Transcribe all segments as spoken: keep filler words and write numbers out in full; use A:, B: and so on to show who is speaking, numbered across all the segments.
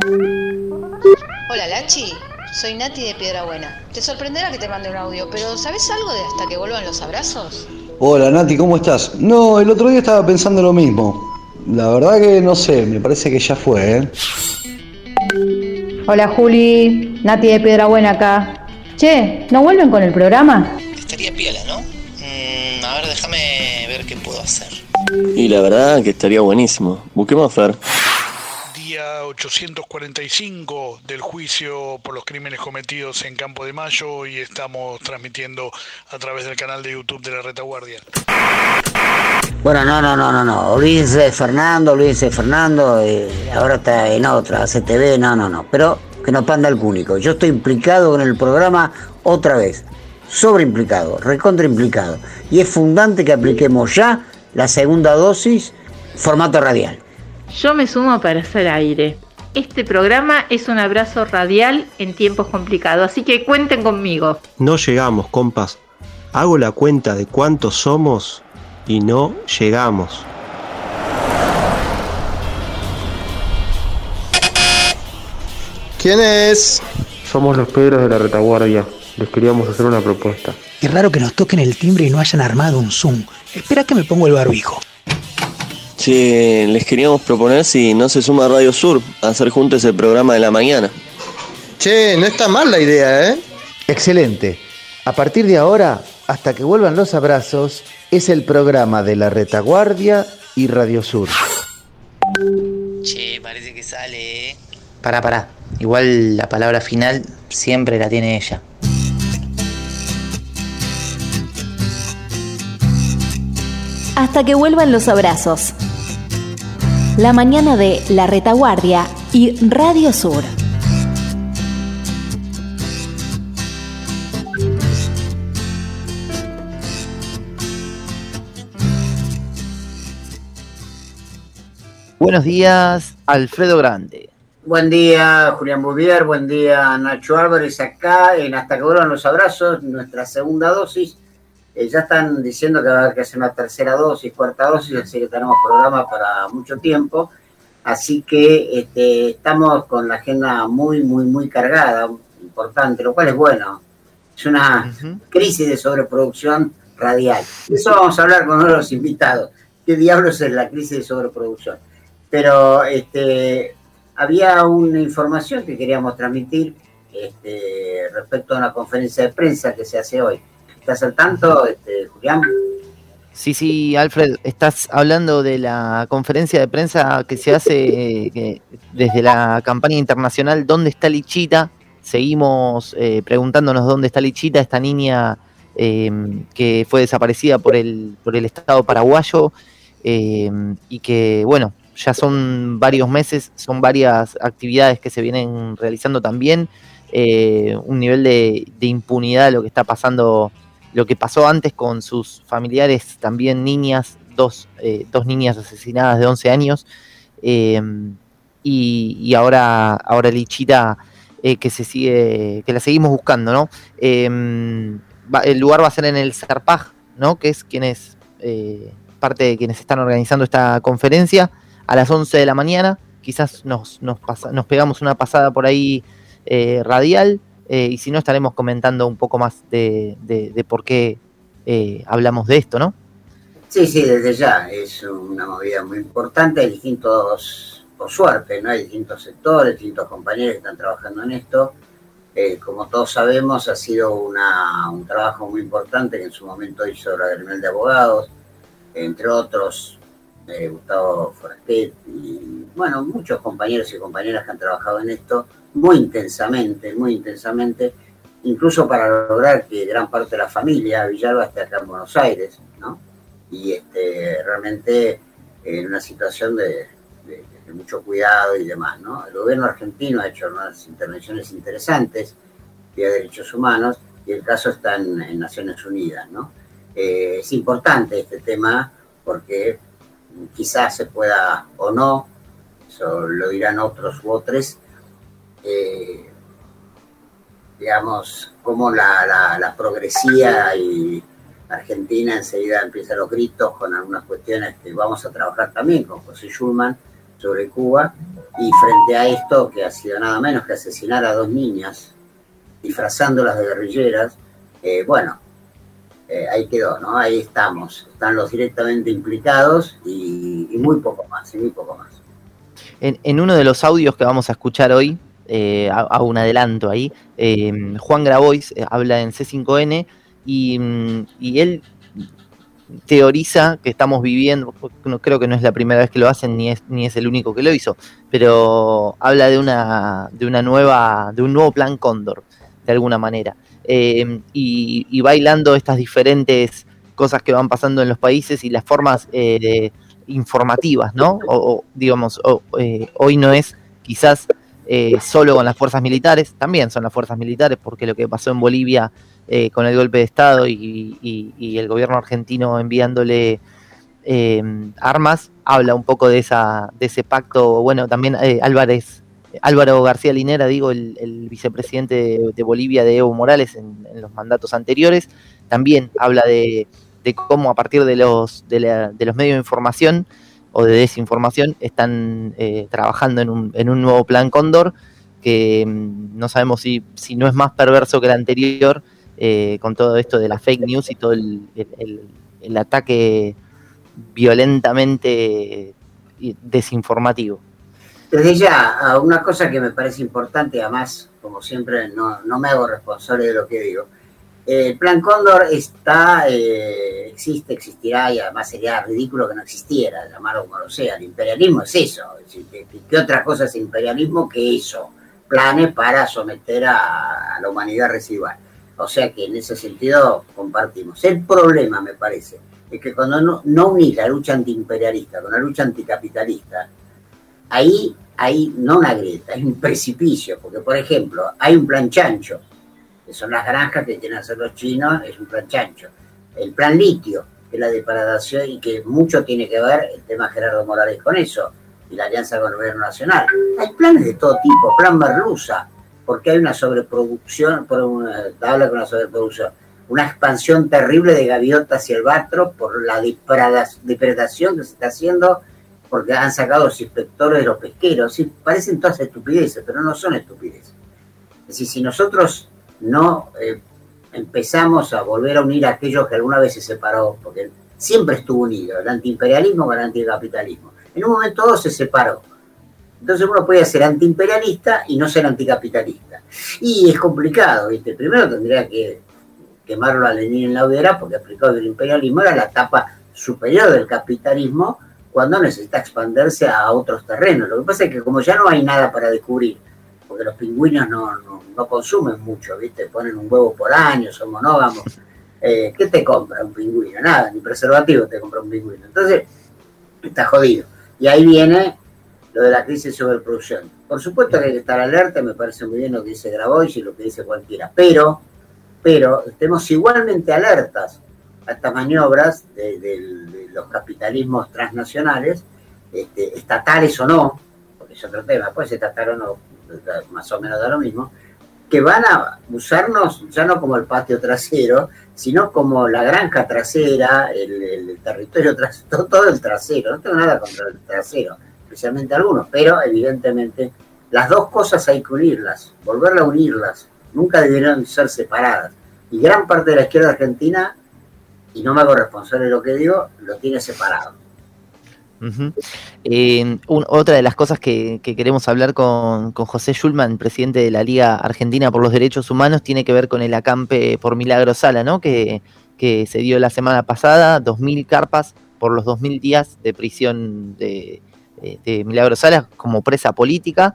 A: Hola Lachi, soy Nati de Piedrabuena. Te sorprenderá que te mande un audio, pero ¿sabes algo de hasta que vuelvan los abrazos?
B: Hola Nati, ¿cómo estás? No, el otro día estaba pensando lo mismo. La verdad que no sé, me parece que ya fue, ¿eh?
C: Hola Juli, Nati de Piedrabuena acá. Che, ¿no vuelven con el programa?
D: Estaría piola, ¿no? Mm, a ver, déjame ver qué puedo hacer.
E: Y la verdad que estaría buenísimo. Busquemos a Fer.
F: Día ochocientos cuarenta y cinco del juicio por los crímenes cometidos en Campo de Mayo y estamos transmitiendo a través del canal de YouTube de La Retaguardia.
G: Bueno, no, no, no, no, no. Olvídense de Fernando, olvídense de Fernando. Eh, ahora está en otra, C T V, no, no, no. Pero que no panda el cúnico. Yo estoy implicado con el programa otra vez. Sobreimplicado, recontraimplicado. Y es fundante que apliquemos ya la segunda dosis formato radial.
H: Yo me sumo para hacer aire. Este programa es un abrazo radial en tiempos complicados, así que cuenten conmigo.
I: No llegamos, compas. Hago la cuenta de cuántos somos y no llegamos.
J: ¿Quién es?
K: Somos los Pedros de La Retaguardia. Les queríamos hacer una propuesta.
L: Qué raro que nos toquen el timbre y no hayan armado un Zoom. Espera que me pongo el barbijo.
E: Che, les queríamos proponer si no se suma Radio Sur a hacer juntos el programa de la mañana.
J: Che, no está mal la idea, ¿eh?
M: Excelente. A partir de ahora, hasta que vuelvan los abrazos, es el programa de La Retaguardia y Radio Sur.
D: Che, parece que sale, ¿eh?
N: Pará, pará. Igual la palabra final siempre la tiene ella.
O: Hasta que vuelvan los abrazos. La mañana de La Retaguardia y Radio Sur.
N: Buenos días, Alfredo Grande.
G: Buen día, Julián Bouvier, buen día, Nacho Álvarez, acá en Hasta que vuelvan los abrazos, nuestra segunda dosis. Eh, ya están diciendo que va a haber que hacer una tercera dosis, cuarta dosis, así que tenemos programa para mucho tiempo. Así que este, estamos con la agenda muy, muy, muy cargada, importante, lo cual es bueno. Es una uh-huh. crisis de sobreproducción radial. Eso vamos a hablar con uno de los invitados. ¿Qué diablos es la crisis de sobreproducción? Pero este, había una información que queríamos transmitir este, respecto a una conferencia de prensa que se hace hoy. ¿Estás al tanto, este, Julián?
N: Sí, sí, Alfred, estás hablando de la conferencia de prensa que se hace eh, que desde la campaña internacional ¿Dónde está Lichita? Seguimos eh, preguntándonos dónde está Lichita, esta niña eh, que fue desaparecida por el, por el Estado paraguayo eh, y que, bueno, ya son varios meses, son varias actividades que se vienen realizando también, eh, un nivel de, de impunidad, lo que está pasando, lo que pasó antes con sus familiares, también niñas, dos, eh, dos niñas asesinadas de once años, eh, y, y ahora, ahora Lichita, eh, que se sigue, que la seguimos buscando, ¿no? Eh, va, el lugar va a ser en el Zarpaj, ¿no? Que es quienes, eh, parte de quienes están organizando esta conferencia, a las once de la mañana. Quizás nos, nos, pasa, nos pegamos una pasada por ahí eh, radial, eh, y si no estaremos comentando un poco más de, de, de por qué eh, hablamos de esto, ¿no?
G: Sí, sí, desde ya. Es una movida muy importante. Hay distintos, por suerte, ¿no? Hay distintos sectores, distintos compañeros que están trabajando en esto. Eh, como todos sabemos, ha sido una, un trabajo muy importante que en su momento hizo la Gremial de Abogados, entre otros, eh, Gustavo Forastet, y bueno, muchos compañeros y compañeras que han trabajado en esto muy intensamente, muy intensamente, incluso para lograr que gran parte de la familia Villalba esté acá en Buenos Aires, ¿no? Y este, realmente en una situación de, de, de mucho cuidado y demás, ¿no? El gobierno argentino ha hecho unas intervenciones interesantes vía derechos humanos y el caso está en, en Naciones Unidas, ¿no? Eh, es importante este tema porque quizás se pueda o no, eso lo dirán otros u otros, eh, digamos, como la, la, la progresía y Argentina enseguida empieza los gritos con algunas cuestiones que vamos a trabajar también con José Schulman sobre Cuba, y frente a esto, que ha sido nada menos que asesinar a dos niñas, disfrazándolas de guerrilleras, eh, bueno, eh, ahí quedó, ¿no? Ahí estamos, están los directamente implicados y, y muy poco más, y muy poco más.
N: En, en uno de los audios que vamos a escuchar hoy, eh, hago un adelanto ahí, eh, Juan Grabois eh, habla en C cinco N y, y él teoriza que estamos viviendo, no, creo que no es la primera vez que lo hacen ni es, ni es el único que lo hizo, pero habla de una, de una nueva, de un nuevo plan Cóndor, de alguna manera, eh, y, y bailando estas diferentes cosas que van pasando en los países y las formas eh, de, informativas, ¿no? O, o digamos, o, eh, hoy no es quizás eh, solo con las fuerzas militares, también son las fuerzas militares, porque lo que pasó en Bolivia eh, con el golpe de Estado y, y, y el gobierno argentino enviándole eh, armas, habla un poco de esa de ese pacto. Bueno, también eh, Álvarez, Álvaro García Linera, digo, el, el vicepresidente de, de Bolivia de Evo Morales en, en los mandatos anteriores, también habla de de cómo a partir de los de, la, de los medios de información o de desinformación están eh, trabajando en un, en un nuevo plan Cóndor que mmm, no sabemos si, si no es más perverso que el anterior, eh, con todo esto de la fake news y todo el, el, el, el ataque violentamente desinformativo.
G: Desde ya, una cosa que me parece importante, además, como siempre, no, no me hago responsable de lo que digo. El plan Cóndor está, eh, existe, existirá, y además sería ridículo que no existiera, llamarlo como lo sea. El imperialismo es eso. ¿Qué otra cosa es el imperialismo que eso? Planes para someter a, a la humanidad residual. O sea que en ese sentido compartimos. El problema, me parece, es que cuando no, no unís la lucha antiimperialista con la lucha anticapitalista, ahí hay no una grieta, hay un precipicio. Porque, por ejemplo, hay un plan chancho, que son las granjas que quieren hacer los chinos, es un plan chancho. El plan litio, que es la depredación y que mucho tiene que ver el tema Gerardo Morales con eso, y la alianza con el gobierno nacional. Hay planes de todo tipo, plan Merluza, porque hay una sobreproducción, por una, habla con una sobreproducción, una expansión terrible de gaviotas y albatros por la depredación que se está haciendo, porque han sacado los inspectores de los pesqueros. Sí, parecen todas estupideces, pero no son estupideces. Es decir, si nosotros no eh, empezamos a volver a unir a aquellos que alguna vez se separó, porque siempre estuvo unido, el antiimperialismo con el anticapitalismo. En un momento todo se separó. Entonces uno puede ser antiimperialista y no ser anticapitalista. Y es complicado, ¿viste? Primero tendría que quemarlo a Lenin en la hoguera, porque explicó que el imperialismo era la etapa superior del capitalismo cuando necesita expandirse a otros terrenos. Lo que pasa es que como ya no hay nada para descubrir, porque los pingüinos no, no, no consumen mucho, ¿viste? Ponen un huevo por año, son monógamos. Eh, ¿Qué te compra un pingüino? Nada, ni preservativo te compra un pingüino. Entonces, está jodido. Y ahí viene lo de la crisis de sobreproducción. Por supuesto que hay que estar alerta, me parece muy bien lo que dice Grabois y lo que dice cualquiera, pero, pero estemos igualmente alertas a estas maniobras de, de, de los capitalismos transnacionales, este, estatales o no, porque es otro tema, puede ser estatal o no, más o menos da lo mismo, que van a usarnos ya no como el patio trasero, sino como la granja trasera, el, el territorio trasero, todo, todo el trasero. No tengo nada contra el trasero, especialmente algunos, pero evidentemente las dos cosas hay que unirlas, volverlas a unirlas, nunca deberían ser separadas. Y gran parte de la izquierda argentina, y no me hago responsable de lo que digo, lo tiene separado.
N: Uh-huh. Eh, un, otra de las cosas que, que queremos hablar con, con José Schulman, presidente de la Liga Argentina por los Derechos Humanos, tiene que ver con el acampe por Milagro Sala, ¿no? Que, que se dio la semana pasada, dos mil carpas por los dos mil días de prisión de, de, de Milagro Sala como presa política.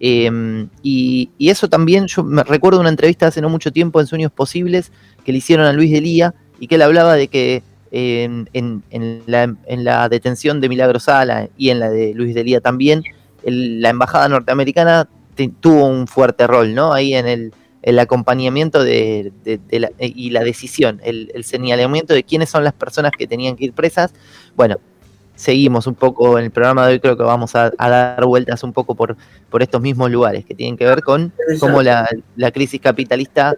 N: Eh, y, y eso también, yo me recuerdo una entrevista hace no mucho tiempo en Sueños Posibles que le hicieron a Luis Delía y que él hablaba de que En, en, en, la, en la detención de Milagro Sala y en la de Luis Delía también, el, la embajada norteamericana te, tuvo un fuerte rol, ¿no? Ahí en el, el acompañamiento de, de, de la, y la decisión, el, el señalamiento de quiénes son las personas que tenían que ir presas. Bueno, seguimos un poco en el programa de hoy, creo que vamos a, a dar vueltas un poco por, por estos mismos lugares que tienen que ver con cómo la, la crisis capitalista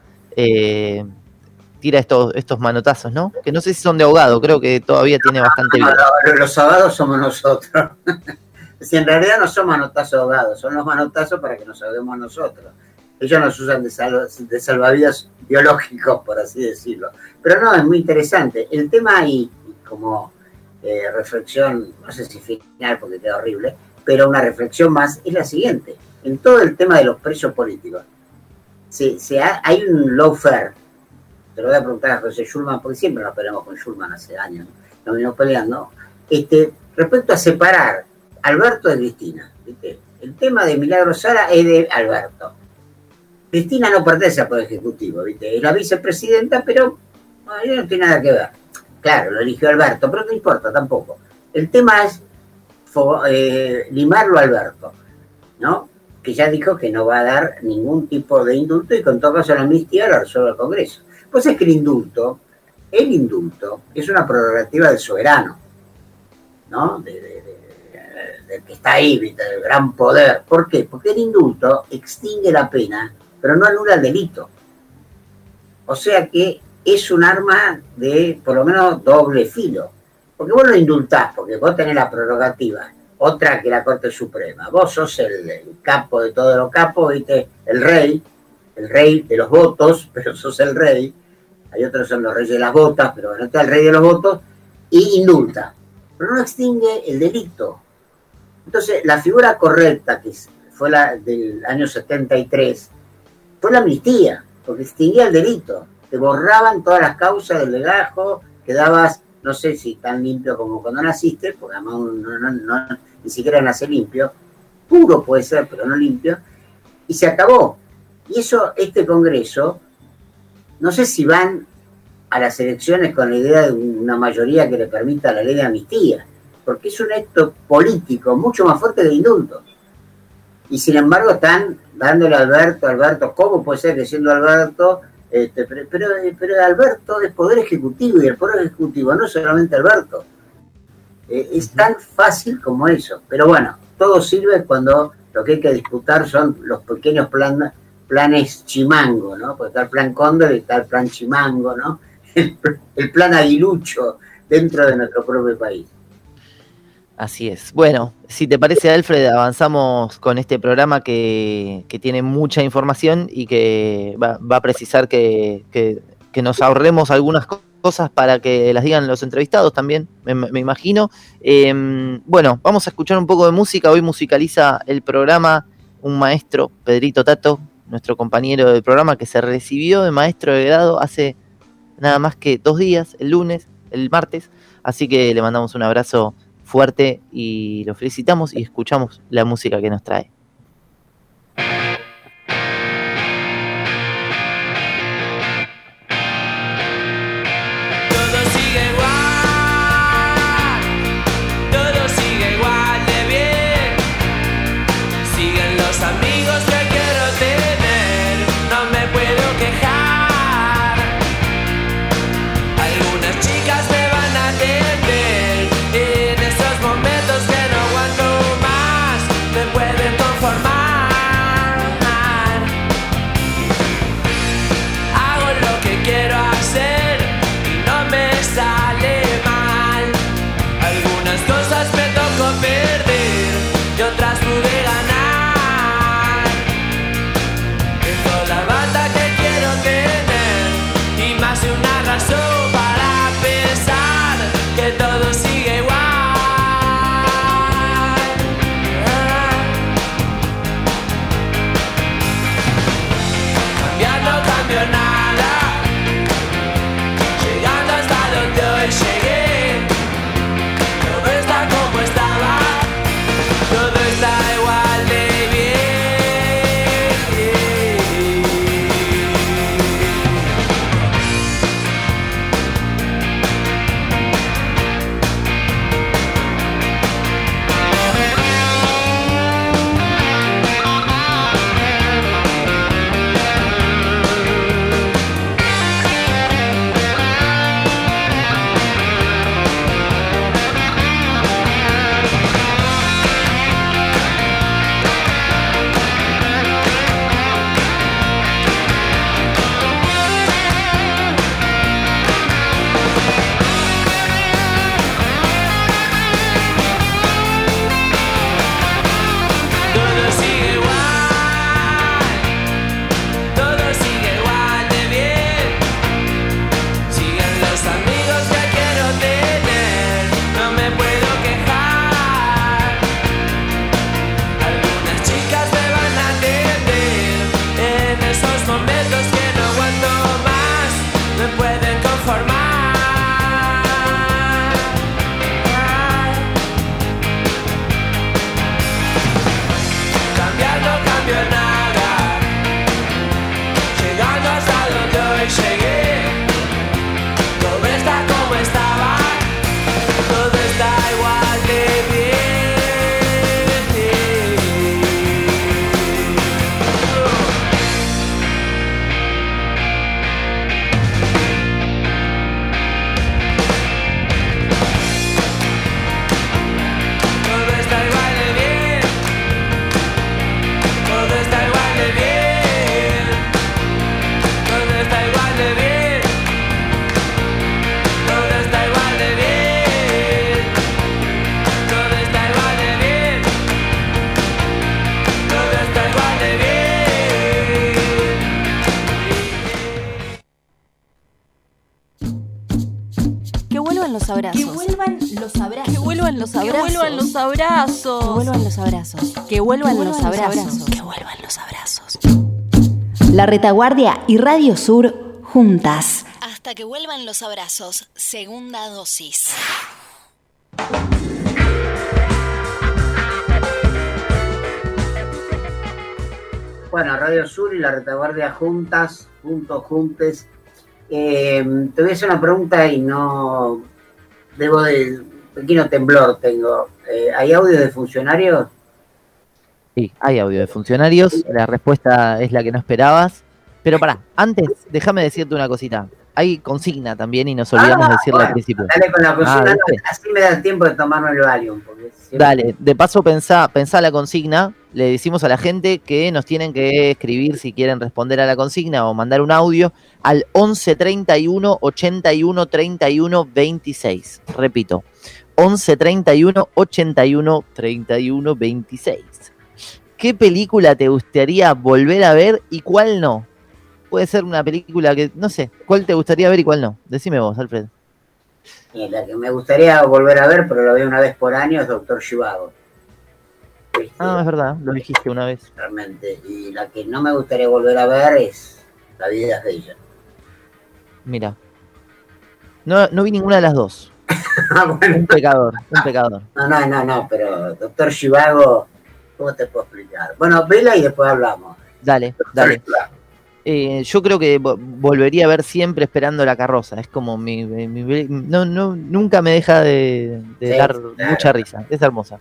N: eh, tira estos, estos manotazos, ¿no? Que no sé si son de ahogado, creo que todavía tiene bastante vida.
G: No, no, los ahogados somos nosotros. Si en realidad no son manotazos ahogados, son los manotazos para que nos ahoguemos nosotros. Ellos nos usan de, salva, de salvavidas biológicos, por así decirlo. Pero no, es muy interesante. El tema ahí, como eh, reflexión, no sé si final porque queda horrible, pero una reflexión más, es la siguiente. En todo el tema de los presos políticos, se, se ha, hay un lawfare. Te lo voy a preguntar a José Schulman, porque siempre nos peleamos con Schulman hace años, ¿no? Nos venimos peleando. Este, respecto a separar Alberto de Cristina, ¿viste? El tema de Milagro Sala es de Alberto. Cristina no pertenece al Poder Ejecutivo, ¿viste? Es la vicepresidenta, pero bueno, no tiene nada que ver. Claro, lo eligió Alberto, pero no importa tampoco. El tema es eh, limarlo a Alberto, ¿no? Que ya dijo que no va a dar ningún tipo de indulto y con todo caso la amnistía la resuelve el Congreso. Pues es que el indulto, el indulto es una prerrogativa del soberano, ¿no? De, de, de, de que está ahí, ¿viste? Del gran poder. ¿Por qué? Porque el indulto extingue la pena, pero no anula el delito. O sea que es un arma de, por lo menos, doble filo. Porque vos lo indultás, porque vos tenés la prerrogativa, otra que la Corte Suprema. Vos sos el, el capo de todos los capos, ¿viste? El rey, el rey de los votos, pero sos el rey. Hay otros son los reyes de las botas, pero bueno, está el rey de los votos, y indulta. Pero no extingue el delito. Entonces, la figura correcta, que fue la del año setenta y tres, fue la amnistía, porque extinguía el delito. Te borraban todas las causas del legajo, quedabas, no sé si tan limpio como cuando naciste, porque además no, no, no, ni siquiera nace limpio, puro puede ser, pero no limpio, y se acabó. Y eso, este Congreso, no sé si van a las elecciones con la idea de una mayoría que le permita la ley de amnistía, porque es un acto político mucho más fuerte que el indulto. Y sin embargo están dándole a Alberto, Alberto, ¿cómo puede ser que siendo Alberto? Este, pero, pero, pero Alberto es poder ejecutivo y el poder ejecutivo no es solamente Alberto. Eh, es tan fácil como eso. Pero bueno, todo sirve cuando lo que hay que disputar son los pequeños plan, planes chimango, ¿no? Porque está el plan Cóndor y está el plan chimango, ¿no? El, el plan aguilucho dentro de nuestro propio país.
N: Así es. Bueno, si te parece, Alfred, avanzamos con este programa que, que tiene mucha información y que va, va a precisar que, que, que nos ahorremos algunas cosas para que las digan los entrevistados también, me, me imagino. Eh, bueno, vamos a escuchar un poco de música. Hoy musicaliza el programa un maestro, Pedrito Tato, nuestro compañero del programa, que se recibió de maestro de grado hace nada más que dos días, el lunes, el martes. Así que le mandamos un abrazo fuerte y lo felicitamos y escuchamos la música que nos trae.
P: Otras pude ganar.
O: abrazos.
P: Que vuelvan los abrazos.
O: Que vuelvan los abrazos.
P: Que vuelvan los abrazos.
O: Que vuelvan los abrazos.
P: Que vuelvan los abrazos.
O: Que vuelvan los abrazos. La Retaguardia y Radio Sur juntas.
P: Hasta que vuelvan los abrazos. Segunda dosis.
G: Bueno, Radio Sur y la Retaguardia juntas, juntos, juntes. Eh, te voy a hacer una pregunta y no... Debo de... Pequeño temblor tengo. Eh, ¿Hay audio de funcionarios?
N: Sí, hay audio de funcionarios. La respuesta es la que no esperabas. Pero pará, antes, déjame decirte una cosita. Hay consigna también y nos olvidamos
G: ah,
N: de decirla
G: bueno,
N: al principio.
G: Dale con la consigna,
N: Ah,
G: no, así me da el tiempo de tomarme el Valium. Porque siempre...
N: Dale, de paso pensá, pensá la consigna. Le decimos a la gente que nos tienen que escribir si quieren responder a la consigna o mandar un audio al once treinta y uno ochenta y uno treinta y uno veintiséis. Repito, once treinta y uno ochenta y uno treinta y uno veintiséis. ¿Qué película te gustaría volver a ver y cuál no? Puede ser una película que, no sé, ¿cuál te gustaría ver y cuál no? Decime vos, Alfred.
G: Y la que me gustaría volver a ver, pero lo veo una vez por año, es Doctor Zhivago. Este,
N: Ah, es verdad, lo dijiste una vez.
G: Realmente. Y la que no me gustaría volver a ver es La vida es bella.
N: Mira. No, no vi ninguna de las dos.
G: Ah, bueno.
N: Un pecador, un pecador.
G: No, no, no, no, pero Doctor Zhivago, ¿cómo te puedo explicar? Bueno, vela y después hablamos.
N: Dale, dale. Eh, yo creo que vo- volvería a ver siempre Esperando la carroza. Es como mi, mi- mi- no, no, nunca me deja de, de
G: Sí,
N: dar
G: claro.
N: mucha risa. Es hermosa.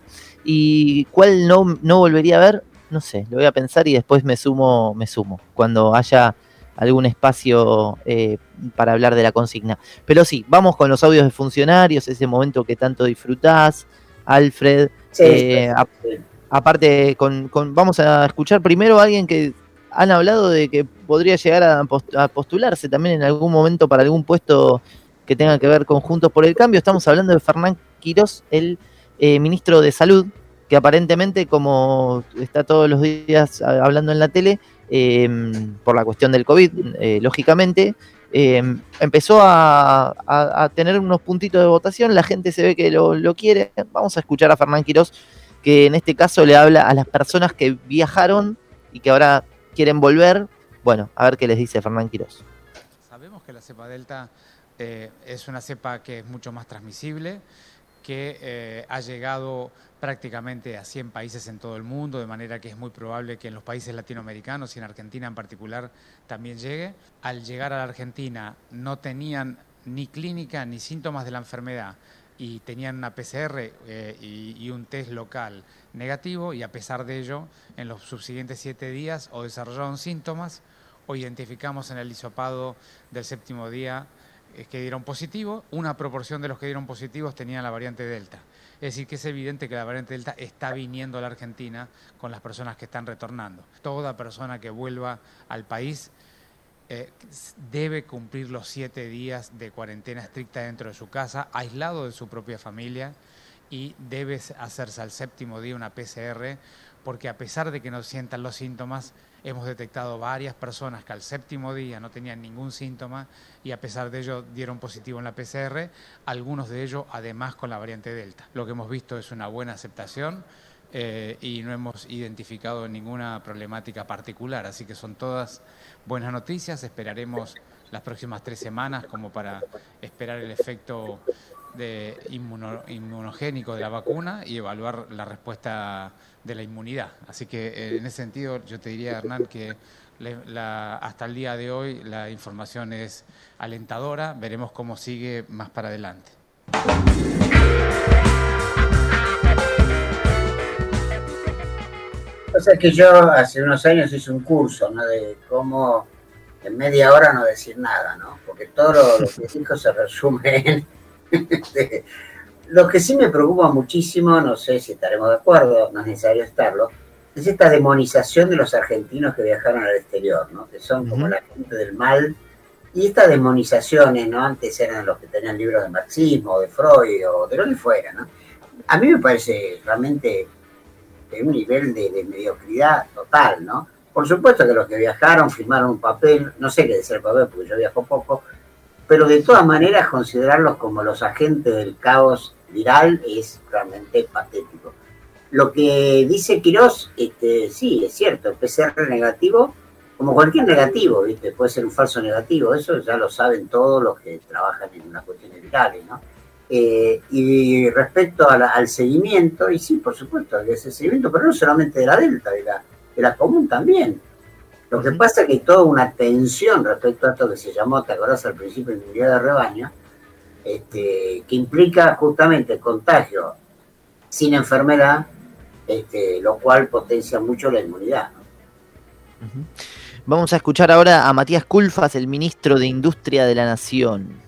N: ¿Y cuál no, no volvería a ver? No sé, lo voy a pensar y después me sumo, me sumo. Cuando haya algún espacio eh, para hablar de la consigna. Pero sí, vamos con los audios de funcionarios, ese momento que tanto disfrutás, Alfred.
G: Sí,
N: eh,
G: sí,
N: a-
G: sí.
N: Aparte, con, con, vamos a escuchar primero a alguien que han hablado de que podría llegar a, post- a postularse también en algún momento para algún puesto que tenga que ver con Juntos por el Cambio. Estamos hablando de Fernán Quirós, el eh, ministro de Salud, que aparentemente, como está todos los días a- hablando en la tele, eh, por la cuestión del COVID, eh, lógicamente, eh, empezó a, a- a tener unos puntitos de votación, la gente se ve que lo, lo quiere. Vamos a escuchar a Fernán Quirós, que en este caso le habla a las personas que viajaron y que ahora quieren volver. Bueno, a ver qué les dice Fernán Quirós.
Q: Sabemos que la cepa Delta eh, es una cepa que es mucho más transmisible, que eh, ha llegado prácticamente a cien países en todo el mundo, de manera que es muy probable que en los países latinoamericanos y en Argentina en particular también llegue. Al llegar a la Argentina no tenían ni clínica ni síntomas de la enfermedad y tenían una P C R eh, y, y un test local negativo, y a pesar de ello, en los subsiguientes siete días o desarrollaron síntomas o identificamos en el hisopado del séptimo día eh, que dieron positivo. Una proporción de los que dieron positivos tenían la variante Delta. Es decir, que es evidente que la variante Delta está viniendo a la Argentina con las personas que están retornando. Toda persona que vuelva al país eh, debe cumplir los siete días de cuarentena estricta dentro de su casa, aislado de su propia familia, y debe hacerse al séptimo día una P C R, porque a pesar de que no sientan los síntomas, hemos detectado varias personas que al séptimo día no tenían ningún síntoma y a pesar de ello dieron positivo en la P C R, algunos de ellos además con la variante Delta. Lo que hemos visto es una buena aceptación eh, y no hemos identificado ninguna problemática particular, así que son todas buenas noticias. Esperaremos las próximas tres semanas como para esperar el efecto de inmuno, inmunogénico de la vacuna y evaluar la respuesta de la inmunidad. Así que eh, en ese sentido yo te diría, Hernán, que le, la, hasta el día de hoy la información es alentadora. Veremos cómo sigue más para adelante.
G: O sea, que yo hace unos años hice un curso, ¿no? De cómo en media hora no decir nada, ¿no? Porque todo lo, lo que dijo se resume en... Este, lo que sí me preocupa muchísimo, no sé si estaremos de acuerdo, no es necesario estarlo, es esta demonización de los argentinos que viajaron al exterior, ¿no? Que son como la gente del mal, y estas demonizaciones, ¿no? Antes eran los que tenían libros de marxismo, de Freud o de lo que fuera, ¿no? A mí me parece realmente de un nivel de, de mediocridad total, ¿no? Por supuesto que los que viajaron firmaron un papel, no sé qué decía el papel porque yo viajo poco, pero de todas maneras considerarlos como los agentes del caos viral es realmente patético. Lo que dice Quirós, este, sí, es cierto, el P C R negativo, como cualquier negativo, ¿viste? Puede ser un falso negativo, eso ya lo saben todos los que trabajan en unas cuestiones virales, ¿no? Eh, y respecto a la, al seguimiento, y sí, por supuesto, hay que hacer seguimiento, pero no solamente de la Delta, de la, de la común también. Lo que pasa es que hay toda una tensión respecto a esto que se llamó, te acordás al principio, inmunidad de rebaño, este, que implica justamente el contagio sin enfermedad, este, lo cual potencia mucho la inmunidad, ¿no?
N: Uh-huh. Vamos a escuchar ahora a Matías Culfas, el ministro de Industria de la Nación.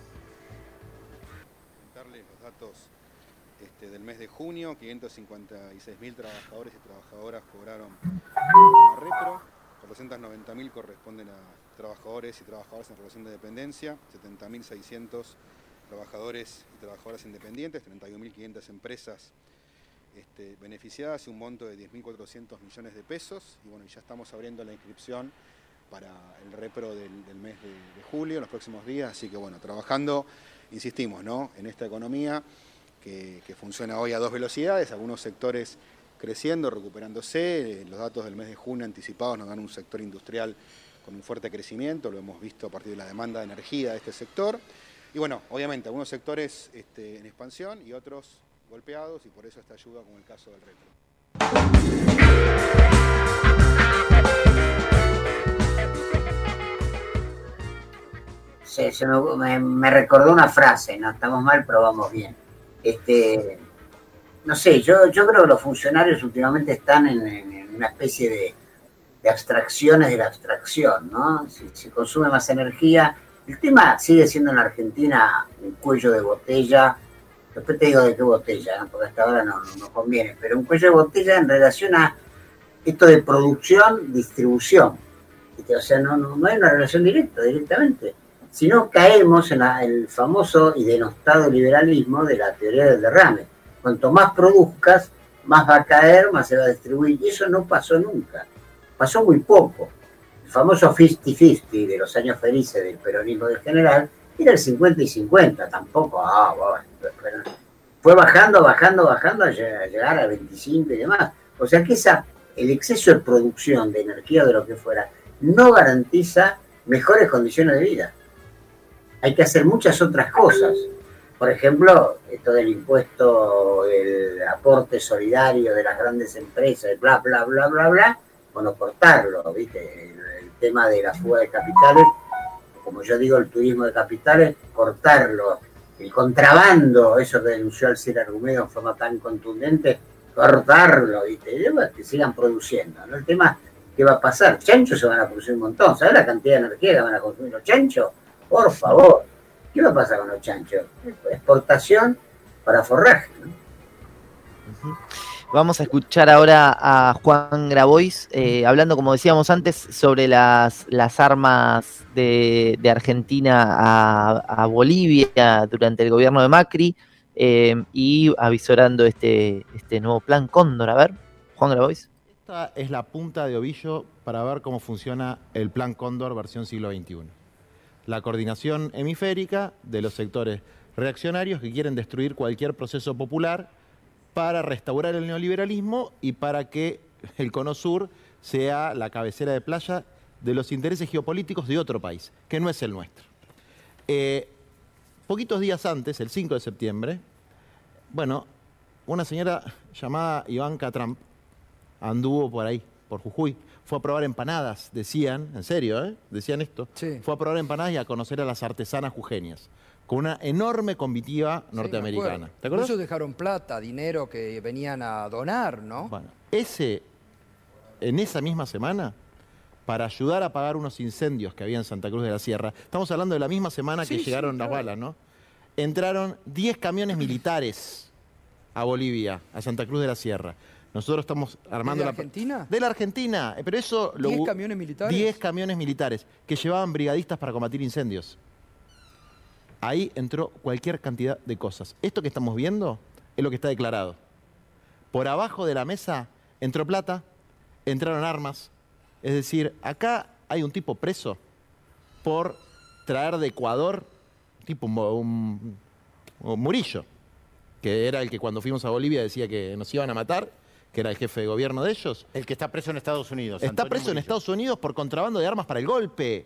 R: Los datos este, del mes de junio, quinientos cincuenta y seis mil trabajadores y trabajadoras cobraron una retro, cuatrocientos noventa mil corresponden a trabajadores y trabajadoras en relación de dependencia, setenta mil seiscientos trabajadores y trabajadoras independientes, treinta y un mil quinientas empresas este, beneficiadas y un monto de diez mil cuatrocientos millones de pesos. Y bueno, ya estamos abriendo la inscripción para el repro del, del mes de, de julio, en los próximos días. Así que bueno, trabajando, insistimos, ¿no?, en esta economía que, que funciona hoy a dos velocidades, algunos sectores creciendo, recuperándose. Los datos del mes de junio anticipados nos dan un sector industrial con un fuerte crecimiento, lo hemos visto a partir de la demanda de energía de este sector. Y bueno, obviamente algunos sectores este, en expansión y otros golpeados, y por eso esta ayuda como el caso del repro.
G: Se, se me, me, me recordó una frase, no estamos mal, pero vamos bien. Este, no sé, yo, yo creo que los funcionarios últimamente están en, en, en una especie de, de abstracciones de la abstracción, ¿no? Si se consume más energía, el tema sigue siendo en la Argentina un cuello de botella. Después te digo de qué botella, ¿no?, porque hasta ahora no, no, no conviene, pero un cuello de botella en relación a esto de producción, distribución. O sea, no, no, no hay una relación directa, directamente. Si no, caemos en la, el famoso y denostado liberalismo de la teoría del derrame. Cuanto más produzcas, más va a caer, más se va a distribuir. Y eso no pasó nunca. Pasó muy poco. El famoso cincuenta cincuenta de los años felices del peronismo del general era el cincuenta y cincuenta, tampoco. Ah, bueno, fue bajando, bajando, bajando a llegar a veinticinco y demás. O sea que esa, el exceso de producción de energía o de lo que fuera no garantiza mejores condiciones de vida. Hay que hacer muchas otras cosas. Por ejemplo, esto del impuesto, el aporte solidario de las grandes empresas, bla, bla, bla, bla, bla, bueno, cortarlo, ¿viste? El, el tema de la fuga de capitales, como yo digo, el turismo de capitales, cortarlo. El contrabando, eso que denunció Alcira Argumedo en forma tan contundente, cortarlo, ¿viste? Y bueno, que sigan produciendo, ¿no? El tema, ¿qué va a pasar? Chanchos se van a producir un montón. ¿Sabes la cantidad de energía que van a consumir los chanchos? Por favor, ¿qué va a pasar con los chanchos? Exportación para forraje, ¿no?
N: Uh-huh. Vamos a escuchar ahora a Juan Grabois, eh, hablando, como decíamos antes, sobre las, las armas de, de Argentina a, a Bolivia durante el gobierno de Macri, eh, y avisorando este, este nuevo plan Cóndor. A ver, Juan Grabois.
S: Esta es la punta de ovillo para ver cómo funciona el plan Cóndor versión siglo veintiuno. La coordinación hemisférica de los sectores reaccionarios que quieren destruir cualquier proceso popular para restaurar el neoliberalismo y para que el Cono Sur sea la cabecera de playa de los intereses geopolíticos de otro país, que no es el nuestro. Eh, poquitos días antes, el cinco de septiembre, bueno, una señora llamada Ivanka Trump anduvo por ahí, por Jujuy, fue a probar empanadas, decían, en serio, ¿eh? Decían esto, sí. Fue a probar empanadas y a conocer a las artesanas jujeñas, con una enorme comitiva norteamericana.
T: Sí,
S: ¿te acuerdas?
T: Muchos dejaron plata, dinero que venían a donar, ¿no?
S: Bueno, ese, en esa misma semana, para ayudar a apagar unos incendios que había en Santa Cruz de la Sierra, estamos hablando de la misma semana sí, que llegaron sí, las claro. balas, ¿no? Entraron diez camiones militares a Bolivia, a Santa Cruz de la Sierra. Nosotros estamos armando
T: ¿De la
S: la...
T: Argentina?
S: De la Argentina, pero eso...
T: ¿diez lo... camiones militares?
S: diez camiones militares que llevaban brigadistas para combatir incendios. Ahí entró cualquier cantidad de cosas. Esto que estamos viendo es lo que está declarado. Por abajo de la mesa entró plata, entraron armas. Es decir, acá hay un tipo preso por traer de Ecuador tipo un, un, un Murillo, que era el que cuando fuimos a Bolivia decía que nos iban a matar, que era el jefe de gobierno de ellos.
U: El que está preso en Estados Unidos.
S: Está
U: Antonio
S: preso
U: Murillo.
S: en Estados Unidos por contrabando de armas para el golpe.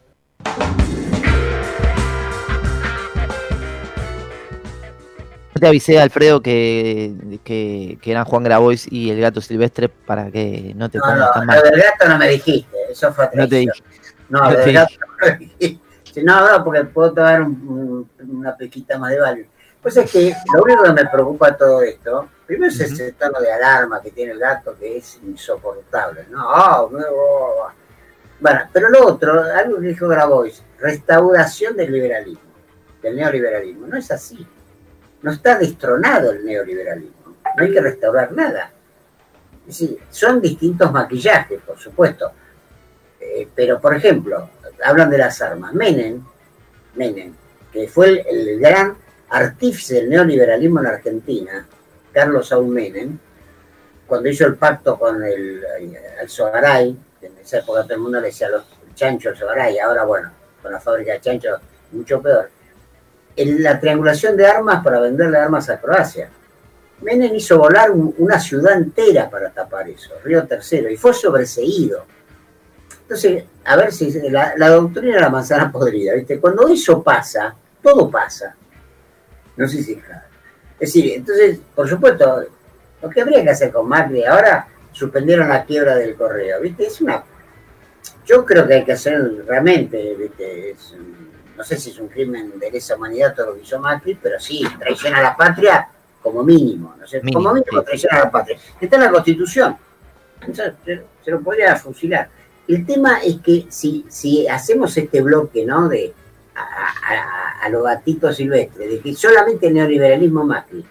N: Te avisé, Alfredo, que, que, que eran Juan Grabois y el Gato Silvestre para que no te
G: No,
N: pongas
G: no,
N: tan
G: lo
N: mal.
G: del gato no me dijiste, eso fue
N: No te
G: traición.
N: dije.
G: No,
N: No
G: lo
N: te
G: del gato
N: dije.
G: no me dijiste. Sí, no, no, porque puedo tomar un- un- una pequita más de Valium. Pues es que lo único que me preocupa de todo esto, primero es ese tono de alarma que tiene el gato, que es insoportable, ¿no? Oh, no, oh, oh. Bueno, pero lo otro, algo que dijo Grabois, restauración del liberalismo, del neoliberalismo, no es así. No está destronado el neoliberalismo, no hay que restaurar nada. Es decir, son distintos maquillajes, por supuesto. Eh, pero, por ejemplo, hablan de las armas. Menem, Menem, que fue el, el gran artífice del neoliberalismo en Argentina, Carlos Saúl Menem, cuando hizo el pacto con el Alzogaray, en esa época todo el mundo le decía a los chanchos Alzogaray, ahora bueno, con la fábrica de chanchos mucho peor, en la triangulación de armas para venderle armas a Croacia. Menem hizo volar un, una ciudad entera para tapar eso, Río Tercero, y fue sobreseído. Entonces, a ver si la, la doctrina de la manzana podrida, ¿viste? Cuando eso pasa, todo pasa. No sé si es claro. Es decir, entonces, por supuesto, lo que habría que hacer con Macri, ahora suspendieron la quiebra del correo, ¿viste? Es una... Yo creo que hay que hacer realmente, ¿viste? Es un- no sé si es un crimen de lesa humanidad todo lo que hizo Macri, pero sí, traición a la patria como mínimo, ¿no sé?
N: Mínimo,
G: Como mínimo
N: sí.
G: traición a la patria. Está en la Constitución. Entonces, se, se lo podría fusilar. El tema es que si, si hacemos este bloque, ¿no? De a, a, a, a los gatitos silvestres, de que solamente el neoliberalismo Macri,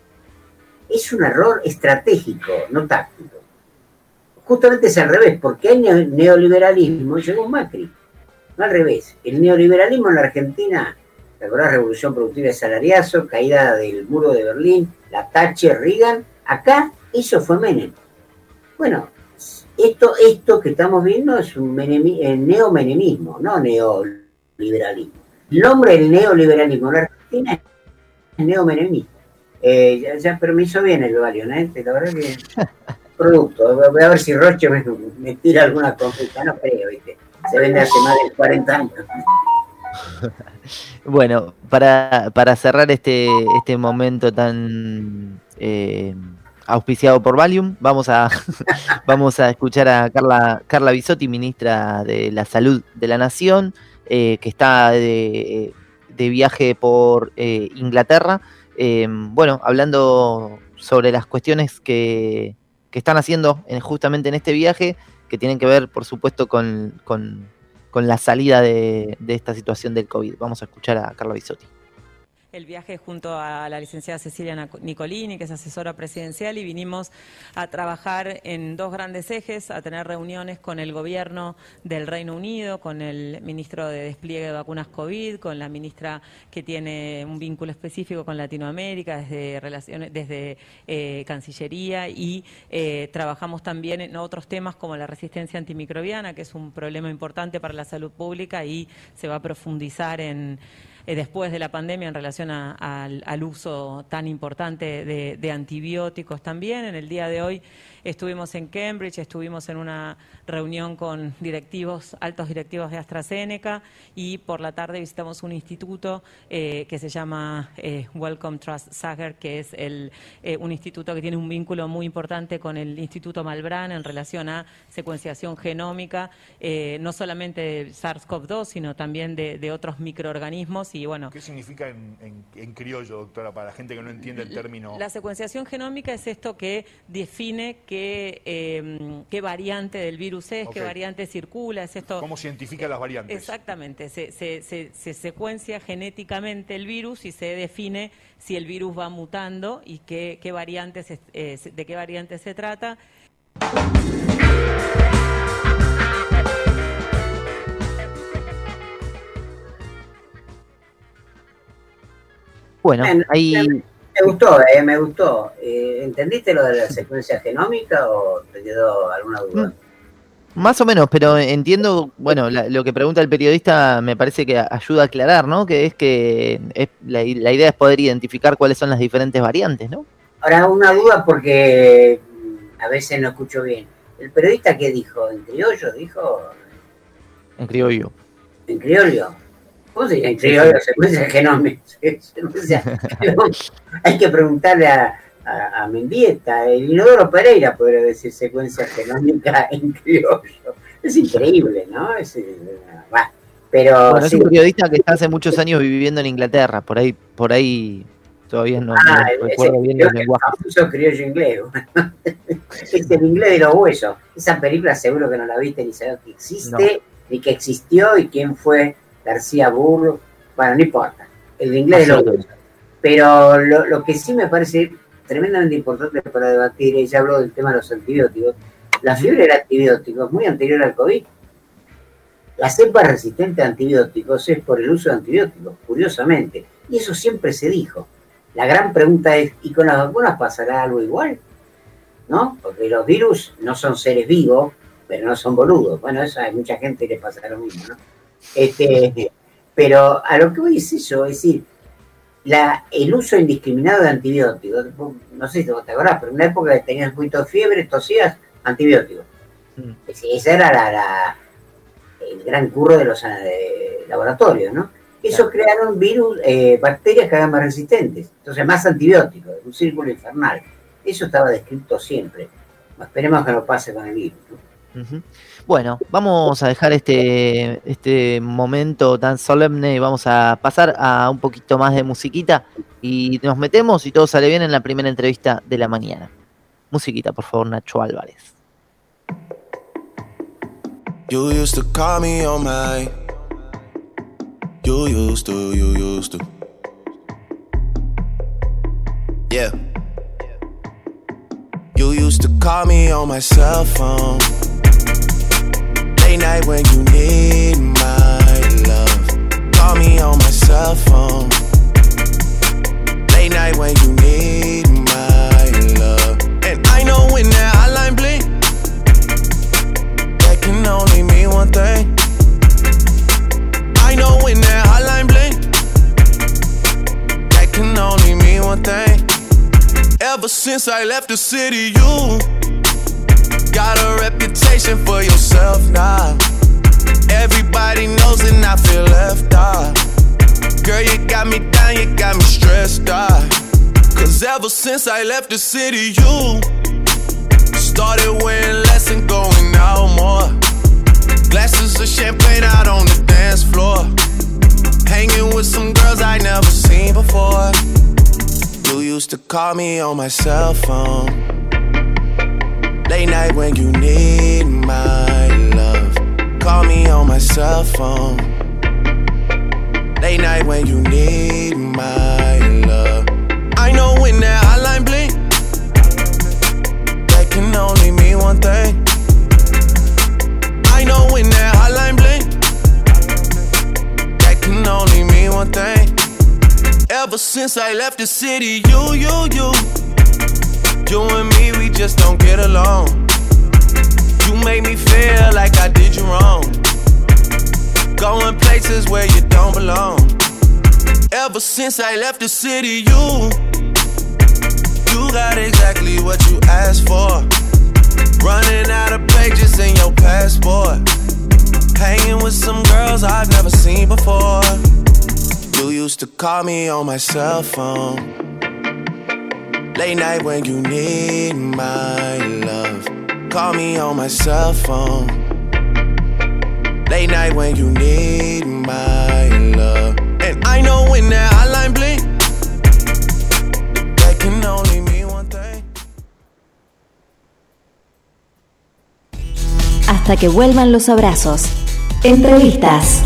G: es un error estratégico, no táctico. Justamente es al revés, porque hay neo- neoliberalismo y llegó Macri. No al revés. El neoliberalismo en la Argentina, ¿te acordás? Revolución productiva de salariazo, caída del muro de Berlín, la Thatcher, Reagan. Acá eso fue Menem. Bueno, esto, esto que estamos viendo es un menemi- el neomenemismo, no neoliberalismo. El nombre del neoliberalismo en la Argentina es neomenemismo. Eh, ya, ya, pero me hizo bien el Valium, ¿eh? La verdad que producto. Voy a ver si Roche me, me tira alguna confita, no creo, ¿viste? Se vende hace más de cuarenta años.
N: Bueno, para, para cerrar este, este momento tan eh, auspiciado por Valium, vamos a, vamos a escuchar a Carla, Carla Bisotti, ministra de la Salud de la Nación, eh, que está de, de viaje por eh, Inglaterra, eh, bueno, hablando sobre las cuestiones que, que están haciendo en, justamente en este viaje, que tienen que ver, por supuesto, con, con, con la salida de, de esta situación del COVID. Vamos a escuchar a Carla Bisotti.
V: El viaje junto a la licenciada Cecilia Nicolini, que es asesora presidencial, y vinimos a trabajar en dos grandes ejes, a tener reuniones con el gobierno del Reino Unido, con el ministro de despliegue de vacunas COVID, con la ministra que tiene un vínculo específico con Latinoamérica, desde relaciones, desde eh, Cancillería, y eh, trabajamos también en otros temas como la resistencia antimicrobiana, que es un problema importante para la salud pública y se va a profundizar en Eh, después de la pandemia en relación a, a, al, al uso tan importante de, de antibióticos también. En el día de hoy estuvimos en Cambridge, estuvimos en una reunión con directivos, altos directivos de AstraZeneca, y por la tarde visitamos un instituto eh, que se llama eh, Wellcome Trust Sager, que es el, eh, un instituto que tiene un vínculo muy importante con el Instituto Malbrán en relación a secuenciación genómica, eh, no solamente de SARS-CoV dos, sino también de, de otros microorganismos. Y bueno,
W: ¿qué significa en, en, en criollo, doctora, para la gente que no entiende el término?
V: La secuenciación genómica es esto que define qué, eh, qué variante del virus es,
W: Okay.
V: qué variante circula, es esto.
W: ¿Cómo se identifican las variantes?
V: Exactamente, se, se, se, se secuencia genéticamente el virus y se define si el virus va mutando y qué, qué variantes, eh, de qué variante se trata.
N: Bueno,
G: Bueno,
N: ahí...
G: Me, me gustó, eh, me gustó. Eh, ¿Entendiste lo de la secuencia genómica o te quedó alguna duda?
N: Más o menos, pero entiendo, bueno, la, lo que pregunta el periodista me parece que ayuda a aclarar, ¿no? Que es que es, la, la idea es poder identificar cuáles son las diferentes variantes, ¿no?
G: Ahora, una duda porque a veces no escucho bien. ¿El periodista qué dijo? ¿En criollo dijo?
N: En criollo.
G: ¿En criollo? ¿Cómo se dice? En criollo, secuencia genómica. Hay que preguntarle a, a, a Mendieta. El Inodoro Pereira podría decir secuencia genómica en criollo. Es increíble, ¿no? Es, bah, pero
N: bueno,
G: sí.
N: Es un periodista que está hace muchos años viviendo en Inglaterra. Por ahí, por ahí todavía no,
G: ah,
N: no recuerdo bien los lenguajes.
G: Es el criollo inglés. Es el inglés de los huesos. Esa película seguro que no la viste ni sabes que existe, no. Ni que existió y quién fue García Burro. Bueno, no importa. El inglés de los huesos. Pero lo, lo que sí me parece tremendamente importante para debatir, ella habló del tema de los antibióticos. La fiebre era antibióticos muy anterior al COVID. La cepa resistente a antibióticos es por el uso de antibióticos, curiosamente. Y eso siempre se dijo. La gran pregunta es, ¿y con las vacunas pasará algo igual? ¿No? Porque los virus no son seres vivos, pero no son boludos. Bueno, eso a mucha gente le pasa lo mismo, ¿no? Este, pero a lo que voy es eso, es decir, la, el uso indiscriminado de antibióticos, no sé si te acordás, pero en una época que tenías un poquito de fiebre, tosías, antibióticos. Mm. Ese era la, la, el gran curro de los de laboratorios, ¿no? Eso claro. Crearon virus, eh, bacterias cada vez más resistentes, entonces más antibióticos, un círculo infernal. Eso estaba descrito siempre. Esperemos que no pase con el virus, ¿no?
N: Uh-huh. Bueno, vamos a dejar este, este momento tan solemne y vamos a pasar a un poquito más de musiquita y nos metemos, y todo sale bien, en la primera entrevista de la mañana. Musiquita, por favor, Nacho Álvarez.
A: You used to call me on my You used to, you used to Yeah You used to call me on my cell phone Late night when you need my love Call me on my cell phone Late night when you need my love And I know when that hotline blink That can only mean one thing I know when that hotline blink That can only mean one thing Ever since I left the city, you got a reputation for yourself now. Everybody knows and I feel left out. Girl, you got me down, you got me stressed out. Cause ever since I left the city, you started wearing less and going out more. Glasses of champagne out on the dance floor. Hanging with some girls I never seen before. You used to call me on my cell phone Late night when you need my love Call me on my cell phone Late night when you need my love I know when that hotline blink That can only mean one thing I know when that hotline blink That can only mean one thing Ever since I left the city, you, you, you You and me, we just don't get along You make me feel like I did you wrong Going places where you don't belong Ever since I left the city, you You got exactly what you asked for Running out of pages in your passport Hanging with some girls I've never seen before You used to call me on my cell phone Late night when you need my love Call me on my cell phone Late night when you need my love And I know when that hotline blink That can only mean one thing
O: Hasta que vuelvan los abrazos. Entrevistas.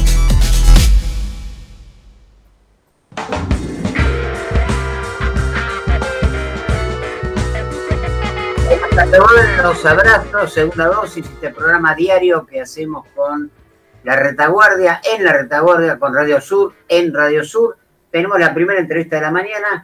G: Los abrazos, segunda dosis, este programa diario que hacemos con La Retaguardia, en La Retaguardia, con Radio Sur, en Radio Sur. Tenemos la primera entrevista de la mañana.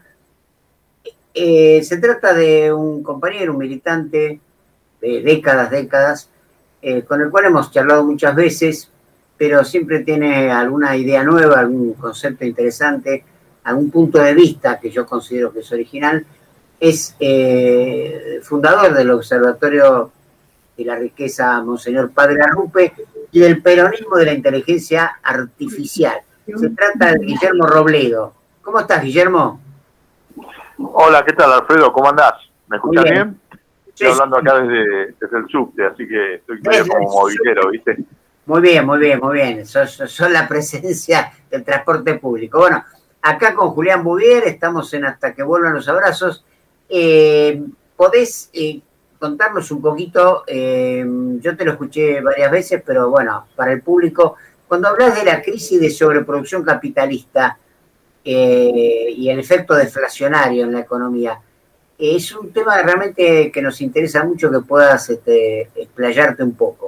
G: Eh, se trata de un compañero, un militante de décadas, décadas, eh, con el cual hemos charlado muchas veces, pero siempre tiene alguna idea nueva, algún concepto interesante, algún punto de vista que yo considero que es original. Es eh, fundador del Observatorio de la Riqueza Monseñor Padre Arrupe y del peronismo de la inteligencia artificial. Se trata de Guillermo Robledo. ¿Cómo estás, Guillermo?
B: Hola, ¿qué tal, Alfredo? ¿Cómo andás? ¿Me escuchas bien? bien? Estoy
G: sí,
B: hablando
G: sí.
B: acá desde, desde el subte, así que estoy medio sí, como movilero, ¿viste?
G: Muy bien, muy bien, muy bien. Son, son la presencia del transporte público. Bueno, acá con Julián Bouvier estamos en Hasta que vuelvan los abrazos. Eh, ¿Podés eh, contarnos un poquito? Eh, yo te lo escuché varias veces, pero bueno, para el público, cuando hablas de la crisis de sobreproducción capitalista eh, y el efecto deflacionario en la economía, eh, es un tema realmente que nos interesa mucho que puedas este, explayarte un poco.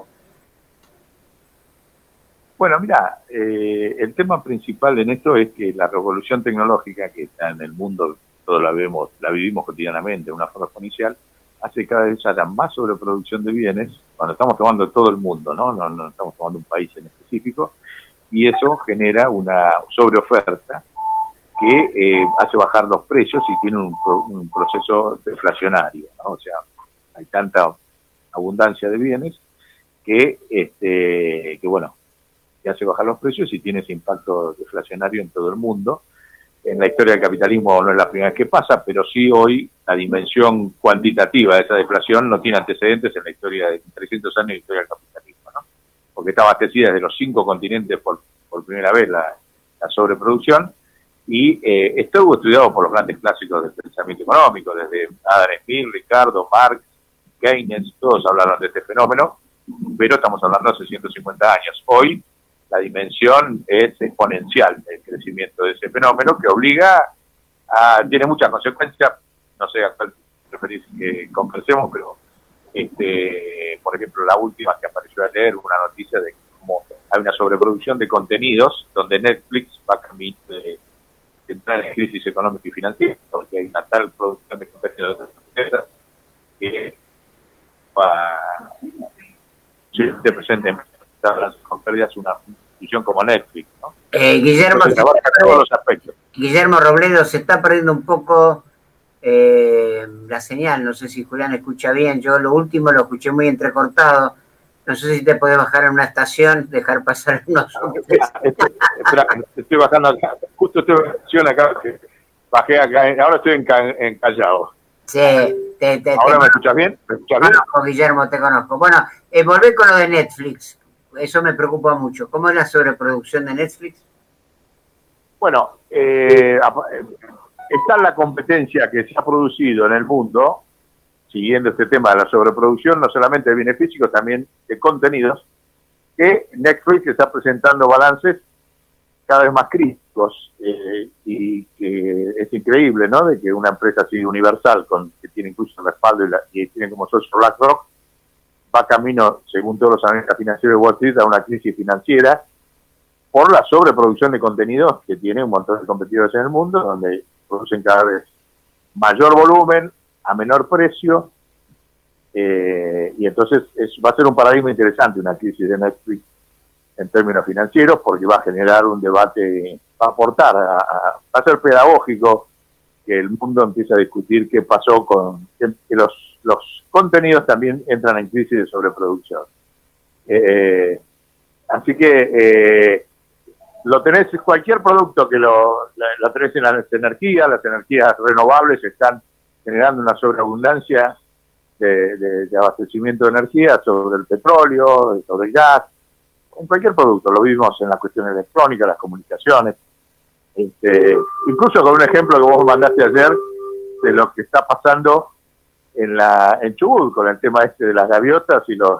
B: Bueno, mira, eh, el tema principal en esto es que la revolución tecnológica que está en el mundo, todos la vemos, la vivimos cotidianamente de una forma exponencial, hace que cada vez haya más sobreproducción de bienes, cuando estamos tomando todo el mundo, ¿no? No, no estamos tomando un país en específico, y eso genera una sobreoferta que eh, hace bajar los precios y tiene un, un proceso deflacionario, ¿no? O sea, hay tanta abundancia de bienes que, este, que bueno, que hace bajar los precios y tiene ese impacto deflacionario en todo el mundo. En la historia del capitalismo no es la primera vez que pasa, pero sí hoy la dimensión cuantitativa de esa deflación no tiene antecedentes en la historia de trescientos años de historia del capitalismo, ¿no? Porque está abastecida desde los cinco continentes por, por primera vez la, la sobreproducción, y eh, estuvo estudiado por los grandes clásicos del pensamiento económico, desde Adam Smith, Ricardo, Marx, Keynes, todos hablaron de este fenómeno, pero estamos hablando de hace ciento cincuenta años. Hoy la dimensión es exponencial del crecimiento de ese fenómeno, que obliga a, tiene muchas consecuencias, no sé a cuál preferís que conversemos, pero este, por ejemplo, la última que apareció ayer, una noticia de cómo hay una sobreproducción de contenidos, donde Netflix va a camino de, de entrar en crisis económica y financiera, porque hay una tal producción de contenidos de otras empresas que va se presente en con pérdidas una institución como Netflix, ¿no?
G: Eh, Guillermo,
B: Entonces, abarca todos los aspectos.
G: Guillermo Robledo, se está perdiendo un poco eh, la señal, no sé si Julián escucha bien, yo lo último lo escuché muy entrecortado, no sé si te podés bajar en una estación, dejar pasar unos...
B: Espera, espera, estoy bajando acá, justo estoy en acá, bajé acá, ahora estoy en, en Callao.
G: Sí, te, te,
B: ¿Ahora
G: te,
B: me escuchas bien? ¿Me escuchas
G: bien?
B: Conozco,
G: Guillermo, te conozco. Bueno, eh, volvé con lo de Netflix. Eso me preocupa mucho. ¿Cómo es la sobreproducción de Netflix?
B: Bueno, eh, está la competencia que se ha producido en el mundo, siguiendo este tema de la sobreproducción, no solamente de bienes físicos, también de contenidos, que Netflix está presentando balances cada vez más críticos, eh, y que es increíble, ¿no?, de que una empresa así universal, con que tiene incluso el respaldo y, la, y tiene como socio BlackRock, va camino, según todos los analistas financieros de Wall Street, a una crisis financiera por la sobreproducción de contenidos que tiene un montón de competidores en el mundo, donde producen cada vez mayor volumen, a menor precio, eh, y entonces es, va a ser un paradigma interesante una crisis de Netflix en términos financieros, porque va a generar un debate, va a aportar, a, a, va a ser pedagógico que el mundo empiece a discutir qué pasó con que, que los, los contenidos también entran en crisis de sobreproducción. Eh, así que eh, lo tenés, cualquier producto que lo, lo tenés en las energías, las energías renovables están generando una sobreabundancia de, de, de abastecimiento de energía sobre el petróleo, sobre el gas, en cualquier producto, lo vimos en las cuestiones electrónicas, las comunicaciones, este, incluso con un ejemplo que vos mandaste ayer de lo que está pasando en la en Chubut, con el tema este de las gaviotas y los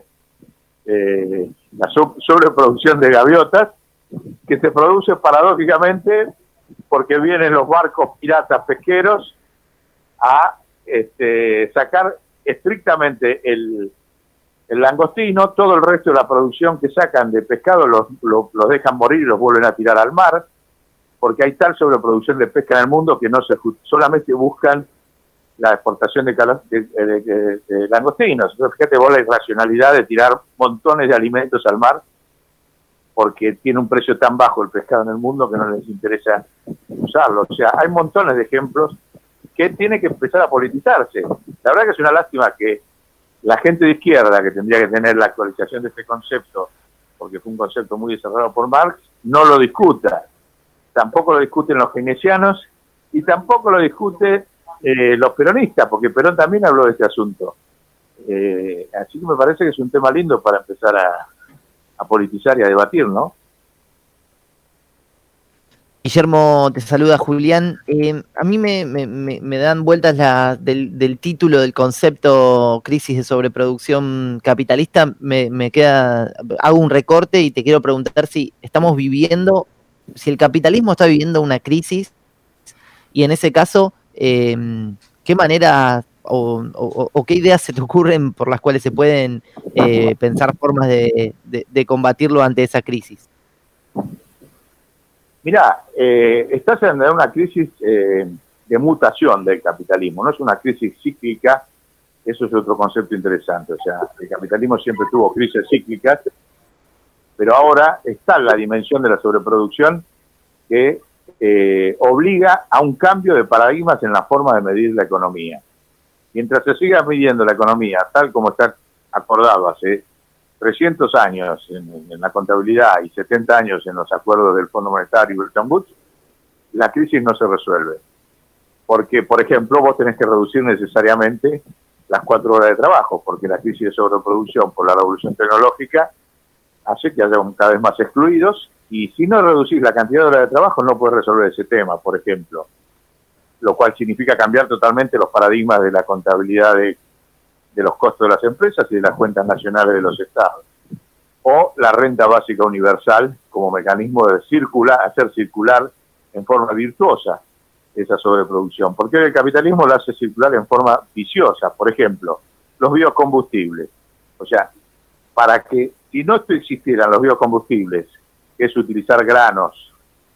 B: eh, la so, sobreproducción de gaviotas, que se produce paradójicamente porque vienen los barcos piratas pesqueros a este, sacar estrictamente el el langostino, todo el resto de la producción que sacan de pescado los, los, los dejan morir y los vuelven a tirar al mar, porque hay tal sobreproducción de pesca en el mundo que no se solamente buscan la exportación de, cala, de, de, de, de langostinos. Entonces, fíjate vos la irracionalidad de tirar montones de alimentos al mar porque tiene un precio tan bajo el pescado en el mundo que no les interesa usarlo. O sea, hay montones de ejemplos que tiene que empezar a politizarse. La verdad que es una lástima que la gente de izquierda, que tendría que tener la actualización de este concepto, porque fue un concepto muy desarrollado por Marx, no lo discuta. Tampoco lo discuten los keynesianos y tampoco lo discuten eh, los peronistas, porque Perón también habló de este asunto. Eh, así que me parece que es un tema lindo para empezar a, a politizar y a debatir, ¿no?
N: Guillermo, te saluda Julián. Eh, a mí me, me, me dan vueltas la, del, del título del concepto crisis de sobreproducción capitalista. Me, me queda, hago un recorte y te quiero preguntar si estamos viviendo, si el capitalismo está viviendo una crisis y en ese caso, eh, ¿qué manera o, o, o qué ideas se te ocurren por las cuales se pueden eh, pensar formas de, de, de combatirlo ante esa crisis?
B: Mirá, eh, estás en una crisis eh, de mutación del capitalismo, no es una crisis cíclica, eso es otro concepto interesante. O sea, el capitalismo siempre tuvo crisis cíclicas, pero ahora está en la dimensión de la sobreproducción que eh, obliga a un cambio de paradigmas en la forma de medir la economía. Mientras se siga midiendo la economía tal como está acordado hace trescientos años en, en la contabilidad y setenta años en los acuerdos del Fondo Monetario y Bretton Woods, la crisis no se resuelve. Porque, por ejemplo, vos tenés que reducir necesariamente las cuatro horas de trabajo, porque la crisis de sobreproducción por la revolución tecnológica hace que haya cada vez más excluidos, y si no reducís la cantidad de horas de trabajo no puedes resolver ese tema, por ejemplo. Lo cual significa cambiar totalmente los paradigmas de la contabilidad de de los costos de las empresas y de las cuentas nacionales de los estados, o la renta básica universal como mecanismo de circular, hacer circular en forma virtuosa esa sobreproducción, porque el capitalismo la hace circular en forma viciosa. Por ejemplo, los biocombustibles. O sea, para que, si no existieran los biocombustibles, que es utilizar granos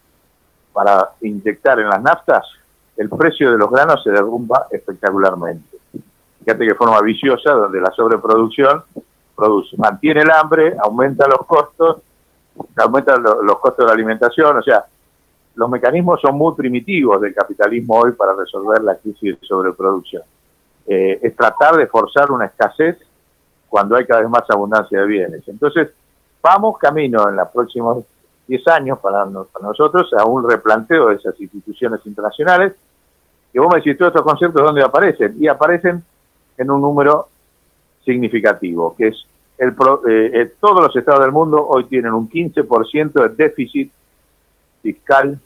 B: para inyectar en las naftas, el precio de los granos se derrumba espectacularmente. Fíjate que forma viciosa, donde la sobreproducción produce, mantiene el hambre, aumenta los costos, aumenta lo, los costos de la alimentación. O sea, los mecanismos son muy primitivos del capitalismo hoy para resolver la crisis de sobreproducción. Eh, es tratar de forzar una escasez cuando hay cada vez más abundancia de bienes. Entonces, vamos camino en los próximos diez años para, nos, para nosotros a un replanteo de esas instituciones internacionales, que vos me decís, todos estos conceptos, ¿dónde aparecen? Y aparecen en un número significativo, que es el pro, eh, eh, todos los estados del mundo hoy tienen un quince por ciento de déficit fiscal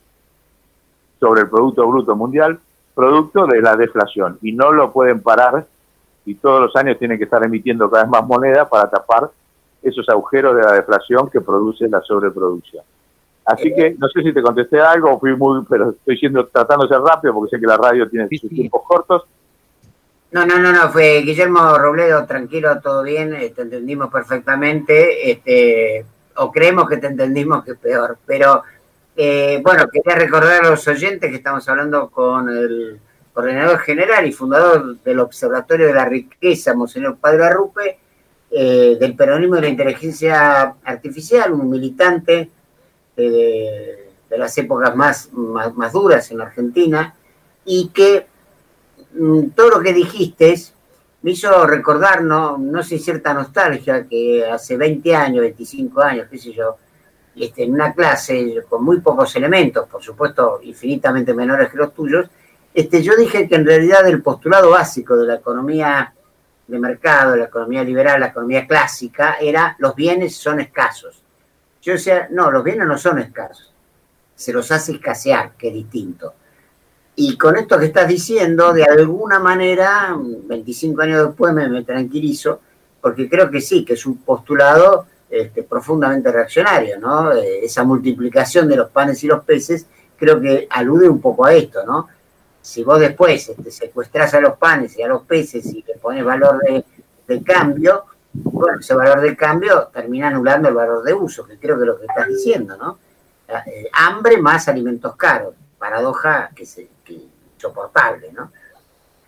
B: sobre el Producto Bruto Mundial, producto de la deflación, y no lo pueden parar, y todos los años tienen que estar emitiendo cada vez más moneda para tapar esos agujeros de la deflación que produce la sobreproducción. Así que, no sé si te contesté algo, fui muy, pero estoy siendo, tratando de ser rápido porque sé que la radio tiene sus tiempos cortos.
G: No, no, no, no, fue Guillermo Robledo, tranquilo, todo bien, eh, te entendimos perfectamente, este, o creemos que te entendimos, que es peor, pero eh, bueno, quería recordar a los oyentes que estamos hablando con el coordinador general y fundador del Observatorio de la Riqueza, Monseñor Padre Arrupe, eh, del peronismo y la inteligencia artificial, un militante eh, de, de las épocas más, más, más duras en la Argentina, y que todo lo que dijiste me hizo recordar, no, no sé, cierta nostalgia, que hace veinte años, veinticinco años, qué sé yo, este, en una clase con muy pocos elementos, por supuesto infinitamente menores que los tuyos, este, yo dije que en realidad el postulado básico de la economía de mercado, de la economía liberal, la economía clásica, era los bienes son escasos. Yo decía, no, los bienes no son escasos, se los hace escasear, que es distinto. Y con esto que estás diciendo, de alguna manera, veinticinco años después me, me tranquilizo, porque creo que sí, que es un postulado este, profundamente reaccionario, ¿no? Eh, esa multiplicación de los panes y los peces, creo que alude un poco a esto, ¿no? Si vos después este, secuestrás a los panes y a los peces y le pones valor de, de cambio, bueno, ese valor de cambio termina anulando el valor de uso, que creo que es lo que estás diciendo, ¿no? Eh, hambre más alimentos caros, paradoja que se que insoportable, ¿no?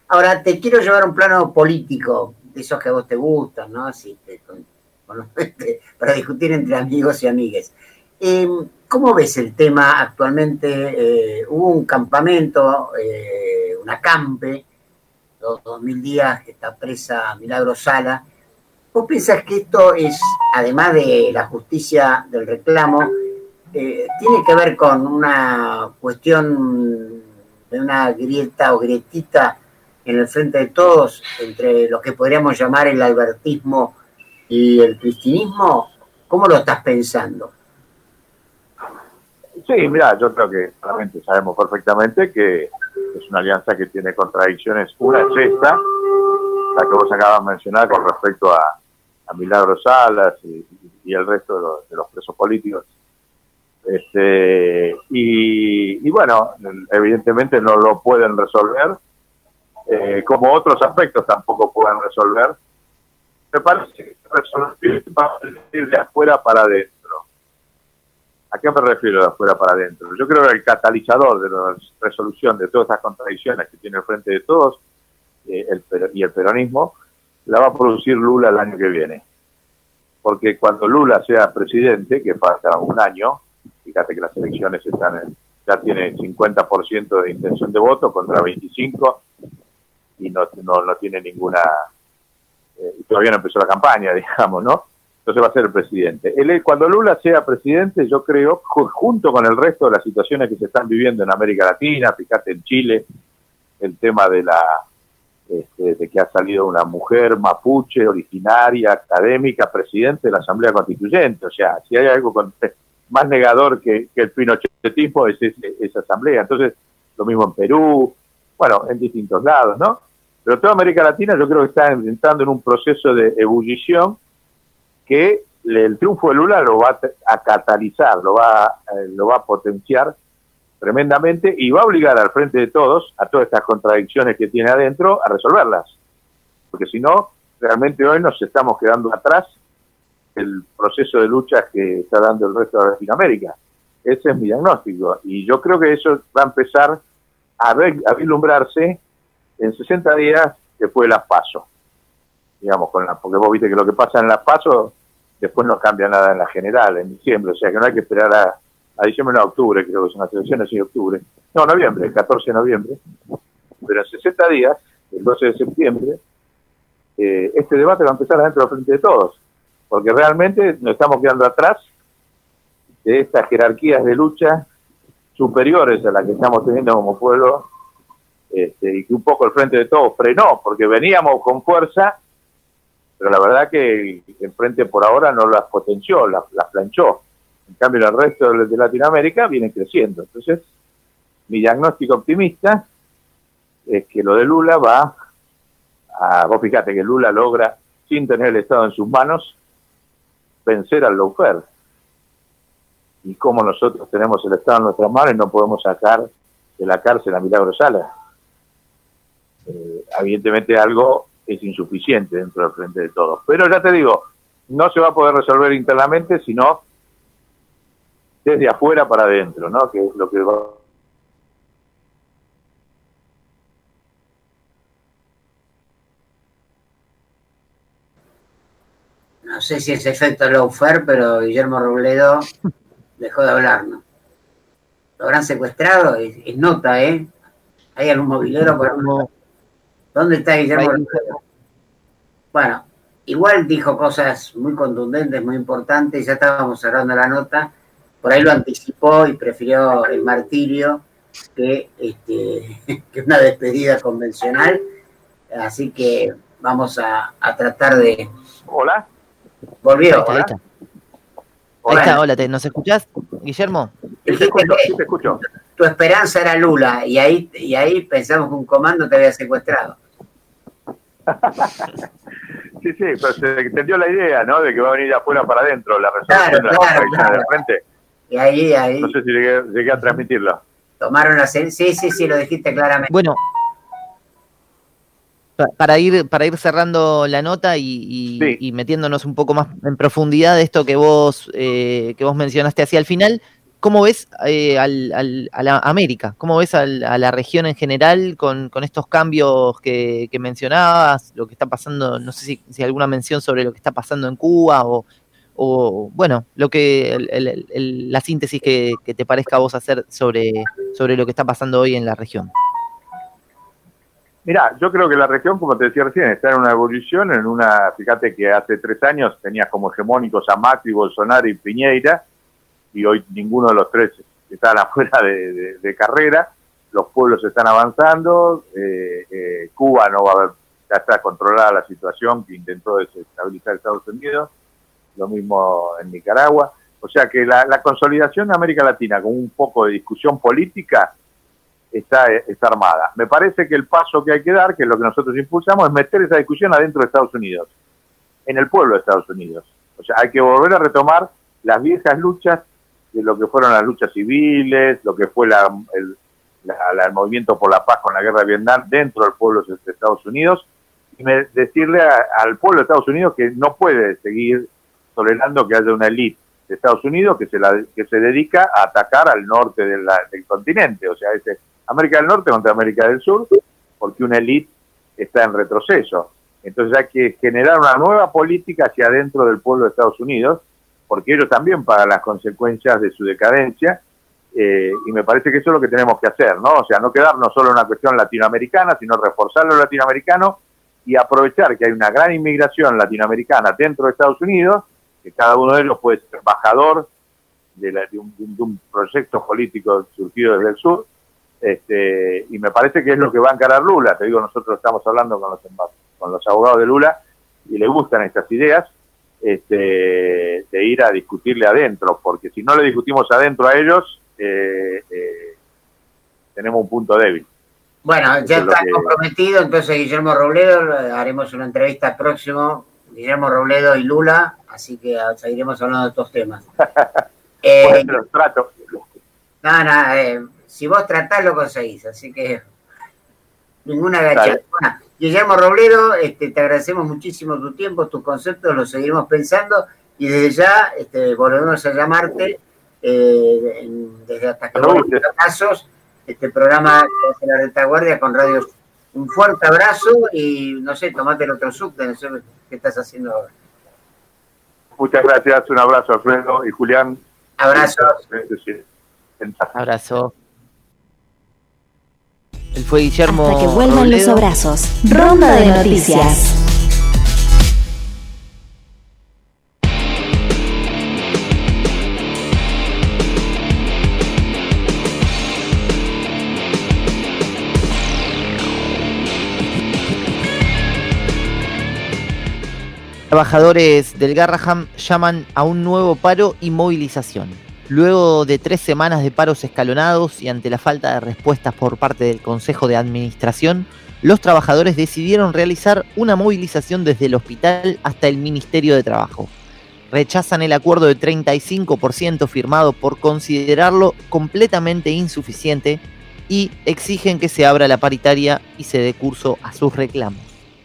G: Ahora, te quiero llevar a un plano político, de esos que a vos te gustan, ¿no? Así, que con, con, para discutir entre amigos y amigues. Eh, ¿Cómo ves el tema actualmente? Eh, hubo un campamento, eh, un acampe, dos, dos mil días que está presa Milagros Sala. ¿Vos pensás que esto es, además de la justicia del reclamo, eh, tiene que ver con una cuestión de una grieta o grietita en el frente de todos entre lo que podríamos llamar el albertismo y el cristinismo? ¿Cómo lo estás pensando?
B: Sí, mira, yo creo que realmente sabemos perfectamente que es una alianza que tiene contradicciones. Una es esta, la que vos acabas de mencionar con respecto a, a Milagros Salas y, y el resto de los, de los presos políticos. Este, y, y bueno, evidentemente no lo pueden resolver, eh, como otros aspectos tampoco pueden resolver. Me parece que resolver va a ir de afuera para adentro. ¿A qué me refiero de afuera para adentro? Yo creo que el catalizador de la resolución de todas estas contradicciones que tiene el Frente de Todos eh, el, y el peronismo la va a producir Lula el año que viene. Porque cuando Lula sea presidente, que falta un año, fíjate que las elecciones están en, ya tiene cincuenta por ciento de intención de voto contra veinticinco y no, no, no tiene ninguna, eh, todavía no empezó la campaña, digamos, ¿no? Entonces va a ser el presidente. Él, cuando Lula sea presidente, yo creo, junto con el resto de las situaciones que se están viviendo en América Latina, fíjate en Chile, el tema de la este, de que ha salido una mujer mapuche, originaria, académica, presidente de la Asamblea Constituyente. O sea, si hay algo con, más negador que, que el pinochetismo es ese, esa asamblea. Entonces, lo mismo en Perú, bueno, en distintos lados, ¿no? Pero toda América Latina yo creo que está entrando en un proceso de ebullición que el triunfo de Lula lo va a catalizar, lo va, eh, lo va a potenciar tremendamente y va a obligar al Frente de Todos, a todas estas contradicciones que tiene adentro, a resolverlas. Porque si no, realmente hoy nos estamos quedando atrás del proceso de lucha que está dando el resto de Latinoamérica. Ese es mi diagnóstico. Y yo creo que eso va a empezar a, ver, a vislumbrarse en sesenta días después de las PASO. Digamos, con la, porque vos viste que lo que pasa en las PASO después no cambia nada en la general, en diciembre, o sea que no hay que esperar a, a diciembre, no, a octubre, creo que son las elecciones en octubre, no, noviembre, el catorce de noviembre, pero en sesenta días, el doce de septiembre, eh, este debate va a empezar adentro del Frente de Todos, porque realmente nos estamos quedando atrás de estas jerarquías de lucha superiores a las que estamos teniendo como pueblo, este, y que un poco el Frente de Todos frenó, porque veníamos con fuerza, pero la verdad que el Frente por ahora no las potenció, las, las planchó. En cambio, el resto de, de Latinoamérica viene creciendo. Entonces, mi diagnóstico optimista es que lo de Lula va a... Vos fíjate que Lula logra, sin tener el Estado en sus manos, vencer al lawfare. Y como nosotros tenemos el Estado en nuestras manos y no podemos sacar de la cárcel a Milagros Sala. Eh, evidentemente algo es insuficiente dentro del Frente de Todos. Pero ya te digo, no se va a poder resolver internamente, sino desde afuera para adentro, ¿no? Que es lo que va...
G: No sé si es efecto lawfare, pero Guillermo Robledo dejó de hablar, ¿no? ¿Lo habrán secuestrado? Es, es nota, ¿eh? ¿Hay algún movilero por ahí? ¿Dónde está Guillermo Robledo? Bueno, igual dijo cosas muy contundentes, muy importantes, ya estábamos cerrando la nota, por ahí lo anticipó y prefirió el martirio que, este, que una despedida convencional, así que vamos a, a tratar de...
B: Hola.
G: Volvió.
N: Ahí está, ahí está. Ahí está, hola, ¿te, ¿nos escuchás, Guillermo?
B: Sí, te escucho, sí te escucho.
G: Tu esperanza era Lula, y ahí, y ahí pensamos que un comando te había secuestrado.
B: Sí, sí, pero se entendió la idea, ¿no? De que va a venir de afuera para adentro la resolución
G: Claro,
B: de la
G: claro,
B: contradicción
G: claro.
B: del Frente.
G: Y ahí, ahí
B: No sé si llegué, llegué a transmitirlo.
G: tomaron la... Sí, sí, sí, lo dijiste claramente.
N: Bueno, pa- para ir para ir cerrando la nota y, y-
B: Sí.
N: y metiéndonos un poco más en profundidad de esto que vos eh, que vos mencionaste hacia el final, ¿cómo ves eh, al, al, a la América? ¿Cómo ves al, a la región en general con, con estos cambios que, que mencionabas? Lo que está pasando, no sé si, si alguna mención sobre lo que está pasando en Cuba o, o bueno, lo que el, el, el, la síntesis que, que te parezca a vos hacer sobre, sobre lo que está pasando hoy en la región.
B: Mirá, yo creo que la región, como te decía recién, está en una evolución, en una, fíjate que hace tres años tenías como hegemónicos a Macri, Bolsonaro y Piñera, y hoy ninguno de los tres están afuera de, de, de carrera, los pueblos están avanzando, eh, eh, Cuba no va a haber, ya está controlada la situación que intentó desestabilizar Estados Unidos, lo mismo en Nicaragua, o sea que la, la consolidación de América Latina con un poco de discusión política está, está armada. Me parece que el paso que hay que dar, que es lo que nosotros impulsamos, es meter esa discusión adentro de Estados Unidos, en el pueblo de Estados Unidos. O sea, hay que volver a retomar las viejas luchas de lo que fueron las luchas civiles, lo que fue la, el, la, la, el movimiento por la paz con la guerra de Vietnam dentro del pueblo de Estados Unidos, y me, decirle a, al pueblo de Estados Unidos que no puede seguir tolerando que haya una élite de Estados Unidos que se, la, que se dedica a atacar al norte de la, del continente, o sea, es América del Norte contra América del Sur, porque una élite está en retroceso. Entonces hay que generar una nueva política hacia adentro del pueblo de Estados Unidos, porque ellos también pagan las consecuencias de su decadencia, eh, y me parece que eso es lo que tenemos que hacer, ¿no? O sea, no quedarnos solo en una cuestión latinoamericana, sino reforzar lo latinoamericano y aprovechar que hay una gran inmigración latinoamericana dentro de Estados Unidos, que cada uno de ellos puede ser embajador de, la, de, un, de un proyecto político surgido desde el sur, este, y me parece que es lo que va a encarar Lula. Te digo, nosotros estamos hablando con los, con los abogados de Lula y le gustan estas ideas, este, de ir a discutirle adentro, porque si no le discutimos adentro a ellos, eh, eh, tenemos un punto débil.
G: Bueno, ya
B: Eso
G: está
B: que...
G: comprometido, entonces Guillermo Robledo, haremos una entrevista próximo, Guillermo Robledo y Lula, así que seguiremos hablando de estos temas. eh,
B: bueno, los trato.
G: No, no, eh, si vos tratás lo conseguís, así que ninguna agachada. Bueno, Guillermo Robledo, este, te agradecemos muchísimo tu tiempo, tus conceptos, los seguiremos pensando y desde ya este, volvemos a llamarte eh, en, desde hasta que vuelvan los casos, este programa que hace la Retaguardia con radios. Un fuerte abrazo y no sé, tomate el otro subte, no sé qué estás haciendo ahora.
B: Muchas gracias, un abrazo Alfredo y Julián.
G: Abrazo.
N: Abrazo. Él fue Guillermo
O: Hasta que vuelvan
N: Robledo.
O: Los abrazos. Ronda de noticias.
N: Trabajadores del Garraham llaman a un nuevo paro y movilización. Luego de tres semanas de paros escalonados y ante la falta de respuestas por parte del Consejo de Administración, los trabajadores decidieron realizar una movilización desde el hospital hasta el Ministerio de Trabajo. Rechazan el acuerdo de treinta y cinco por ciento firmado por considerarlo completamente insuficiente y exigen que se abra la paritaria y se dé curso a sus reclamos.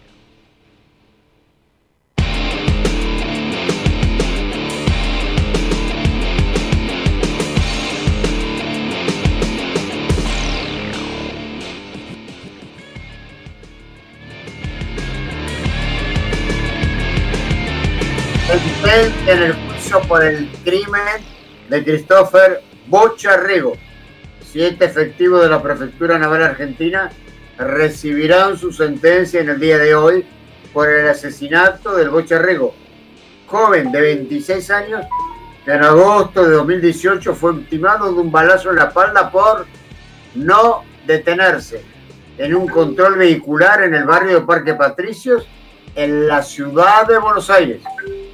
G: En el juicio por el crimen de Christopher Bocharrego, siete efectivos de la Prefectura Naval Argentina recibirán su sentencia en el día de hoy por el asesinato del Bocharrego, joven de veintiséis años que en agosto de dos mil dieciocho fue ultimado de un balazo en la espalda por no detenerse en un control vehicular en el barrio de Parque Patricios, en la ciudad de Buenos Aires.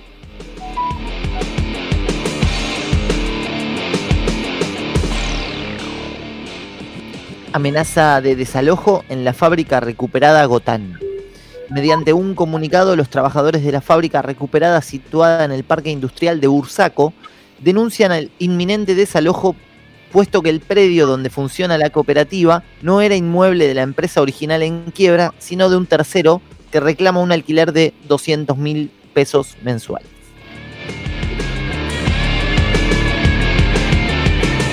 N: Amenaza de desalojo en la fábrica recuperada Gotán. Mediante un comunicado, los trabajadores de la fábrica recuperada situada en el parque industrial de Bursaco denuncian el inminente desalojo, puesto que el predio donde funciona la cooperativa no era inmueble de la empresa original en quiebra, sino de un tercero que reclama un alquiler de doscientos mil pesos mensuales.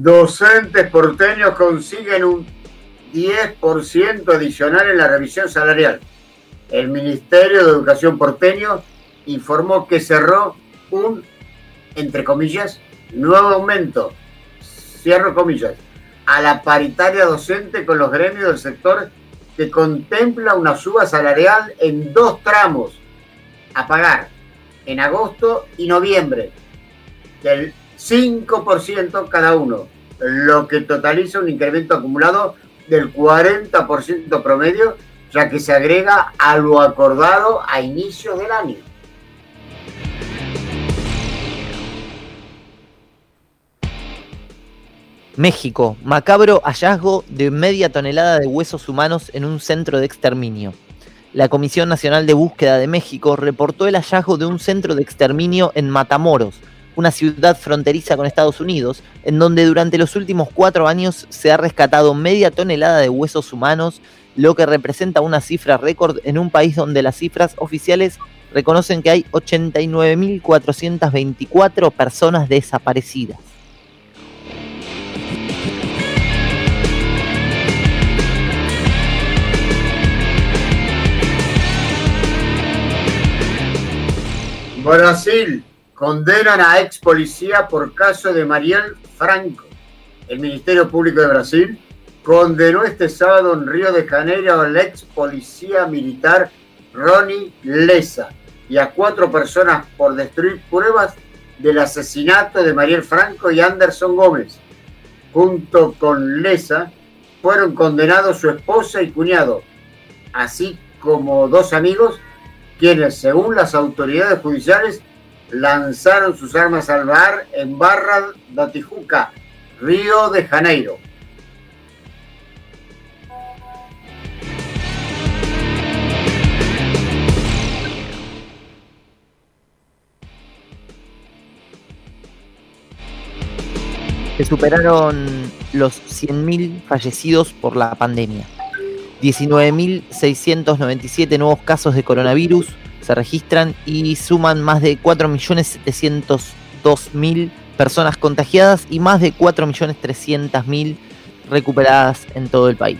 G: Docentes porteños consiguen un diez por ciento adicional en la revisión salarial. El Ministerio de Educación porteño informó que cerró un, entre comillas, nuevo aumento, cierro comillas, a la paritaria docente con los gremios del sector, que contempla una suba salarial en dos tramos a pagar en agosto y noviembre, del cinco por ciento cada uno, lo que totaliza un incremento acumulado del cuarenta por ciento promedio, ya que se agrega a lo acordado a inicios del año.
N: México, macabro hallazgo de media tonelada de huesos humanos en un centro de exterminio. La Comisión Nacional de Búsqueda de México reportó el hallazgo de un centro de exterminio en Matamoros, una ciudad fronteriza con Estados Unidos, en donde durante los últimos cuatro años se ha rescatado media tonelada de huesos humanos, lo que representa una cifra récord en un país donde las cifras oficiales reconocen que hay ochenta y nueve mil cuatrocientas veinticuatro personas desaparecidas.
G: Brasil, condenan a ex policía por caso de Marielle Franco. El Ministerio Público de Brasil condenó este sábado en Río de Janeiro al ex policía militar Rony Lessa y a cuatro personas por destruir pruebas del asesinato de Marielle Franco y Anderson Gómez. Junto con Lessa fueron condenados su esposa y cuñado, así como dos amigos, quienes, según las autoridades judiciales, lanzaron sus armas al mar en Barra da Tijuca, Río de Janeiro.
N: Se superaron los cien mil fallecidos por la pandemia. diecinueve mil seiscientos noventa y siete nuevos casos de coronavirus se registran y suman más de cuatro millones setecientos dos mil personas contagiadas y más de cuatro millones trescientos mil recuperadas en todo el país.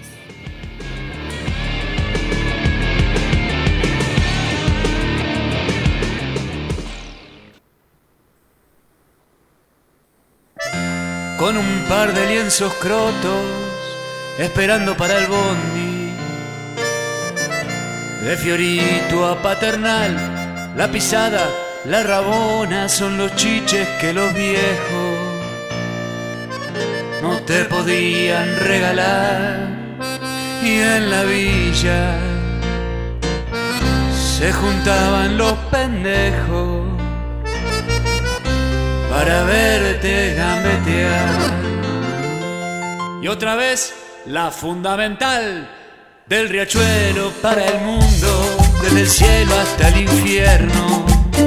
C: Con un par de lienzos crotos, esperando para el bondi. De Fiorito a Paternal, la pisada, la rabona son los chiches que los viejos no te podían regalar. Y en la villa se juntaban los pendejos para verte gambetear. Y otra vez la fundamental del riachuelo para el mundo, desde el cielo hasta el infierno.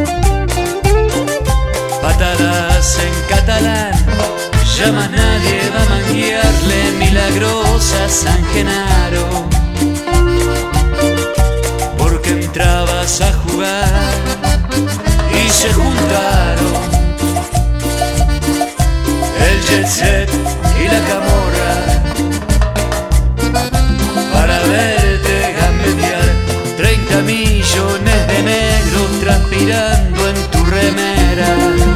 C: Patadas en catalán, ya más nadie va a manguearle, milagrosa San Genaro. Porque entrabas a jugar y se juntaron el jet set y la camorra para verte gambetear. Treinta millones de negros transpirando en tu remera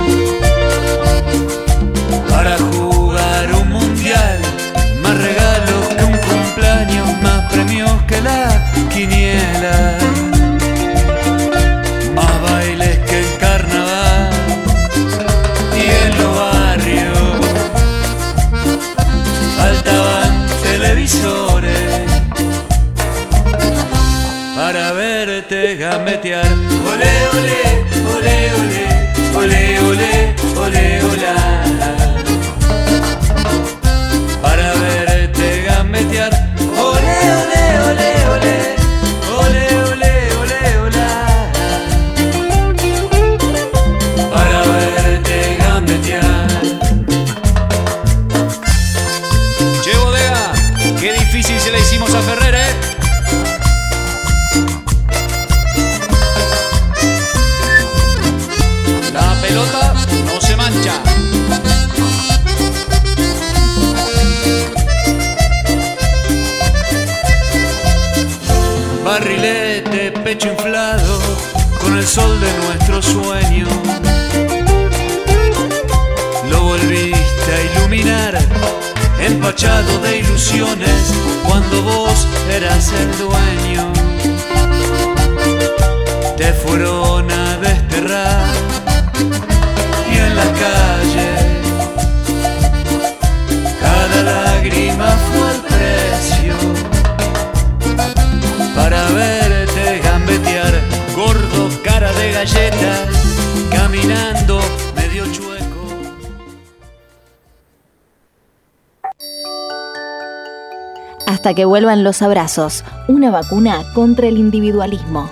C: para jugar un mundial. Más regalos que un cumpleaños, más premios que la quiniela, más bailes que en carnaval y en los barrios faltaban televisores para verte gambetear. Olé, olé, olé, olé, olé, olé, olé, olá. Para verte gambetear. Olé, olé, olé, olé, olé, olé, olé, olá. Para verte gambetear. Che, bodega, qué difícil se la hicimos a Ferrer, ¿eh? La pelota no se mancha. pecho inflado con el sol de nuestro sueño. Lo volviste a iluminar, empachado de ilusiones, cuando vos eras el dueño. Te fueron a desterrar y en la calle cada lágrima fue el precio para verte gambetear, gordo, cara de galleta, caminando medio chueco.
O: Hasta que vuelvan los abrazos, una vacuna contra el individualismo.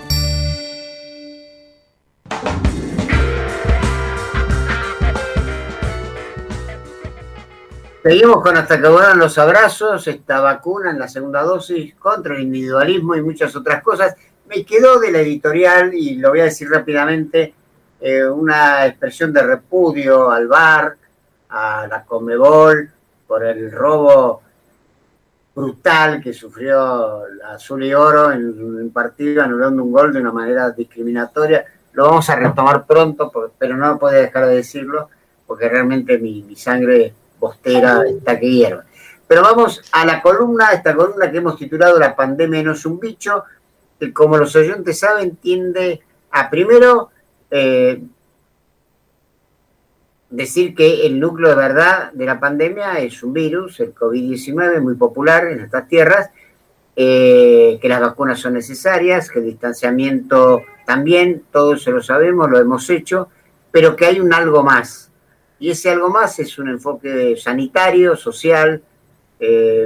G: Seguimos con Hasta que vuelvan los abrazos, esta vacuna en la segunda dosis contra el individualismo y muchas otras cosas. Me quedó de la editorial, y lo voy a decir rápidamente, eh, una expresión de repudio al V A R, a la Conmebol, por el robo brutal que sufrió la Azul y Oro en un partido, anulando un gol de una manera discriminatoria. Lo vamos a retomar pronto, pero no puedo dejar de decirlo, porque realmente mi, mi sangre postera está que hierve. Pero vamos a la columna, esta columna que hemos titulado La pandemia no es un bicho, que como los oyentes saben, tiende a primero eh, decir que el núcleo de verdad de la pandemia es un virus, el COVID diecinueve, muy popular en estas tierras, eh, que las vacunas son necesarias, que el distanciamiento también, todo eso lo sabemos, lo hemos hecho, pero que hay un algo más. Y ese algo más es un enfoque sanitario, social, eh,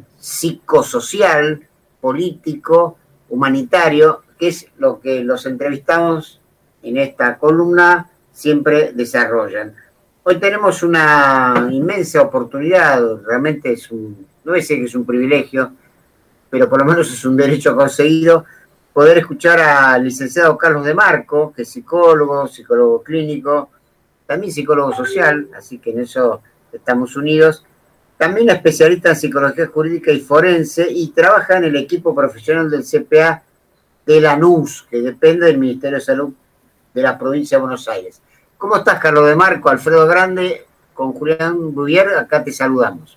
G: psicosocial, político, humanitario, que es lo que los entrevistamos en esta columna siempre desarrollan. Hoy tenemos una inmensa oportunidad, realmente es un, no voy a decir que es un privilegio, pero por lo menos es un derecho conseguido, poder escuchar al licenciado Carlos de Marco, que es psicólogo, psicólogo clínico, también psicólogo social, así que en eso estamos unidos, también especialista en psicología jurídica y forense, y trabaja en el equipo profesional del C P A de Lanús, que depende del Ministerio de Salud de la provincia de Buenos Aires. ¿Cómo estás, Carlos de Marco? Alfredo Grande, con Julián Bouvier, acá te saludamos.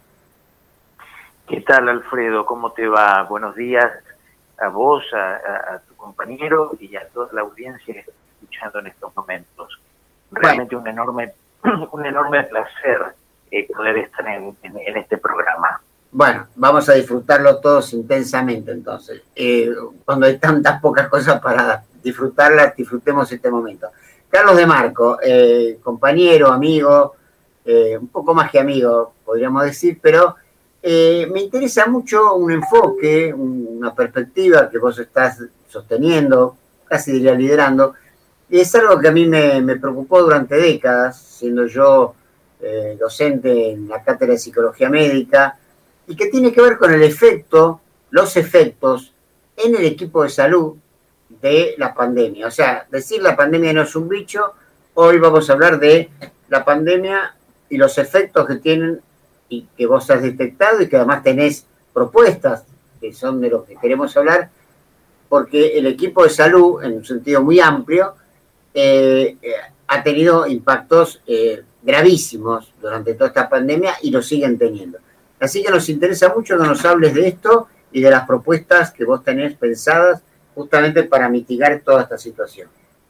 F: ¿Qué tal, Alfredo? ¿Cómo te va? Buenos días a vos, a, a, a tu compañero y a toda la audiencia que está escuchando en estos momentos. Realmente bueno. un enorme un enorme placer eh, poder estar en, en, en este programa.
G: Bueno, vamos a disfrutarlo todos intensamente entonces. Eh, cuando hay tantas pocas cosas para disfrutarlas, disfrutemos este momento. Carlos de Marco, eh, compañero, amigo, eh, un poco más que amigo, podríamos decir, pero eh, me interesa mucho un enfoque, una perspectiva que vos estás sosteniendo, casi diría liderando, y es algo que a mí me, me preocupó durante décadas, siendo yo eh, docente en la cátedra de Psicología Médica, y que tiene que ver con el efecto, los efectos en el equipo de salud de la pandemia. O sea, decir la pandemia no es un bicho, hoy vamos a hablar de la pandemia y los efectos que tienen y que vos has detectado y que además tenés propuestas que son de los que queremos hablar, porque el equipo de salud, en un sentido muy amplio, eh, eh, ha tenido impactos eh, gravísimos durante toda esta pandemia y lo siguen teniendo. Así que nos interesa mucho que nos hables de esto y de las propuestas que vos tenés pensadas justamente para mitigar toda esta situación.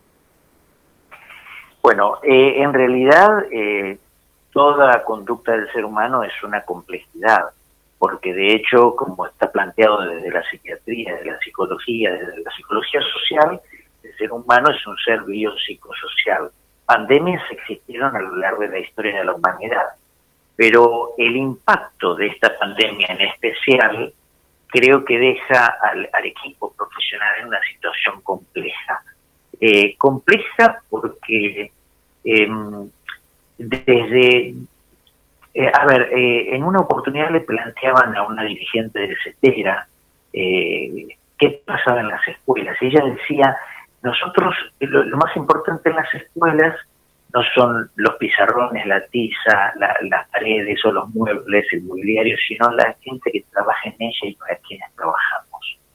F: Bueno, eh, en realidad eh, toda conducta del ser humano es una complejidad, porque de hecho, como está planteado desde la psiquiatría, desde la psicología, desde la psicología social, el ser humano es un ser biopsicosocial. Pandemias existieron a lo largo de la historia de la humanidad, pero el impacto de esta pandemia en especial creo que deja al, al equipo profesional en una situación compleja. Eh, compleja porque eh, desde... Eh, a ver, eh, en una oportunidad le planteaban a una dirigente de CETERA eh, qué pasaba en las escuelas. Y ella decía, nosotros, lo, lo más importante en las escuelas no son los pizarrones, la tiza, la, las paredes o los muebles, el mobiliario, sino la gente que trabaja en ella y para quienes trabajamos.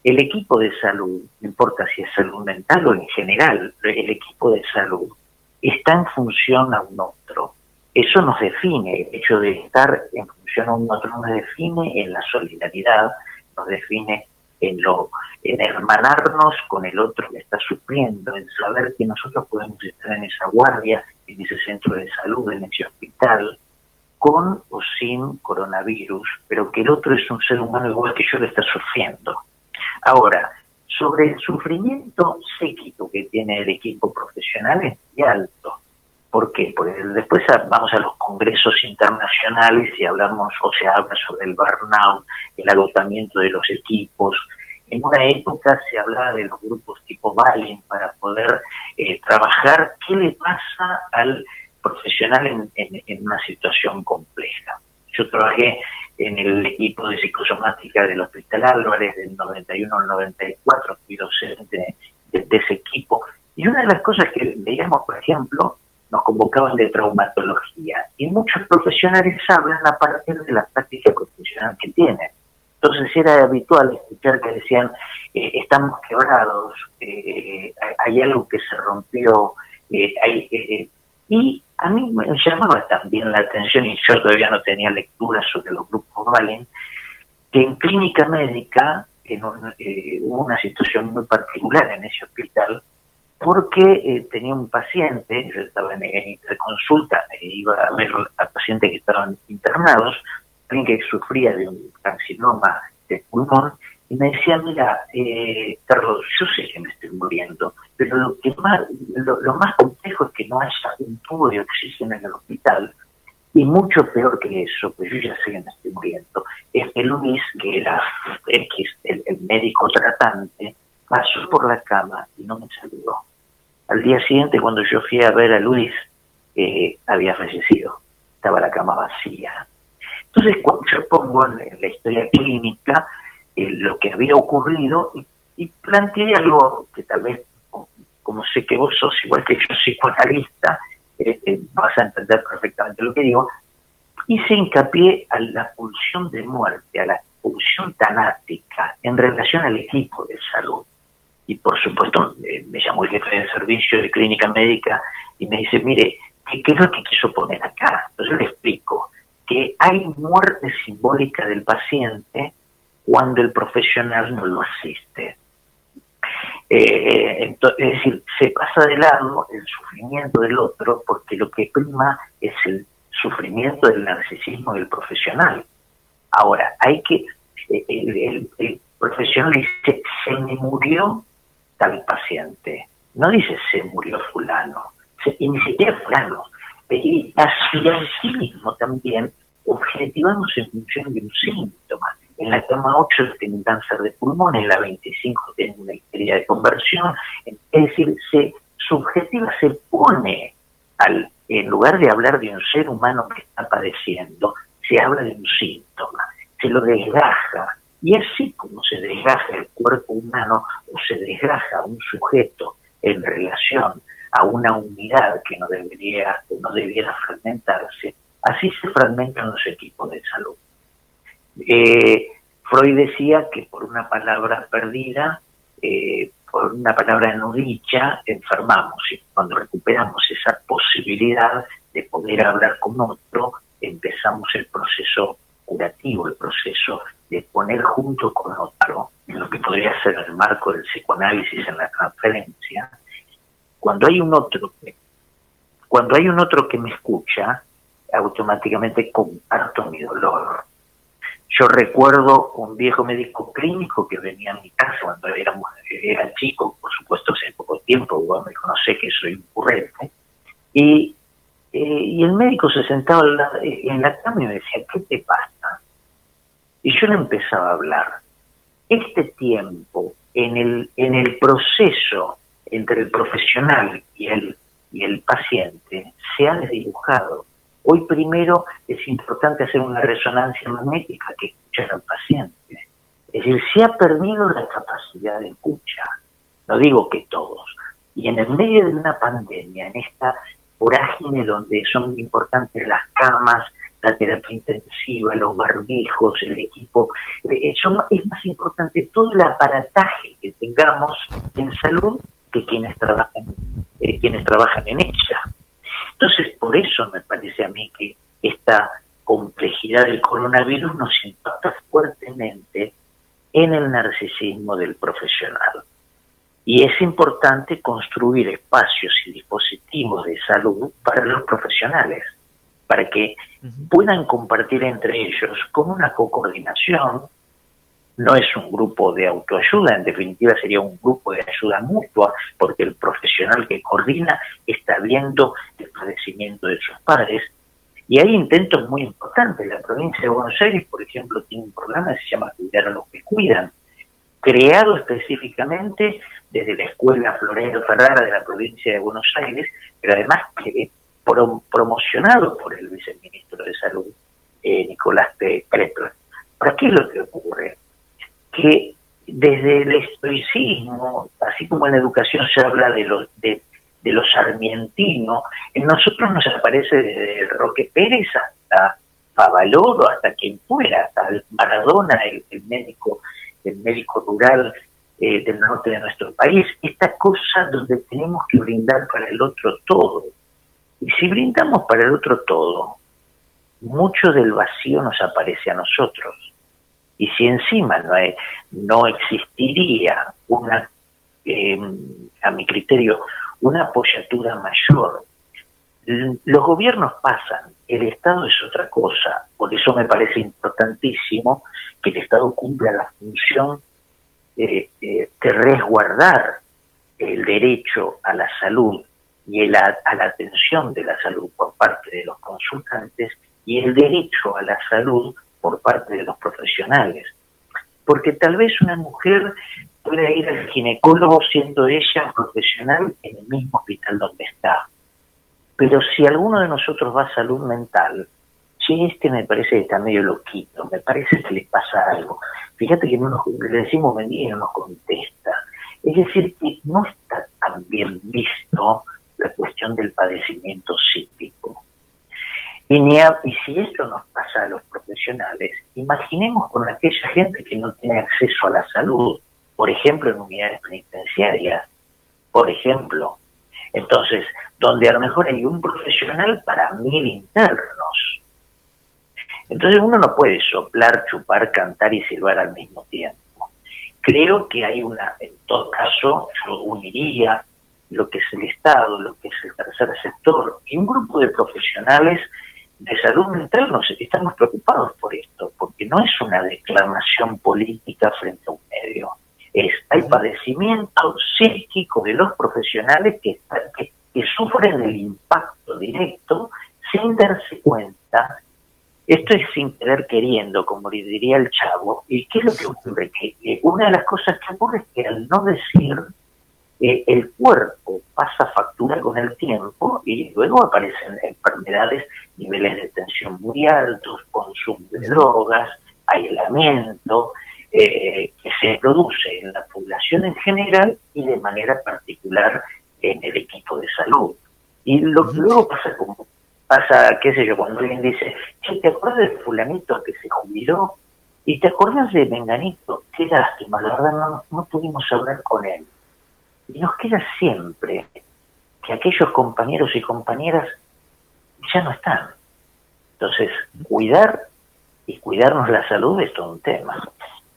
F: el equipo de salud, no importa si es salud mental o en general, el equipo de salud está en función a un otro. Eso nos define, el hecho de estar en función a un otro nos define en la solidaridad, nos define en lo, en hermanarnos con el otro que está sufriendo, en saber que nosotros podemos estar en esa guardia, en ese centro de salud, en ese hospital, con o sin coronavirus, pero que el otro es un ser humano igual que yo que está sufriendo. Ahora, sobre el sufrimiento psíquico que tiene el equipo profesional es muy alto. ¿Por qué? Porque después vamos a los congresos internacionales y hablamos o se habla sobre el burnout, el agotamiento de los equipos. En una época se hablaba de los grupos tipo Valen para poder eh, trabajar qué le pasa al profesional en, en, en una situación compleja. Yo trabajé en el equipo de psicosomática del Hospital Álvarez del noventa y uno al noventa y cuatro, fui docente de, de ese equipo. Y una de las cosas que veíamos, por ejemplo, nos convocaban de traumatología. Y muchos profesionales hablan a partir de la práctica profesional que tienen. Entonces era habitual escuchar que decían, eh, estamos quebrados, eh, hay algo que se rompió, eh, hay, eh, y a mí me llamaba también la atención, y yo todavía no tenía lectura sobre los grupos Valen, que en clínica médica en un, eh, hubo una situación muy particular en ese hospital, porque eh, tenía un paciente, yo estaba en, en interconsulta, e iba a ver a pacientes que estaban internados, alguien que sufría de un carcinoma de pulmón, y me decía, mira, eh, Carlos, yo sé que me estoy muriendo, pero lo que más, lo, lo más complejo es que no haya un tubo de oxígeno en el hospital, y mucho peor que eso, pues yo ya sé que me estoy muriendo, es que Luis, que era el, el, el médico tratante, pasó por la cama y no me saludó. Al día siguiente, cuando yo fui a ver a Luis, eh, había fallecido, estaba la cama vacía. Entonces, cuando yo pongo en la historia clínica eh, lo que había ocurrido y, y planteé algo que tal vez, como sé que vos sos igual que yo psicoanalista, eh, eh, vas a entender perfectamente lo que digo, hice hincapié a la pulsión de muerte, a la pulsión tanática en relación al equipo de salud. Y por supuesto eh, me llamó el jefe de servicio de clínica médica y me dice, mire, ¿qué, qué es lo que quiso poner acá? Entonces yo le explico que hay muerte simbólica del paciente cuando el profesional no lo asiste. Eh, entonces, es decir, se pasa de lado el sufrimiento del otro porque lo que prima es el sufrimiento del narcisismo del profesional. Ahora, hay que, eh, el, el, el profesional dice, se me murió tal paciente, no dice se murió fulano, se, y ni siquiera fulano. Y así así mismo también objetivamos en función de un síntoma. En la cama ocho tiene un cáncer de pulmón, en la veinticinco tiene una histeria de conversión. Es decir, se subjetiva, se pone, al en lugar de hablar de un ser humano que está padeciendo, se habla de un síntoma, se lo desgaja. Y así como se desgaja el cuerpo humano o se desgaja un sujeto en relación a una unidad que no debería, que no debiera fragmentarse, así se fragmentan los equipos de salud. Eh, Freud decía que por una palabra perdida, eh, por una palabra no dicha, enfermamos. Y cuando recuperamos esa posibilidad de poder hablar con otro, empezamos el proceso curativo, el proceso de poner junto con otro, en lo que podría ser el marco del psicoanálisis en la transferencia. Cuando hay un otro que, cuando hay un otro que me escucha, automáticamente comparto mi dolor. Yo recuerdo un viejo médico clínico que venía a mi casa cuando éramos, era chico, por supuesto hace poco tiempo, bueno, me conoce que soy un currente, y, eh, y el médico se sentaba en la, en la cama y me decía, ¿qué te pasa? Y yo le empezaba a hablar. Este tiempo, en el, en el proceso entre el profesional y el, y el paciente, se ha desdibujado. Hoy primero es importante hacer una resonancia magnética que escuchar al paciente. Es decir, se ha perdido la capacidad de escucha. No digo que todos. Y en el medio de una pandemia, en esta vorágine donde son importantes las camas, la terapia intensiva, los barbijos, el equipo. Eso es más importante todo el aparataje que tengamos en salud que quienes trabajan, eh, quienes trabajan en ella. Entonces, por eso me parece a mí que esta complejidad del coronavirus nos impacta fuertemente en el narcisismo del profesional. Y es importante construir espacios y dispositivos de salud para los profesionales, para que puedan compartir entre ellos con una co-coordinación. No es un grupo de autoayuda, en definitiva sería un grupo de ayuda mutua, porque el profesional que coordina está viendo el padecimiento de sus padres. Y hay intentos muy importantes. La provincia de Buenos Aires, por ejemplo, tiene un programa que se llama Cuidar a los que Cuidan, creado específicamente desde la Escuela Florero Ferrara de la provincia de Buenos Aires, pero además que pro, promocionado por el viceministro de Salud, eh, Nicolás Crepler. ¿Para qué es lo que ocurre? Que desde el estoicismo, así como en la educación se habla de los de, de los sarmientinos, en nosotros nos aparece desde el Roque Pérez hasta Favaloro, hasta quien fuera, hasta Maradona, el, el médico, el médico rural eh, del norte de nuestro país, esta cosa donde tenemos que brindar para el otro todo. Y si brindamos para el otro todo, mucho del vacío nos aparece a nosotros. Y si encima no, hay, no existiría una, eh, a mi criterio, una apoyatura mayor, los gobiernos pasan, el Estado es otra cosa. Por eso me parece importantísimo que el Estado cumpla la función eh, eh, de resguardar el derecho a la salud y el a, a la atención de la salud por parte de los consultantes y el derecho a la salud por parte de los profesionales. Porque tal vez una mujer pueda ir al ginecólogo siendo ella profesional en el mismo hospital donde está. Pero si alguno de nosotros va a salud mental, si este me parece que está medio loquito, me parece que le pasa algo. Fíjate que no nos, le decimos buen día y no nos contesta. Es decir, que no está tan bien visto la cuestión del padecimiento psíquico. Y, ni a, y si esto nos pasa a los profesionales, imaginemos con aquella gente que no tiene acceso a la salud, por ejemplo en unidades penitenciarias, por ejemplo. Entonces, donde a lo mejor hay un profesional para mil internos. Entonces uno no puede soplar, chupar, cantar y silbar al mismo tiempo. Creo que hay una, en todo caso, yo uniría lo que es el Estado, lo que es el tercer sector, y un grupo de profesionales de salud mental. Nos estamos preocupados por esto, porque no es una declamación política frente a un medio. Es, hay padecimiento psíquico de los profesionales que, que, que sufren el impacto directo sin darse cuenta. Esto es sin querer queriendo, como le diría el Chavo. ¿Y qué es lo que ocurre? Que eh, una de las cosas que ocurre es que al no decir, eh, el cuerpo pasa factura con el tiempo y luego aparecen enfermedades, niveles de tensión muy altos, consumo de drogas, aislamiento, eh, que se produce en la población en general y de manera particular en el equipo de salud. Y lo que luego pasa como pasa, qué sé yo, cuando alguien dice, che, ¿te acuerdas de fulanito que se jubiló? ¿Y te acuerdas de menganito? Qué lástima, la verdad no, no pudimos hablar con él. Y nos queda siempre que aquellos compañeros y compañeras ya no están. Entonces, cuidar y cuidarnos la salud es todo un tema.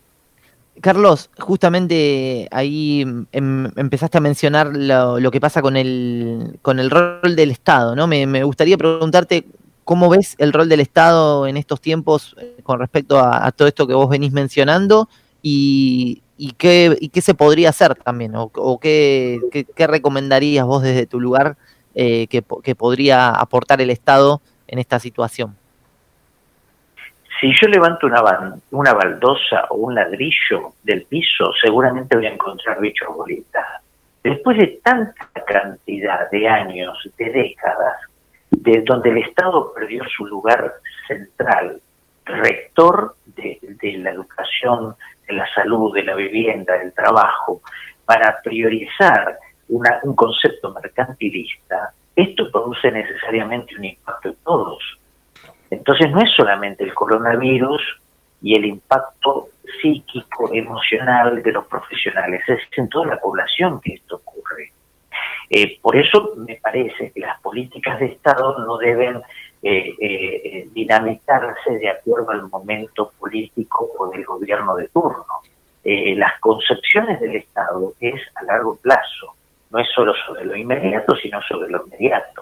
N: Carlos, justamente ahí em, empezaste a mencionar lo, lo que pasa con el con el rol del Estado, ¿no? Me, me gustaría preguntarte cómo ves el rol del Estado en estos tiempos con respecto a, a todo esto que vos venís mencionando y, y, qué, y qué se podría hacer también, o, o qué, qué, qué recomendarías vos desde tu lugar eh, que, que podría aportar el Estado en esta situación.
F: Si yo levanto una, ban- una baldosa o un ladrillo del piso, seguramente voy a encontrar bichos bolitas. Después de tanta cantidad de años, de décadas, de donde el Estado perdió su lugar central, rector de, de la educación, de la salud, de la vivienda, del trabajo, para priorizar una, un concepto mercantilista, esto produce necesariamente un impacto en todos. Entonces no es solamente el coronavirus y el impacto psíquico, emocional de los profesionales, es en toda la población que esto ocurre. Eh, por eso me parece que las políticas de Estado no deben eh, eh, dinamitarse de acuerdo al momento político o del gobierno de turno. Eh, las concepciones del Estado es a largo plazo, no es solo sobre lo inmediato, sino sobre lo inmediato.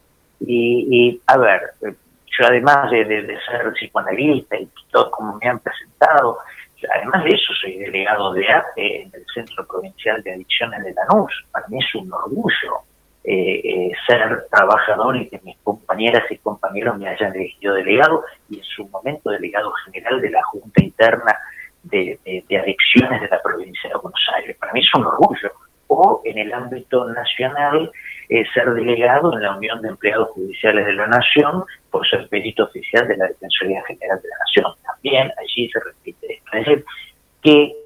F: Y, y a ver, yo además de, de, de ser psicoanalista y todo como me han presentado, además de eso soy delegado de A P E en el Centro Provincial de Adicciones de Lanús. Para mí es un orgullo eh, eh, ser trabajador y que mis compañeras y compañeros me hayan elegido delegado, y en su momento delegado general de la Junta Interna de, de, de Adicciones de la Provincia de Buenos Aires. Para mí es un orgullo. O en el ámbito nacional, eh, ser delegado en la Unión de Empleados Judiciales de la Nación por ser perito oficial de la Defensoría General de la Nación. También allí se repite esto. Es decir, que,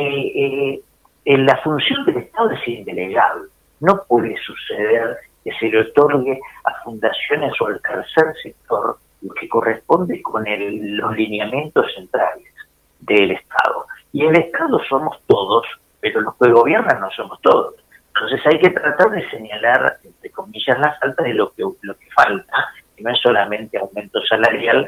F: que eh, en la función del Estado es indelegable. No puede suceder que se le otorgue a fundaciones o al tercer sector lo que corresponde con el, los lineamientos centrales del Estado. Y el Estado somos todos, pero los que gobiernan no somos todos. Entonces hay que tratar de señalar, entre comillas, la falta de lo que, lo que falta, que no es solamente aumento salarial,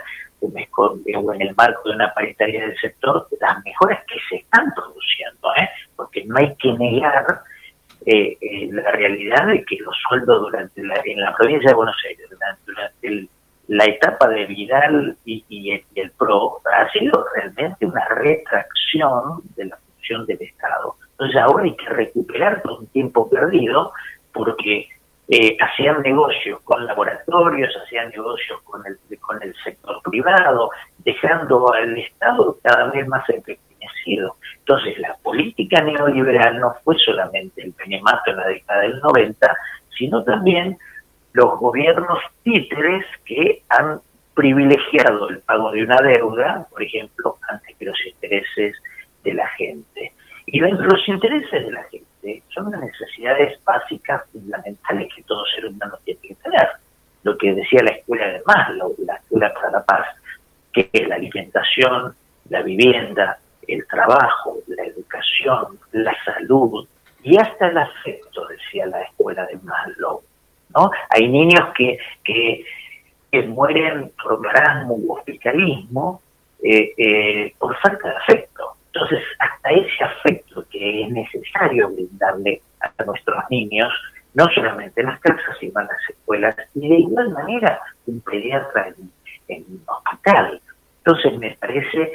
F: o en el marco de una paritaria del sector, las mejoras que se están produciendo, ¿eh? Porque no hay que negar eh, eh, la realidad de que los sueldos durante la, en la provincia de Buenos Aires, durante, durante el, la etapa de Vidal y, y, el, y el P R O, ha sido realmente una retracción de la función del Estado. Entonces ahora hay que recuperar todo un tiempo perdido, porque eh, hacían negocios con laboratorios, hacían negocios con el, con el sector privado, dejando al Estado cada vez más empequeñecido. Entonces la política neoliberal no fue solamente el penemato en la década del noventa, sino también los gobiernos títeres que han privilegiado el pago de una deuda, por ejemplo, antes que los intereses de la gente. Y los intereses de la gente son las necesidades básicas, fundamentales que todo ser humano tiene que tener. Lo que decía la escuela de Maslow, la escuela para la paz, que es la alimentación, la vivienda, el trabajo, la educación, la salud y hasta el afecto, decía la escuela de Maslow, ¿no? Hay niños que, que, que mueren por marasmo u hospitalismo eh, eh, por falta de afecto. Entonces, hasta ese afecto que es necesario brindarle a nuestros niños, no solamente en las casas, sino en las escuelas, y de igual manera un pediatra en, en un hospital. Entonces, me parece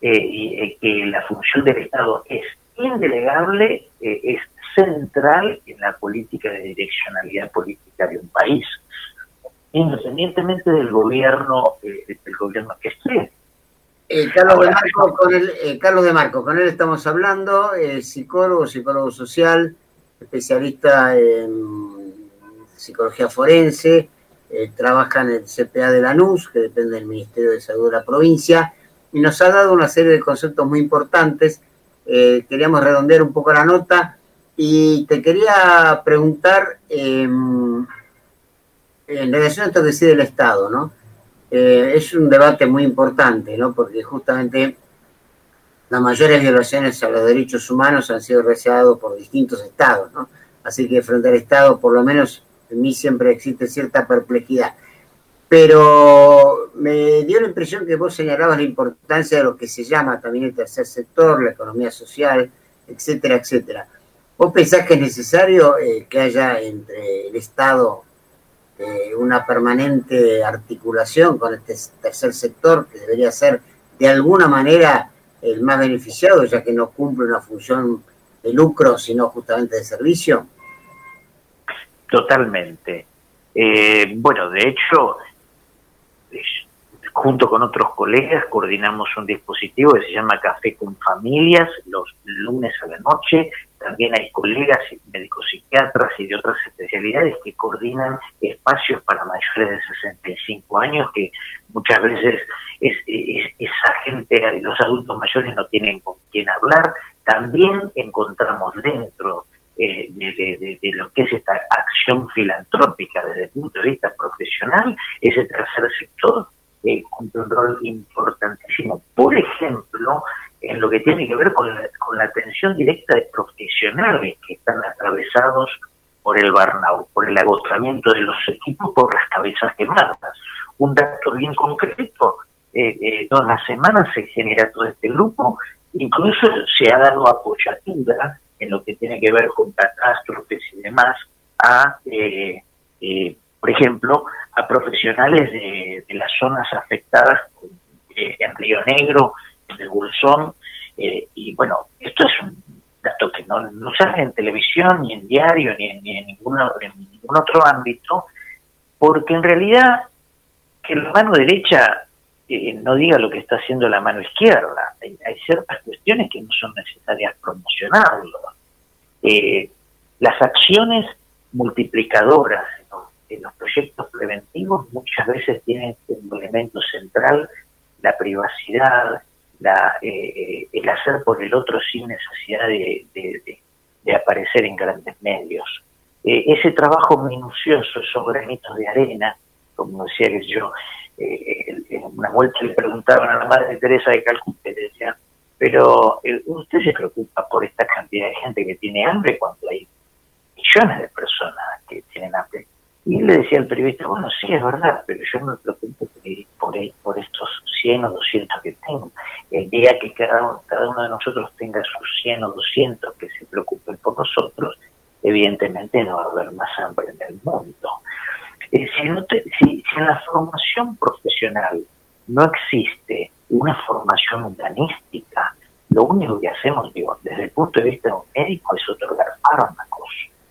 F: eh, que la función del Estado es indelegable, eh, es central en la política de direccionalidad política de un país, independientemente del gobierno, eh, del gobierno que esté.
G: Eh, Carlos, Ahora, de Marco, con él, eh, Carlos de Marco, con él estamos hablando, eh, psicólogo, psicólogo social, especialista en psicología forense, eh, trabaja en el C P A de Lanús, que depende del Ministerio de Salud de la provincia, y nos ha dado una serie de conceptos muy importantes. Eh, queríamos redondear un poco la nota, y te quería preguntar, eh, en relación a esto que decide el Estado, ¿no? Eh, es un debate muy importante, ¿no? Porque justamente las mayores violaciones a los derechos humanos han sido realizadas por distintos estados, ¿no? Así que frente al Estado, por lo menos en mí siempre existe cierta perplejidad. Pero me dio la impresión que vos señalabas la importancia de lo que se llama también el tercer sector, la economía social, etcétera, etcétera. ¿Vos pensás que es necesario eh, que haya entre el Estado Eh, una permanente articulación con este tercer sector, que debería ser de alguna manera el más beneficiado, ya que no cumple una función de lucro, sino justamente de servicio?
F: Totalmente. Eh, bueno, de hecho, junto con otros colegas, coordinamos un dispositivo que se llama Café con Familias, los lunes a la noche. También hay colegas médicos psiquiatras y de otras especialidades que coordinan espacios para mayores de sesenta y cinco años, que muchas veces es, es, esa gente, los adultos mayores no tienen con quién hablar. También encontramos dentro eh, de, de, de lo que es esta acción filantrópica desde el punto de vista profesional, ese tercer sector eh, cumple un rol importantísimo. Por ejemplo, en lo que tiene que ver con la, con la atención directa de profesionales que están atravesados por el burnout, por el agotamiento de los equipos, por las cabezas quemadas. Un dato bien concreto, eh, eh, todas las semanas se genera todo este grupo, incluso se ha dado apoyatura en lo que tiene que ver con catástrofes y demás, a, eh, eh, por ejemplo, a profesionales de, de las zonas afectadas eh, en Río Negro, en el Bolsón, eh, y bueno, esto es un dato que no, no sale en televisión, ni en diario, ni en, ni en, ninguna, en ningún otro ámbito, porque en realidad que la mano derecha eh, no diga lo que está haciendo la mano izquierda. Hay, hay ciertas cuestiones que no son necesarias promocionarlo. Eh, las acciones multiplicadoras en los, en los proyectos preventivos muchas veces tienen como elemento central la privacidad, la, eh, el hacer por el otro sin necesidad de, de, de, de aparecer en grandes medios. Eh, ese trabajo minucioso, esos granitos de arena, como decía que yo, eh, en una vuelta le preguntaban a la Madre Teresa de Calcuta, le decían, pero eh, usted se preocupa por esta cantidad de gente que tiene hambre cuando hay millones de personas que tienen hambre. Y él le decía al periodista, bueno, sí, es verdad, pero yo no me preocupo por, por estos cien o doscientos que tengo. El día que cada, cada uno de nosotros tenga sus cien o doscientos que se preocupen por nosotros, evidentemente no va a haber más hambre en el mundo. Eh, si, no te, si, si en la formación profesional no existe una formación humanística, lo único que hacemos, digo, desde el punto de vista de un médico es otorgar fármacos,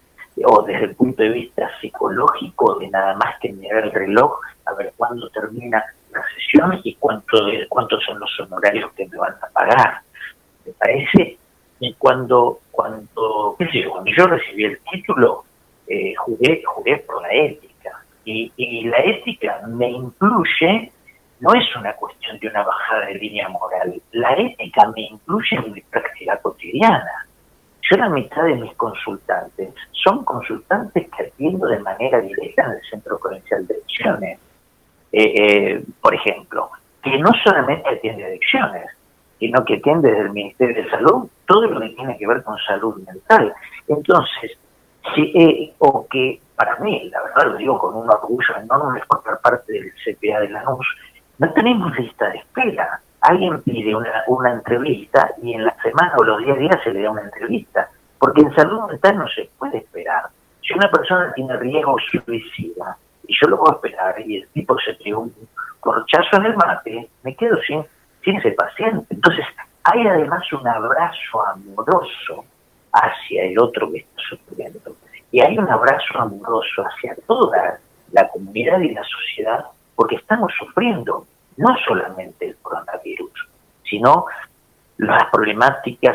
F: o desde el punto de vista psicológico de nada más que mirar el reloj a ver cuándo termina la sesión y cuánto de, cuántos son los honorarios que me van a pagar. Me parece que cuando cuando qué sé yo, cuando yo recibí el título eh, jugué jugué por la ética y, y la ética me incluye, no es una cuestión de una bajada de línea moral, la ética me incluye en mi práctica cotidiana. Yo la mitad de mis consultantes son consultantes que atiendo de manera directa en el Centro Provincial de Adicciones. Eh, eh, por ejemplo, que no solamente atiende adicciones, sino que atiende desde el Ministerio de Salud todo lo que tiene que ver con salud mental. Entonces, si, eh, o que para mí, la verdad lo digo con un orgullo enorme por parte del C P A de Lanús, no tenemos lista de espera. Alguien pide una, una entrevista y en la semana o los diez días se le da una entrevista, porque en salud mental no se puede esperar. Si una persona tiene riesgo suicida y yo lo puedo esperar y el tipo se pegó un corchazo en el mate, me quedo sin, sin ese paciente. Entonces hay además un abrazo amoroso hacia el otro que está sufriendo y hay un abrazo amoroso hacia toda la comunidad y la sociedad, porque estamos sufriendo no solamente el coronavirus, sino las problemáticas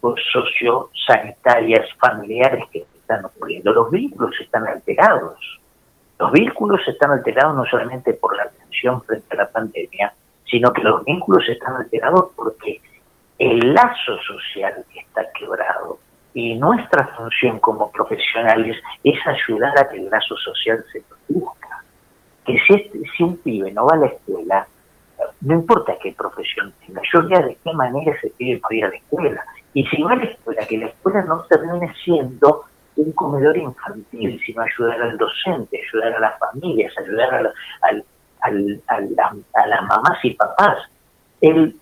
F: psicosociosanitarias, familiares que están ocurriendo. Los vínculos están alterados. Los vínculos están alterados no solamente por la tensión frente a la pandemia, sino que los vínculos están alterados porque el lazo social está quebrado. Y nuestra función como profesionales es ayudar a que el lazo social se produzca. Que si, este, si un pibe no va a la escuela, no importa qué profesión tenga, yo vea de qué manera ese pibe puede ir a la escuela. Y si va a la escuela, que la escuela no termine siendo un comedor infantil, sino ayudar al docente, ayudar a las familias, ayudar a, la, al, al, a, la, a las mamás y papás. El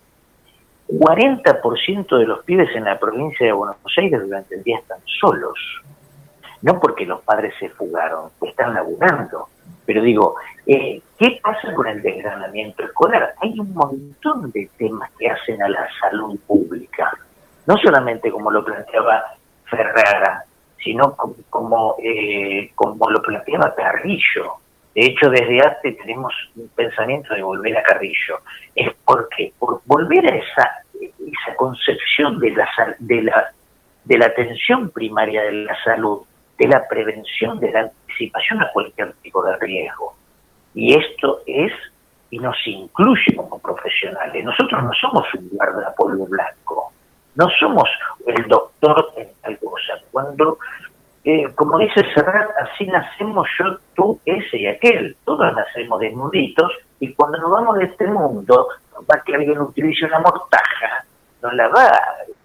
F: cuarenta por ciento de los pibes en la provincia de Buenos Aires durante el día están solos. No porque los padres se fugaron, están laburando. Pero digo, eh, ¿qué pasa con el desgranamiento escolar? Hay un montón de temas que hacen a la salud pública. No solamente como lo planteaba Ferrara, sino como, como, eh, como lo planteaba Carrillo. De hecho, desde antes tenemos un pensamiento de volver a Carrillo. Es porque por volver a esa, esa concepción de la, de, la, de la atención primaria de la salud, de la prevención, de la anticipación a cualquier tipo de riesgo. Y esto es, y nos incluye como profesionales. Nosotros no somos un guardapolvo blanco, no somos el doctor en tal cosa. Cuando, eh, como dice Serrat, así nacemos yo, tú, ese y aquel. Todos nacemos desnuditos Y cuando nos vamos de este mundo, va que alguien utilice una mortaja, no la va,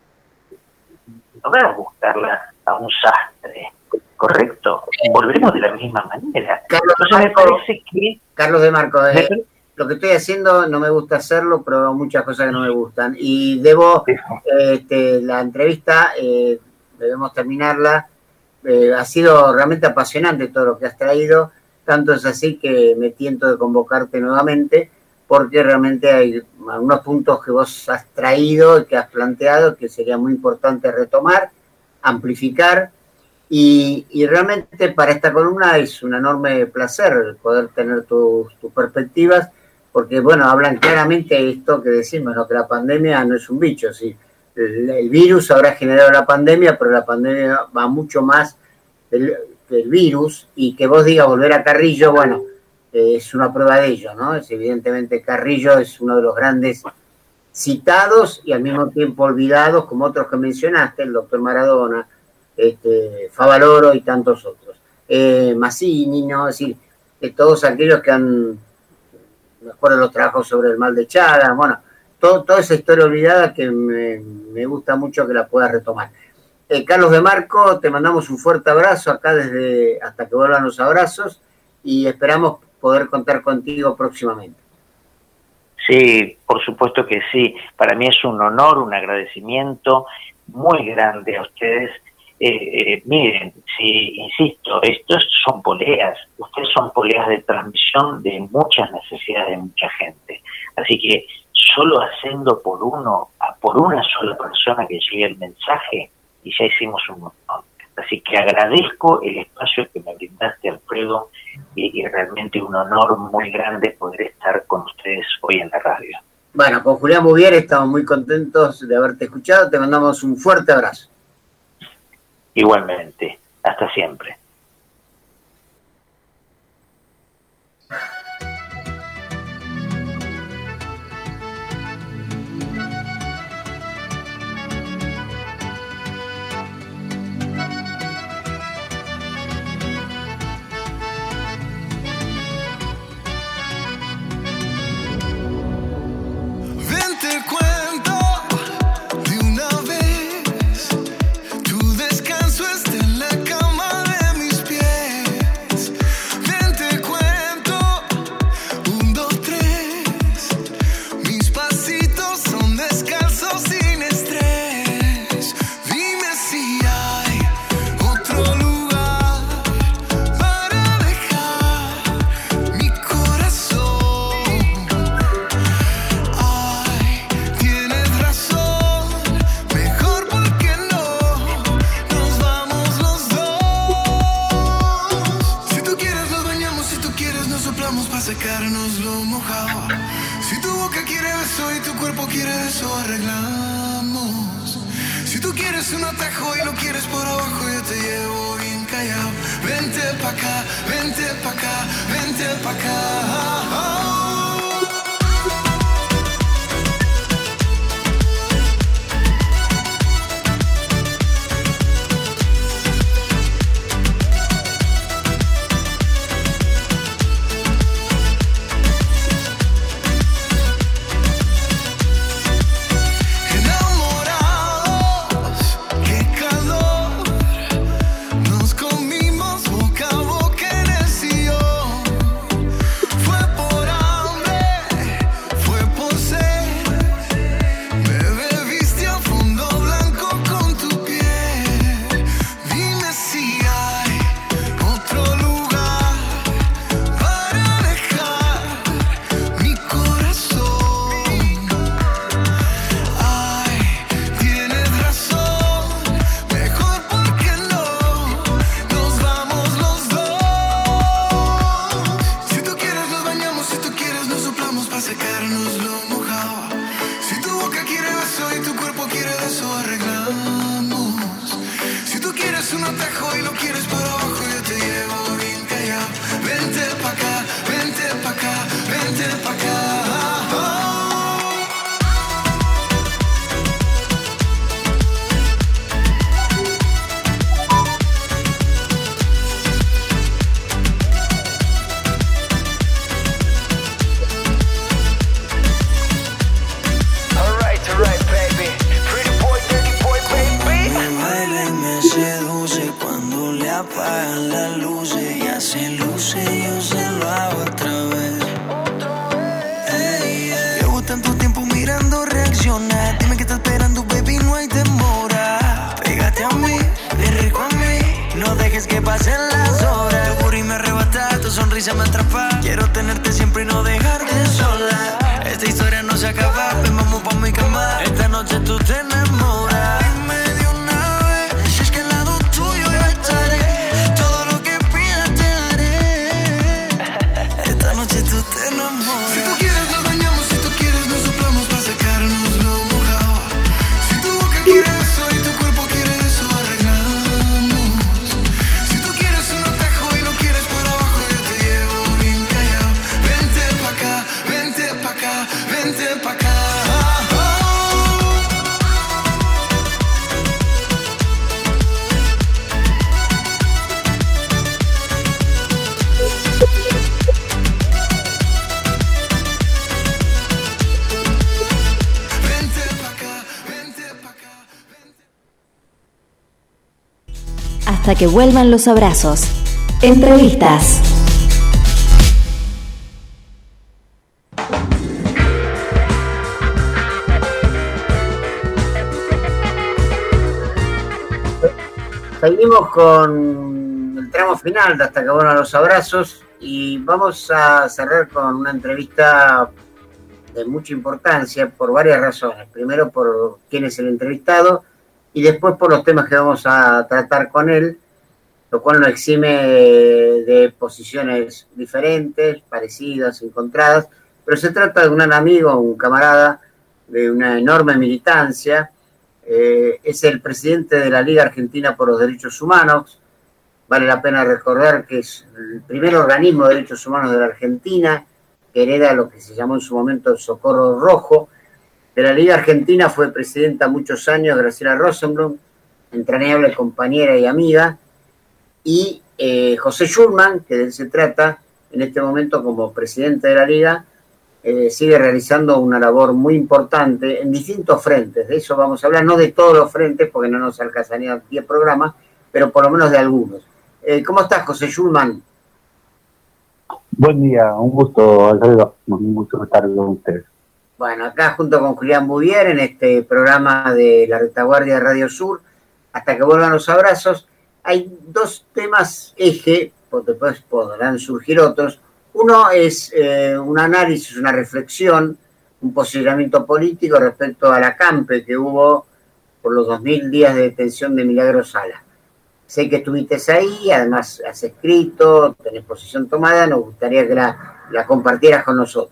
F: no va a buscarla a un sastre, ¿correcto? Volvemos de la misma manera.
G: Carlos,
F: Entonces me
G: Marco,
F: parece que...
G: Carlos de Marco, eh, lo que estoy haciendo no me gusta hacerlo, pero muchas cosas que no me gustan. Y debo, este, la entrevista, eh, debemos terminarla. Eh, ha sido realmente apasionante todo lo que has traído, tanto es así que me tiento de convocarte nuevamente, porque realmente hay algunos puntos que vos has traído y que has planteado que sería muy importante retomar, amplificar, y, y realmente para esta columna es un enorme placer poder tener tus, tus perspectivas, porque bueno, hablan claramente esto que decimos, ¿no? Que la pandemia no es un bicho, sí. El, el virus habrá generado la pandemia, pero la pandemia va mucho más del, del virus, y que vos digas volver a Carrillo, bueno, eh, es una prueba de ello, ¿no? Es evidentemente Carrillo es uno de los grandes citados y al mismo tiempo olvidados, como otros que mencionaste, el doctor Maradona, este, Favaloro y tantos otros. Eh, Massini, ¿no? Es decir, que todos aquellos que han, me acuerdo de los trabajos sobre el mal de Chagas, bueno, todo, toda esa historia olvidada que me, me gusta mucho que la puedas retomar. Eh, Carlos de Marco, te mandamos un fuerte abrazo acá desde hasta que vuelvan los abrazos y esperamos poder contar contigo próximamente.
F: Sí, por supuesto que sí. Para mí es un honor, un agradecimiento muy grande a ustedes. Eh, eh, miren, sí, insisto, estos son poleas. Ustedes son poleas de transmisión de muchas necesidades de mucha gente. Así que solo haciendo por uno, por una sola persona que llegue el mensaje, y ya hicimos un montón. Así que agradezco el espacio que me brindaste, Alfredo, y, y realmente un honor muy grande poder estar con ustedes hoy en la radio.
G: Bueno, con Julián Bouvier estamos muy contentos de haberte escuchado. Te mandamos un fuerte abrazo.
F: Igualmente. Hasta siempre.
A: Te cuento de una vez, tu descanso está en la cama de mis pies. Ven, te cuento, un, dos, tres, mis pasitos son descalzos sin estrés. Dime si hay otro lugar para dejar mi corazón. Tienes razón, mejor porque no nos vamos los dos. Si tú quieres nos bañamos, si tú quieres nos soplamos para secarnos lo mojado. Si tu boca quiere beso y tu cuerpo quiere eso, arreglamos. Si tú quieres un atajo y lo quieres por abajo, yo te llevo bien callado. Vente pa' acá, vente pa' acá, vente pa' acá. Nos comimos boca a boca en el sillón. apagan las luces y hacen luces, yo se lo hago otra vez. Hey, yeah. Llevo tanto tiempo mirando reaccionar. Dime que estás esperando, baby, no hay demora. Pégate a mí, bien rico a mí. No dejes que pasen las horas. Tu booty me arrebata, tu sonrisa me atrapa. Quiero tenerte siempre y no dejarte sola. Esta historia no se acaba, ven, vamos pa' mi cama. Esta noche tú te enamoras. Dime de una vez, si es que al lado tuyo yo estaré. Todo lo que pidas te daré. Esta noche tú te enamoras. Si tú quieres nos bañamos, si tú quieres nos soplamos pa' sacarnos lo mojado. Si tu boca quiere eso y tu cuerpo quiere eso, arreglamos. Si tú quieres un atajo y no quieres por abajo, yo te llevo bien callado. Vente pa' acá, vente pa' acá, vente pa' acá.
O: Hasta que vuelvan los abrazos. Entrevistas.
G: Seguimos con el tramo final de Hasta que vuelvan los abrazos y vamos a cerrar con una entrevista de mucha importancia por varias razones. Primero por quién es el entrevistado y después por los temas que vamos a tratar con él, lo cual nos exime de posiciones diferentes, parecidas, encontradas, pero se trata de un gran amigo, un camarada de una enorme militancia. Eh, es el presidente de la Liga Argentina por los Derechos Humanos. Vale la pena recordar que es el primer organismo de derechos humanos de la Argentina, que hereda lo que se llamó en su momento el Socorro Rojo. De la Liga Argentina fue presidenta muchos años Graciela Rosenblum, entrañable compañera y amiga, y eh, José Schulman, que de él se trata, en este momento como presidente de la Liga, eh, sigue realizando una labor muy importante en distintos frentes. De eso vamos a hablar, no de todos los frentes, porque no nos alcanzarían diez programas, pero por lo menos de algunos. Eh, ¿Cómo estás, José Schulman?
H: Buen día, un gusto, Alfredo, un gusto estar con ustedes.
G: Bueno, acá junto con Julián Bouvier en este programa de La Retaguardia de Radio Sur, hasta que vuelvan los abrazos, hay dos temas eje, porque después podrán surgir otros. Uno es eh, un análisis, una reflexión, un posicionamiento político respecto a la campe que hubo por los dos mil días de detención de Milagro Sala. Sé que estuviste ahí, además has escrito, tenés posición tomada, nos gustaría que la, la compartieras con nosotros.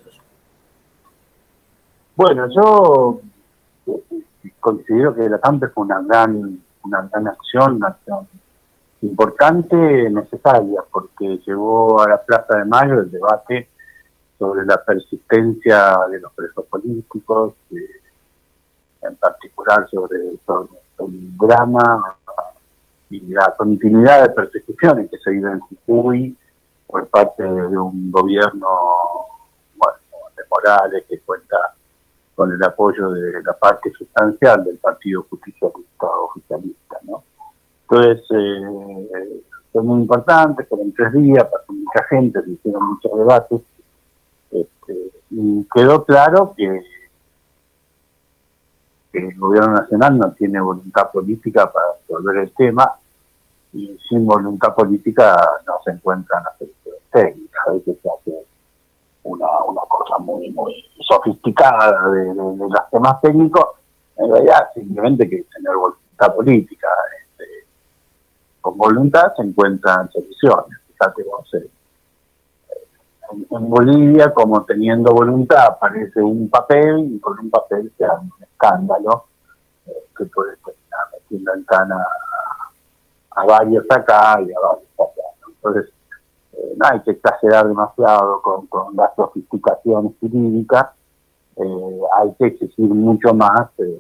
H: Bueno, yo considero que la campe fue una gran, una gran acción, una acción importante, necesaria, porque llevó a la Plaza de Mayo el debate sobre la persistencia de los presos políticos, eh, en particular sobre, sobre el drama y la continuidad de persecuciones que se vive en Jujuy por parte de un gobierno, bueno, de Morales, que cuenta con el apoyo de la parte sustancial del Partido Justicialista oficialista, ¿no? Entonces, eh, fue muy importante, fueron tres días, pasó mucha gente, se hicieron muchos debates, este, y quedó claro que, que el gobierno nacional no tiene voluntad política para resolver el tema, y sin voluntad política no se encuentran las soluciones técnicas. A veces se hace una, una cosa muy muy sofisticada de, de, de los temas técnicos. En realidad simplemente hay que tener voluntad política. Este, con voluntad se encuentran soluciones. Fíjate, no sé, en, en Bolivia, como teniendo voluntad, aparece un papel y con un papel se hace un escándalo eh, que puede terminar metiendo en cana a, a varios acá y a varios acá, ¿no? Entonces, eh, no hay que exagerar demasiado con, con las sofisticaciones jurídicas, eh, hay que exigir mucho más eh,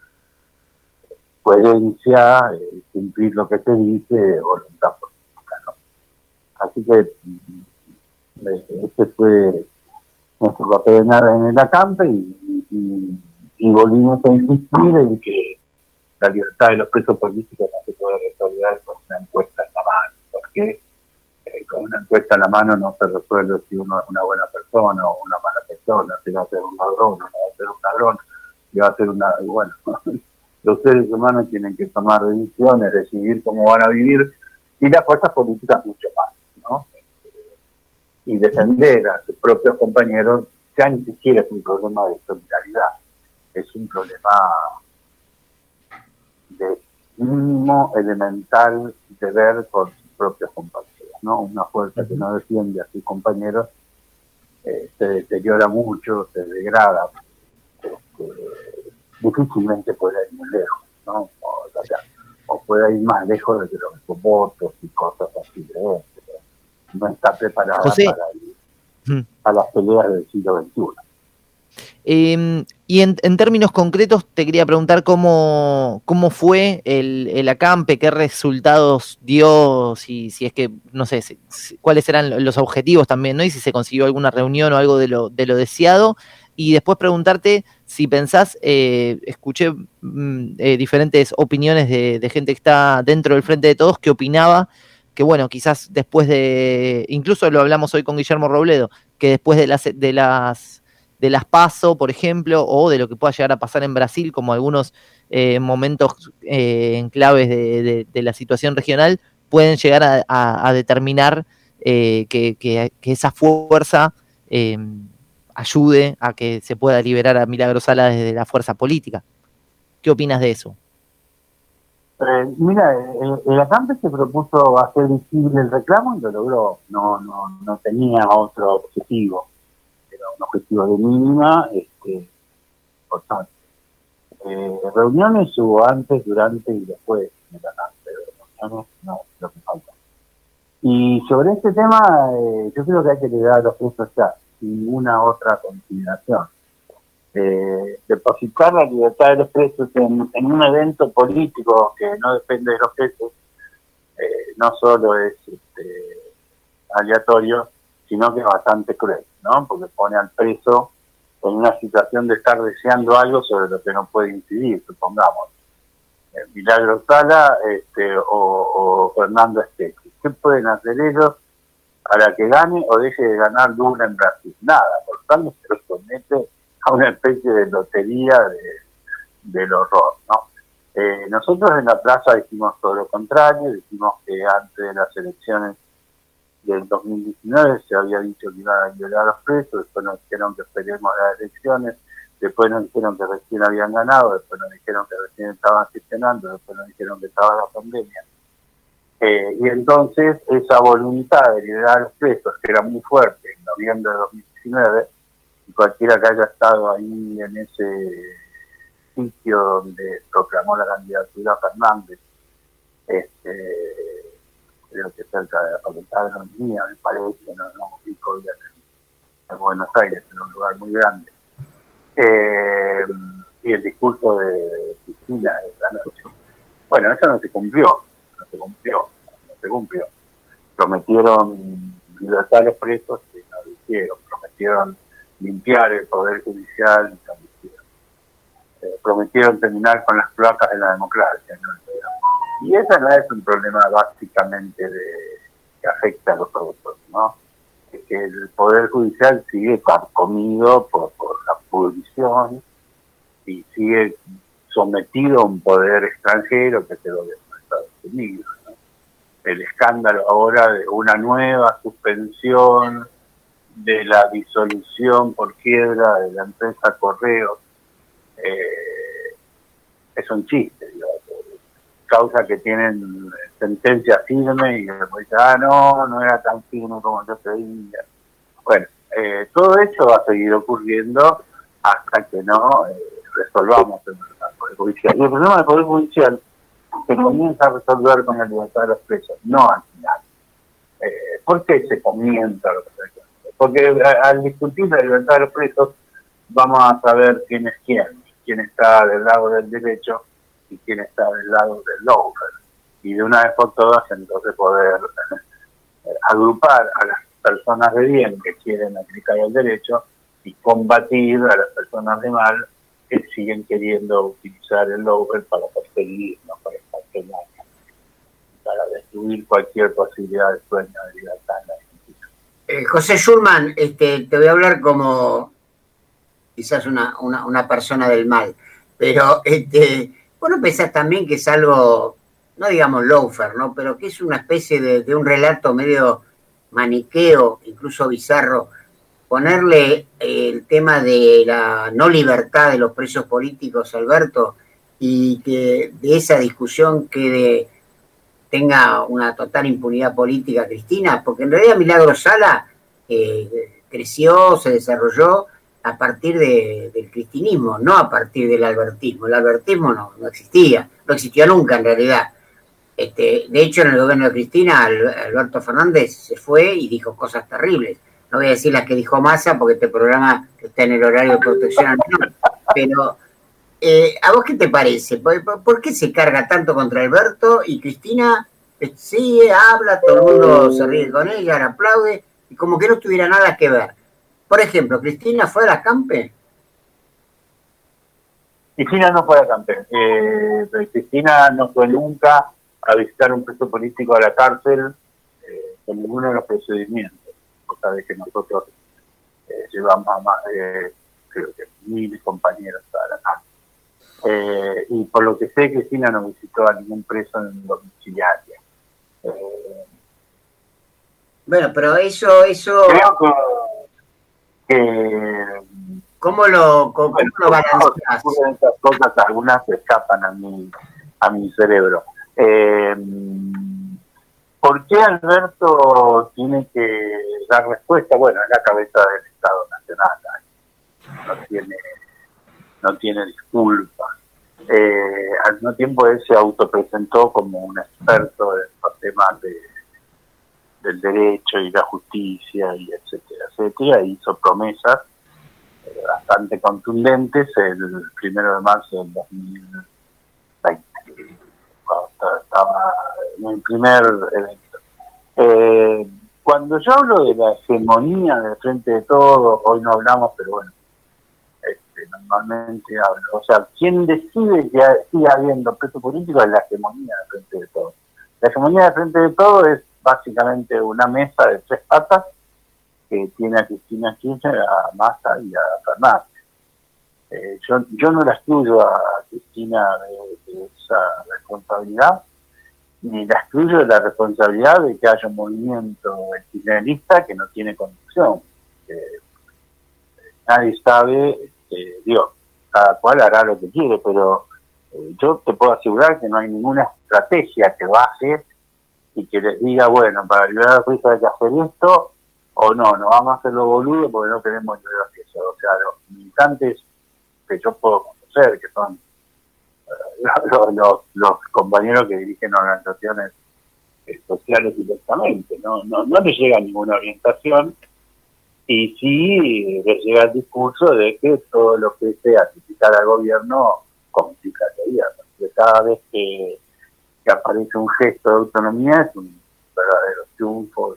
H: coherencia, eh, cumplir lo que se dice, voluntad política, ¿no? Así que eh, este fue nuestro papel en, en el acampe y, y, y volvimos a insistir en que la libertad de los presos políticos no se puede resolver con una encuesta en la mano. que eh, con una encuesta en la mano no se resuelve si uno es una buena persona o una mala persona, si va a ser un ladrón o no va a ser un ladrón, si va a ser una... Bueno, los seres humanos tienen que tomar decisiones, decidir cómo van a vivir, y las fuerzas políticas mucho más, ¿no? Y defender a sus propios compañeros ya ni siquiera es un problema de solidaridad, es un problema de mínimo elemental deber por sus propios compañeros, ¿no? Una fuerza que no defiende a sus compañeros eh, se deteriora mucho, se degrada, este, difícilmente puede ir muy lejos, ¿no? O, o, sea, o puede ir más lejos de los votos y cosas así de eso. No está preparada
N: José,
H: para ir a las peleas del siglo veintiuno.
N: Eh, y en, en términos concretos te quería preguntar cómo, cómo fue el, el acampe, qué resultados dio, si, si es que, no sé, si, si, cuáles eran los objetivos también, ¿no? Y si se consiguió alguna reunión o algo de lo, de lo deseado. Y después preguntarte si pensás, eh, escuché mm, eh, diferentes opiniones de, de gente que está dentro del Frente de Todos que opinaba que, bueno, quizás después de, incluso lo hablamos hoy con Guillermo Robledo, que después de las de las de las PASO, por ejemplo, o de lo que pueda llegar a pasar en Brasil, como algunos eh, momentos eh, en claves de, de, de la situación regional, pueden llegar a, a, a determinar eh, que, que, que esa fuerza eh, ayude a que se pueda liberar a Milagro Sala desde la fuerza política. ¿Qué opinas de eso?
H: Eh, mira, el, el acampe se propuso hacer visible el reclamo y lo logró. No, no, no tenía otro objetivo. Era un objetivo de mínima, este, importante. Eh, reuniones hubo antes, durante y después del acampe. Reuniones no, lo que falta. Y sobre este tema, eh, yo creo que hay que llegar a los puntos ya, sin ninguna otra consideración. Eh, depositar la libertad de los presos en, en un evento político que no depende de los presos, eh, no solo es este, aleatorio, sino que es bastante cruel, ¿no? Porque pone al preso en una situación de estar deseando algo sobre lo que no puede incidir, supongamos. Eh, Milagro Sala este, o, o Fernando Espejo. ¿Qué pueden hacer ellos para que gane o deje de ganar Lula en Brasil? Nada, por tanto se los somete a una especie de lotería de, del horror, ¿no? Eh, nosotros en la plaza dijimos todo lo contrario, dijimos que antes de las elecciones del dos mil diecinueve se había dicho que iban a violar a los presos, después nos dijeron que esperemos las elecciones, después nos dijeron que recién habían ganado, después nos dijeron que recién estaban gestionando, después nos dijeron que estaba la pandemia. Eh, y entonces esa voluntad de liberar a los presos, que era muy fuerte en noviembre de dos mil diecinueve, y cualquiera que haya estado ahí en ese sitio donde proclamó la candidatura Fernández, este, creo que cerca de la Facultad de Economía, me parece, no, no ubico bien en, en Buenos Aires, en un lugar muy grande. Eh, y el discurso de Cristina esta noche. Bueno, eso no se cumplió, no se cumplió, no se cumplió. Prometieron libertad a los presos y no lo hicieron, prometieron limpiar el Poder Judicial, eh, prometieron terminar con las cloacas de la democracia, ¿no? Y ese no es un problema básicamente de, que afecta a los productores, ¿no? Es que el Poder Judicial sigue carcomido por, por la pudrición y sigue sometido a un poder extranjero que es el gobierno de Estados Unidos, ¿no? El escándalo ahora de una nueva suspensión de la disolución por quiebra de la empresa Correos, eh, es un chiste, digo, causa que tienen sentencia firme y después, ah, no, no era tan firme como yo creía. Bueno, eh, todo eso va a seguir ocurriendo hasta que no eh, resolvamos el Poder Judicial. Y el problema del Poder Judicial se comienza a resolver con la libertad de los presos, no al final. Eh, ¿Por qué se comienza a resolver? Porque al discutir la libertad de los presos vamos a saber quién es quién, quién está del lado del derecho y quién está del lado del lawfare. Y de una vez por todas entonces poder eh, agrupar a las personas de bien que quieren aplicar el derecho y combatir a las personas de mal que siguen queriendo utilizar el lawfare para perseguirnos, para escarcelarnos, para destruir destruir cualquier posibilidad de sueño de libertad en la Argentina.
G: Eh, José Schulman, este, te voy a hablar como quizás una, una, una persona del mal, pero este, vos no pensás también que es algo, no digamos loafer, ¿no? Pero que es una especie de, de un relato medio maniqueo, incluso bizarro, ponerle eh, el tema de la no libertad de los presos políticos, Alberto, y que de esa discusión quede, tenga una total impunidad política Cristina, porque en realidad Milagro Sala eh, creció, se desarrolló a partir de, del cristinismo, no a partir del albertismo. El albertismo no, no existía, no existió nunca en realidad. Este, de hecho, en el gobierno de Cristina, Alberto Fernández se fue y dijo cosas terribles. No voy a decir las que dijo Massa, porque este programa está en el horario de protección al menor, pero eh, ¿a vos qué te parece? ¿Por, por, por qué se carga tanto contra Alberto y Cristina eh, sigue, habla, todo el mundo se ríe con ella, la aplaude, y como que no tuviera nada que ver? Por ejemplo, ¿Cristina fue a la Campe?
H: Cristina no fue a la Campe. Eh, Cristina no fue nunca a visitar un preso político a la cárcel eh, con ninguno de los procedimientos. Cosa de que nosotros eh, llevamos a más de, creo que, mil compañeros a la cárcel. Eh, y por lo que sé, Cristina no visitó a ningún preso en domiciliaria. Eh,
G: bueno, pero eso... eso
H: creo que... que
G: ¿Cómo lo, cómo, bueno, lo balanceas?
H: Estas cosas, algunas se escapan a mi, a mi cerebro. Eh, ¿Por qué Alberto tiene que dar respuesta? Bueno, es la cabeza del Estado Nacional, no tiene, no tiene disculpas. Eh, al mismo tiempo él se autopresentó como un experto en los temas de, del derecho y la justicia, y etcétera, etcétera, y hizo promesas eh, bastante contundentes el primero de marzo del dos mil veinte. Estaba en el primer evento. Eh, cuando yo hablo de la hegemonía del Frente de Todos, hoy no hablamos, pero bueno, este, normalmente hablo. O sea, quien decide que siga habiendo preso político es la hegemonía del Frente de Todos. La hegemonía del Frente de Todos es básicamente una mesa de tres patas que tiene a Cristina Kirchner, a Massa y a Fernández. Eh, yo, yo no la excluyo a Cristina de, de esa responsabilidad, ni la excluyo de la responsabilidad de que haya un movimiento kirchnerista que no tiene conducción. Eh, nadie sabe, eh, digo, cada cual hará lo que quiere, pero eh, yo te puedo asegurar que no hay ninguna estrategia que baje y que les diga, bueno, para liberar a juicio hay que hacer esto, o no, no vamos a hacerlo boludo porque no queremos liberar a juicio. O sea, los militantes que yo puedo conocer, que son uh, los, los, los compañeros que dirigen organizaciones eh, sociales directamente, no, no, no les llega ninguna orientación, y sí les llega el discurso de que todo lo que sea criticar al gobierno complica la vida, porque cada vez que, que aparece un gesto de autonomía es un verdadero triunfo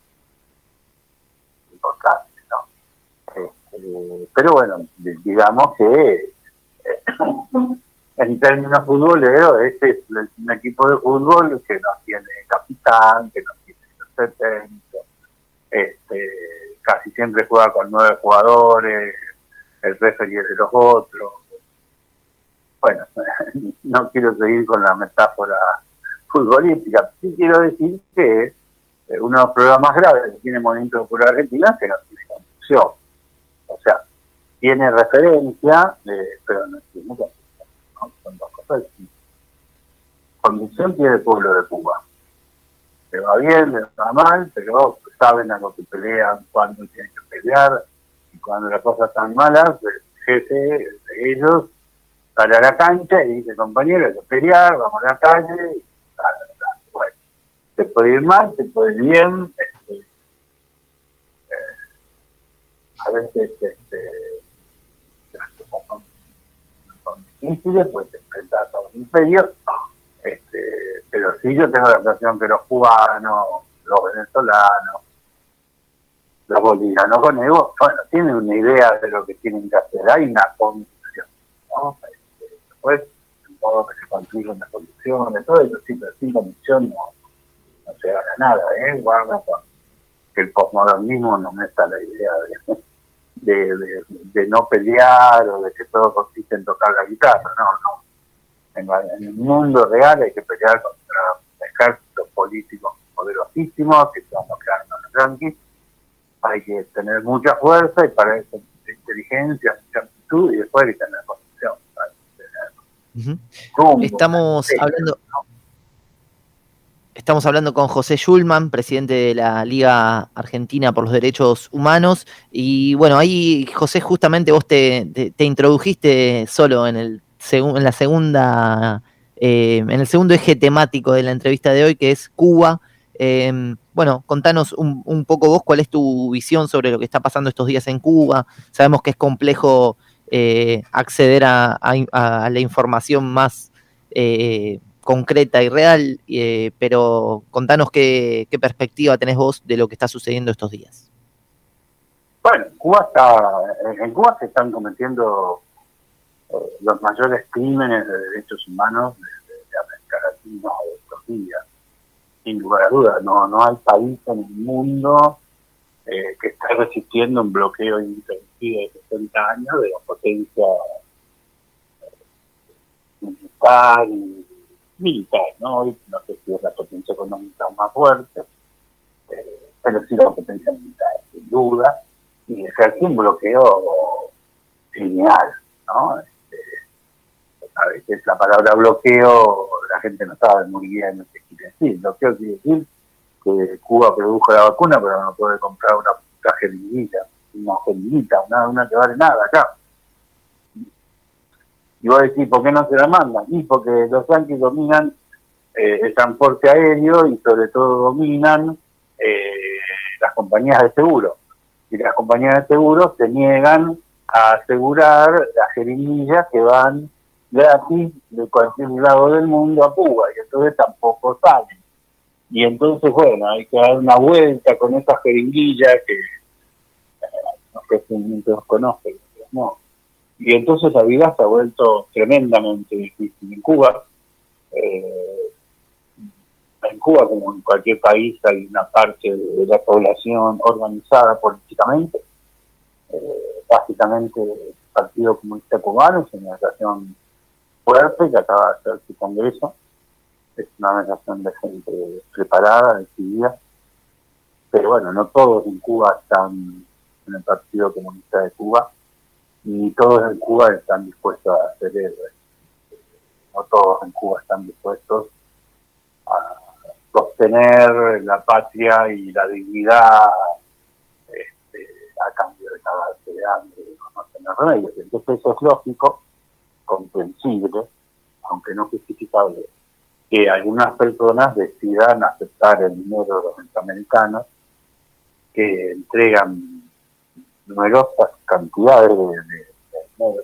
H: importante, ¿no? Este, pero bueno, digamos que eh, en términos futboleros, este es un equipo de fútbol que no tiene capitán, que no tiene director técnico, este, casi siempre juega con nueve jugadores, el referee es de los otros. Bueno, no quiero seguir con la metáfora futbolística, sí quiero decir que uno de los problemas graves que tiene el Movimiento Popular Argentino es que no tiene conducción. O sea, tiene referencia, eh, pero no tiene conducción, ¿no? Son dos cosas distintas. Conducción tiene el pueblo de Cuba. Le va bien, le va mal, pero saben a lo que pelean, cuándo tienen que pelear, y cuando las cosas están malas, el jefe de ellos sale a la cancha y dice, compañero, hay que pelear, vamos a la calle, y tal, tal. Bueno, te puede ir mal, te puede ir bien, este, eh, a veces este, son, son difíciles, pues te enfrentas a un imperio, este, pero sí yo tengo la sensación que los cubanos, los venezolanos, los bolivianos con Evo, bueno, tienen una idea de lo que tienen que hacer, hay una conducción, ¿no? Este, después, en modo que se construye una conducción, de todo eso, sí, pero sin conducción no, no se gana nada, ¿eh? Guarda con que el posmodernismo no meta la idea de, de, de, de no pelear o de que todo consiste en tocar la guitarra, no, no. En, la, en el mundo real hay que pelear contra ejércitos políticos poderosísimos, que son los que arman los yanquis. Hay que tener mucha fuerza y para eso inteligencia, mucha actitud y después hay que tener condición.
N: Uh-huh. Rumbo, Estamos sí, hablando... ¿no? Estamos hablando con José Schulman, presidente de la Liga Argentina por los Derechos Humanos. Y bueno, ahí, José, justamente vos te, te, te introdujiste solo en, el, en la segunda, eh, en el segundo eje temático de la entrevista de hoy, que es Cuba. Eh, bueno, contanos un, un poco vos cuál es tu visión sobre lo que está pasando estos días en Cuba. Sabemos que es complejo eh, acceder a, a, a la información más eh, concreta y real, eh, pero contanos qué, qué perspectiva tenés vos de lo que está sucediendo estos días.
H: Bueno, Cuba está, en Cuba se están cometiendo eh, los mayores crímenes de derechos humanos de, de América Latina de estos días, sin lugar a dudas. No, no hay país en el mundo eh, que esté resistiendo un bloqueo intensivo de sesenta años de la potencia eh, militar y militar, ¿no? Hoy no sé si es la potencia económica más fuerte, eh, pero sí la potencia militar, sin duda, y ejerce un bloqueo lineal, ¿no? Este, a veces la palabra bloqueo, la gente no sabe muy bien qué quiere decir. Bloqueo quiere decir que Cuba produjo la vacuna, pero no puede comprar una puta jeringuilla, una jeringuita, una, una que vale nada acá. Y vos decís, ¿por qué no se la mandan? Y porque los yanquis dominan eh, el transporte aéreo y sobre todo dominan eh, las compañías de seguro. Y las compañías de seguro se niegan a asegurar las jeringuillas que van gratis de cualquier lado del mundo a Cuba, y entonces tampoco salen. Y entonces, bueno, hay que dar una vuelta con esas jeringuillas que eh, no sé si muchos conocen, no. Y entonces la vida se ha vuelto tremendamente difícil en Cuba. Eh, en Cuba, como en cualquier país, hay una parte de la población organizada políticamente. Eh, básicamente, el Partido Comunista Cubano es una organización fuerte que acaba de hacer su congreso. Es una organización de gente preparada, decidida. Pero bueno, no todos en Cuba están en el Partido Comunista de Cuba. Ni todos en Cuba están dispuestos a hacer héroes. No todos en Cuba están dispuestos a sostener la patria y la dignidad este, a cambio de cagarse de hambre y no tener remedios. Entonces eso es lógico, comprensible, aunque no justificable, que algunas personas decidan aceptar el dinero de los norteamericanos que entregan numerosas cantidades de, de, de dinero.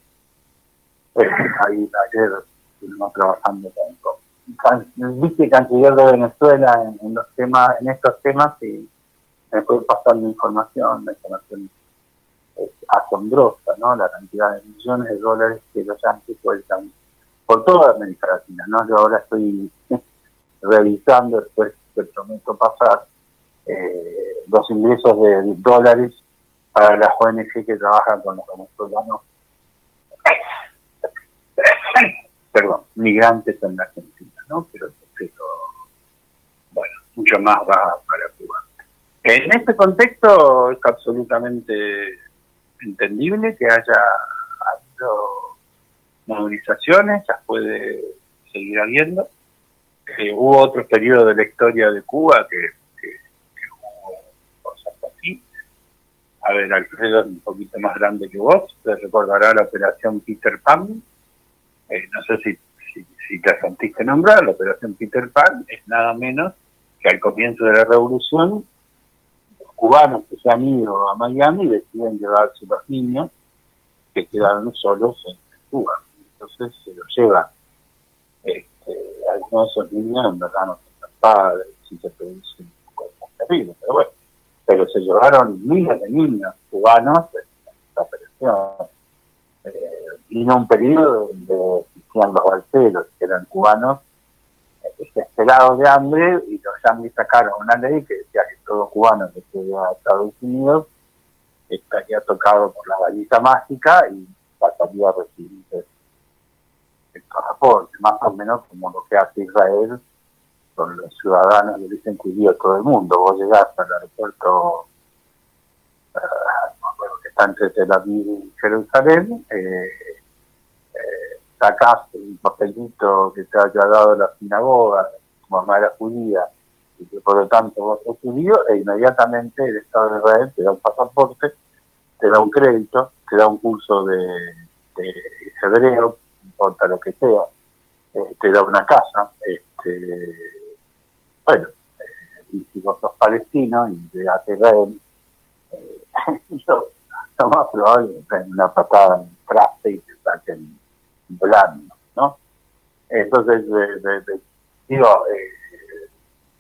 H: Eh, ahí ayer estuvimos trabajando con el vicecanciller de Venezuela en, en los temas, en estos temas, y me fue pasando información, la información es asombrosa, ¿no? La cantidad de millones de dólares que los yanquis sueltan por toda América Latina, ¿no? Yo ahora estoy revisando, después te prometo pasar eh, los ingresos de dólares para las O N G que trabajan con los venezolanos, perdón, migrantes en la Argentina, ¿no? Pero, pero bueno, mucho más va para Cuba. En este contexto es absolutamente entendible que haya habido movilizaciones, las puede seguir habiendo. Eh, hubo otros periodos de la historia de Cuba que, que, que hubo cosas así. A ver, Alfredo es un poquito más grande que vos, te recordará la operación Peter Pan. Eh, no sé si, si, si te sentiste nombrar, la operación Peter Pan es nada menos que al comienzo de la revolución, los cubanos que se han ido a Miami deciden llevarse los niños que quedaron solos en Cuba. Entonces se los llevan. Este, algunos de esos niños en verdad no son padres, si se producen cosas terribles, pero bueno. Pero se llevaron miles de niños cubanos en esta operación. Eh, vino un periodo donde existían los balseros, que eran cubanos, eh, desesperados de hambre, y los también sacaron una ley que decía que todo cubano que llegue a Estados Unidos estaría tocado por la varita mágica y pasaría a recibir el, el pasaporte, más o menos como lo que hace Israel con los ciudadanos de origen judío de todo el mundo. Vos llegás al aeropuerto uh, bueno, que está entre Tel Aviv y Jerusalén, eh, eh, sacás un papelito que te haya dado la sinagoga, tu mamá era judía, y que por lo tanto vos sos judío, e inmediatamente el Estado de Israel te da un pasaporte, te da un crédito, te da un curso de, de hebreo, no importa lo que sea, eh, te da una casa, este, bueno, eh, y si vos sos palestino y llegas a Israel, eh, lo, lo más probable es que den una patada en el traste y te saquen volando, ¿no? Entonces, de, de, de, digo, eh,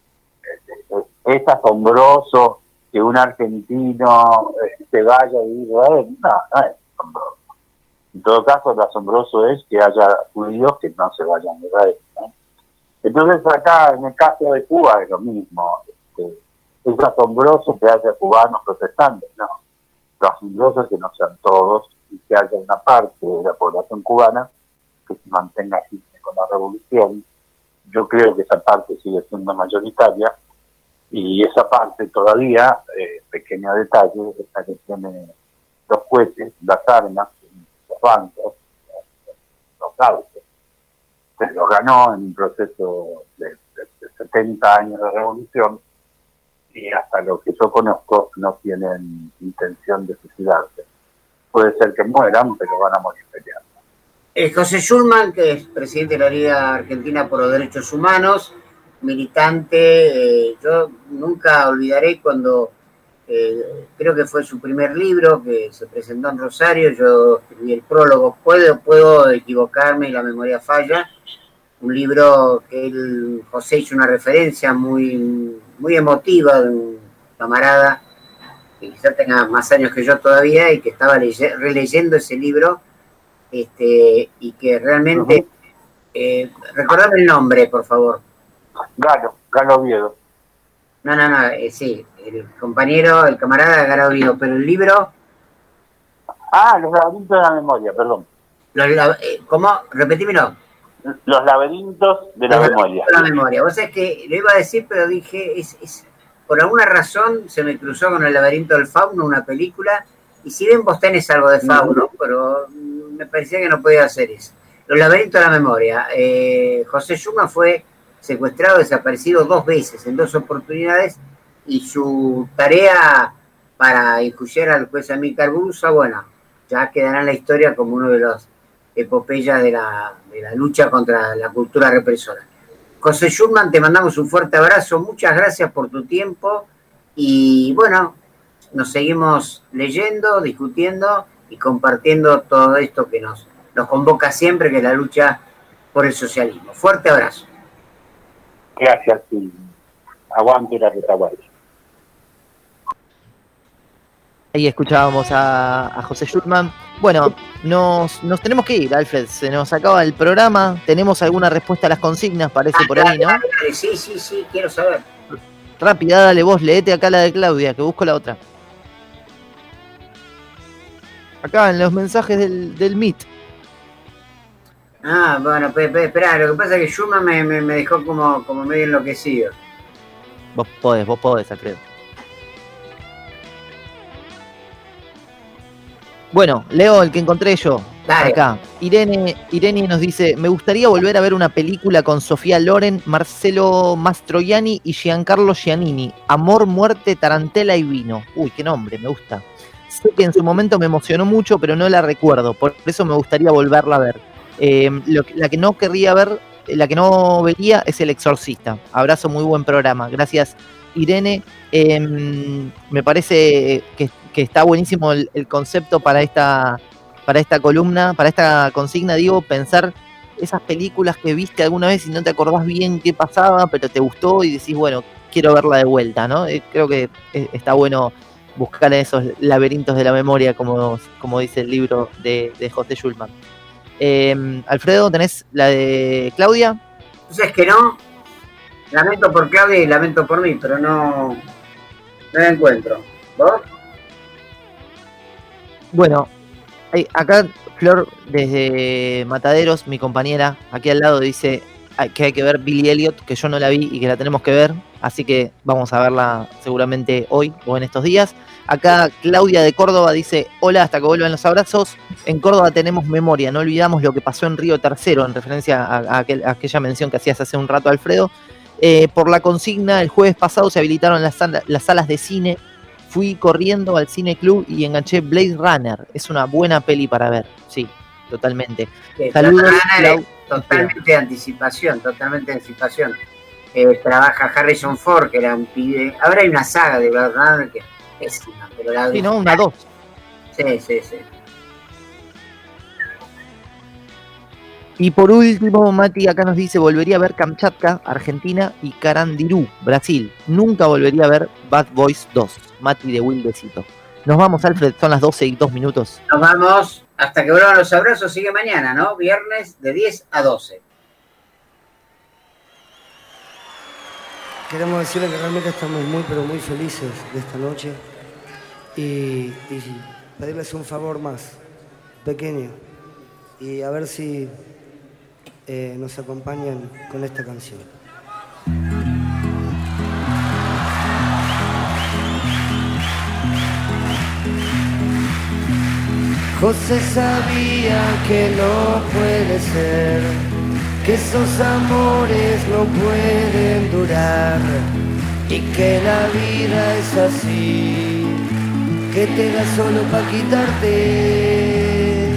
H: eh, es asombroso que un argentino eh, se vaya a vivir a Israel. No, no es asombroso. En todo caso, lo asombroso es que haya judíos que no se vayan a Israel, ¿no? Entonces, acá, en el caso de Cuba, es lo mismo. Este, es asombroso que haya cubanos protestando, no. Lo asombroso es que no sean todos y que haya una parte de la población cubana que se mantenga firme con la revolución. Yo creo que esa parte sigue siendo mayoritaria y esa parte todavía, eh, pequeño detalle, es la que tiene los cohetes, las armas, los bancos, los autos. Se los ganó en un proceso de, de, de setenta años de revolución y hasta lo que yo conozco no tienen intención de suicidarse. Puede ser que mueran, pero van a morir peleando.
G: Eh, José Schulman, que es presidente de la Liga Argentina por los Derechos Humanos, militante, eh, yo nunca olvidaré cuando, eh, creo que fue su primer libro que se presentó en Rosario, yo escribí el prólogo, puedo, puedo equivocarme y la memoria falla, un libro que él, José hizo una referencia muy, muy emotiva de un camarada que quizá tenga más años que yo todavía y que estaba leye, releyendo ese libro, este y que realmente, uh-huh. eh, recordame el nombre, por favor.
H: Galo, Galo Oviedo.
G: No, no, no, eh, sí, el compañero, el camarada Galo Oviedo, pero el libro...
H: Ah, Los laberintos de la memoria, perdón.
G: Los, eh, ¿Cómo? Repetímelo.
H: Los laberintos de la
G: los
H: memoria.
G: De la memoria. Vos sabés que lo iba a decir, pero dije, es, es por alguna razón se me cruzó con El laberinto del fauno, una película, y si bien vos tenés algo de fauno, uh-huh. pero me parecía que no podía hacer eso. Los laberintos de la memoria. Eh, José Schulman fue secuestrado, desaparecido dos veces, en dos oportunidades, y su tarea para enjuiciar al juez Amílcar Gurúzar, bueno, ya quedará en la historia como uno de los epopeyas de la, de la lucha contra la cultura represora. José Schulman, te mandamos un fuerte abrazo, muchas gracias por tu tiempo, y bueno, nos seguimos leyendo, discutiendo y compartiendo todo esto que nos, nos convoca siempre, que es la lucha por el socialismo. Fuerte abrazo.
H: Gracias y aguante la retaguardia.
N: Ahí escuchábamos a, a José Schulman. Bueno, nos, nos tenemos que ir, Alfred. Se nos acaba el programa. ¿Tenemos alguna respuesta a las consignas? Parece por ahí, ¿no?
G: Sí, sí, sí, quiero saber.
N: Rápida, dale vos, leete acá la de Claudia, que busco la otra. Acá en los mensajes del, del Meet.
G: Ah, bueno, espera, lo que pasa es que Schulman me, me, me dejó como, como medio enloquecido.
N: Vos podés, vos podés, Alfredo. Bueno, leo el que encontré yo. Dale. Acá. Irene, Irene nos dice, me gustaría volver a ver una película con Sofía Loren, Marcelo Mastroianni y Giancarlo Giannini. Amor, muerte, tarantela y vino. Uy, qué nombre, me gusta. Sé que en su momento me emocionó mucho, pero no la recuerdo. Por eso me gustaría volverla a ver. Eh, lo, la que no querría ver, la que no vería es El Exorcista. Abrazo, muy buen programa. Gracias, Irene. Eh, me parece que, que está buenísimo el, el concepto para esta, para esta columna, para esta consigna, digo, pensar esas películas que viste alguna vez y no te acordás bien qué pasaba, pero te gustó y decís, bueno, quiero verla de vuelta, ¿no? Eh, creo que está bueno buscar esos laberintos de la memoria, como, como dice el libro de, de José Schulman. Eh, Alfredo, ¿tenés la de Claudia?
G: Entonces, que no, Lamento por Claudia y lamento por mí, pero no, no la encuentro. ¿Vos?
N: Bueno, hay- acá Flor desde Mataderos, mi compañera, aquí al lado dice ay, que hay que ver Billy Elliot, que yo no la vi y que la tenemos que ver, así que vamos a verla seguramente hoy o en estos días. Acá Claudia de Córdoba dice, hola, hasta que vuelvan los abrazos. En Córdoba tenemos memoria, no olvidamos lo que pasó en Río Tercero, en referencia a, a aquel- a aquella mención que hacías hace un rato, Alfredo. Eh, por la consigna, el jueves pasado se habilitaron las, sala- las salas de cine. Fui corriendo al Cine Club y enganché Blade Runner. Es una buena peli para ver, sí, totalmente.
G: Que
N: Saludos,
G: Blade Runner
N: Clau.
G: es totalmente de anticipación, totalmente de anticipación. Eh, trabaja Harrison Ford, que era un pibe. Ahora hay una saga de Blade Runner que es pésima, pero la
N: Sí, ¿no? Una dos.
G: Sí, sí, sí.
N: Y por último, Mati acá nos dice, volvería a ver Kamchatka, Argentina, y Carandirú, Brasil. Nunca volvería a ver Bad Boys dos. Mati de Wildecito. Nos vamos, Alfred, son las doce y dos minutos.
G: Nos vamos hasta que vuelvan los abrazos. Sigue mañana, ¿no? Viernes de diez a doce.
I: Queremos decirle que realmente estamos muy, pero muy felices de esta noche y, y pedirles un favor más, pequeño, y a ver si eh, nos acompañan con esta canción. José sabía que no puede ser, que esos amores no pueden durar y que la vida es así, que te da solo pa' quitarte.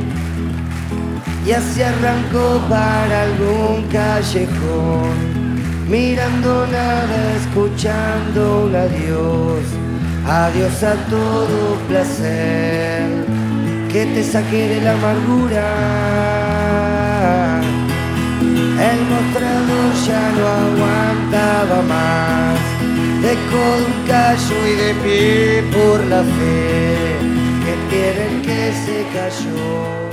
I: Y así arrancó para algún callejón, mirando nada, escuchando un adiós, adiós a todo placer, que te saque de la amargura. El mostrador ya no aguantaba más, dejó de un callo y de pie por la fe que tiene el que se cayó.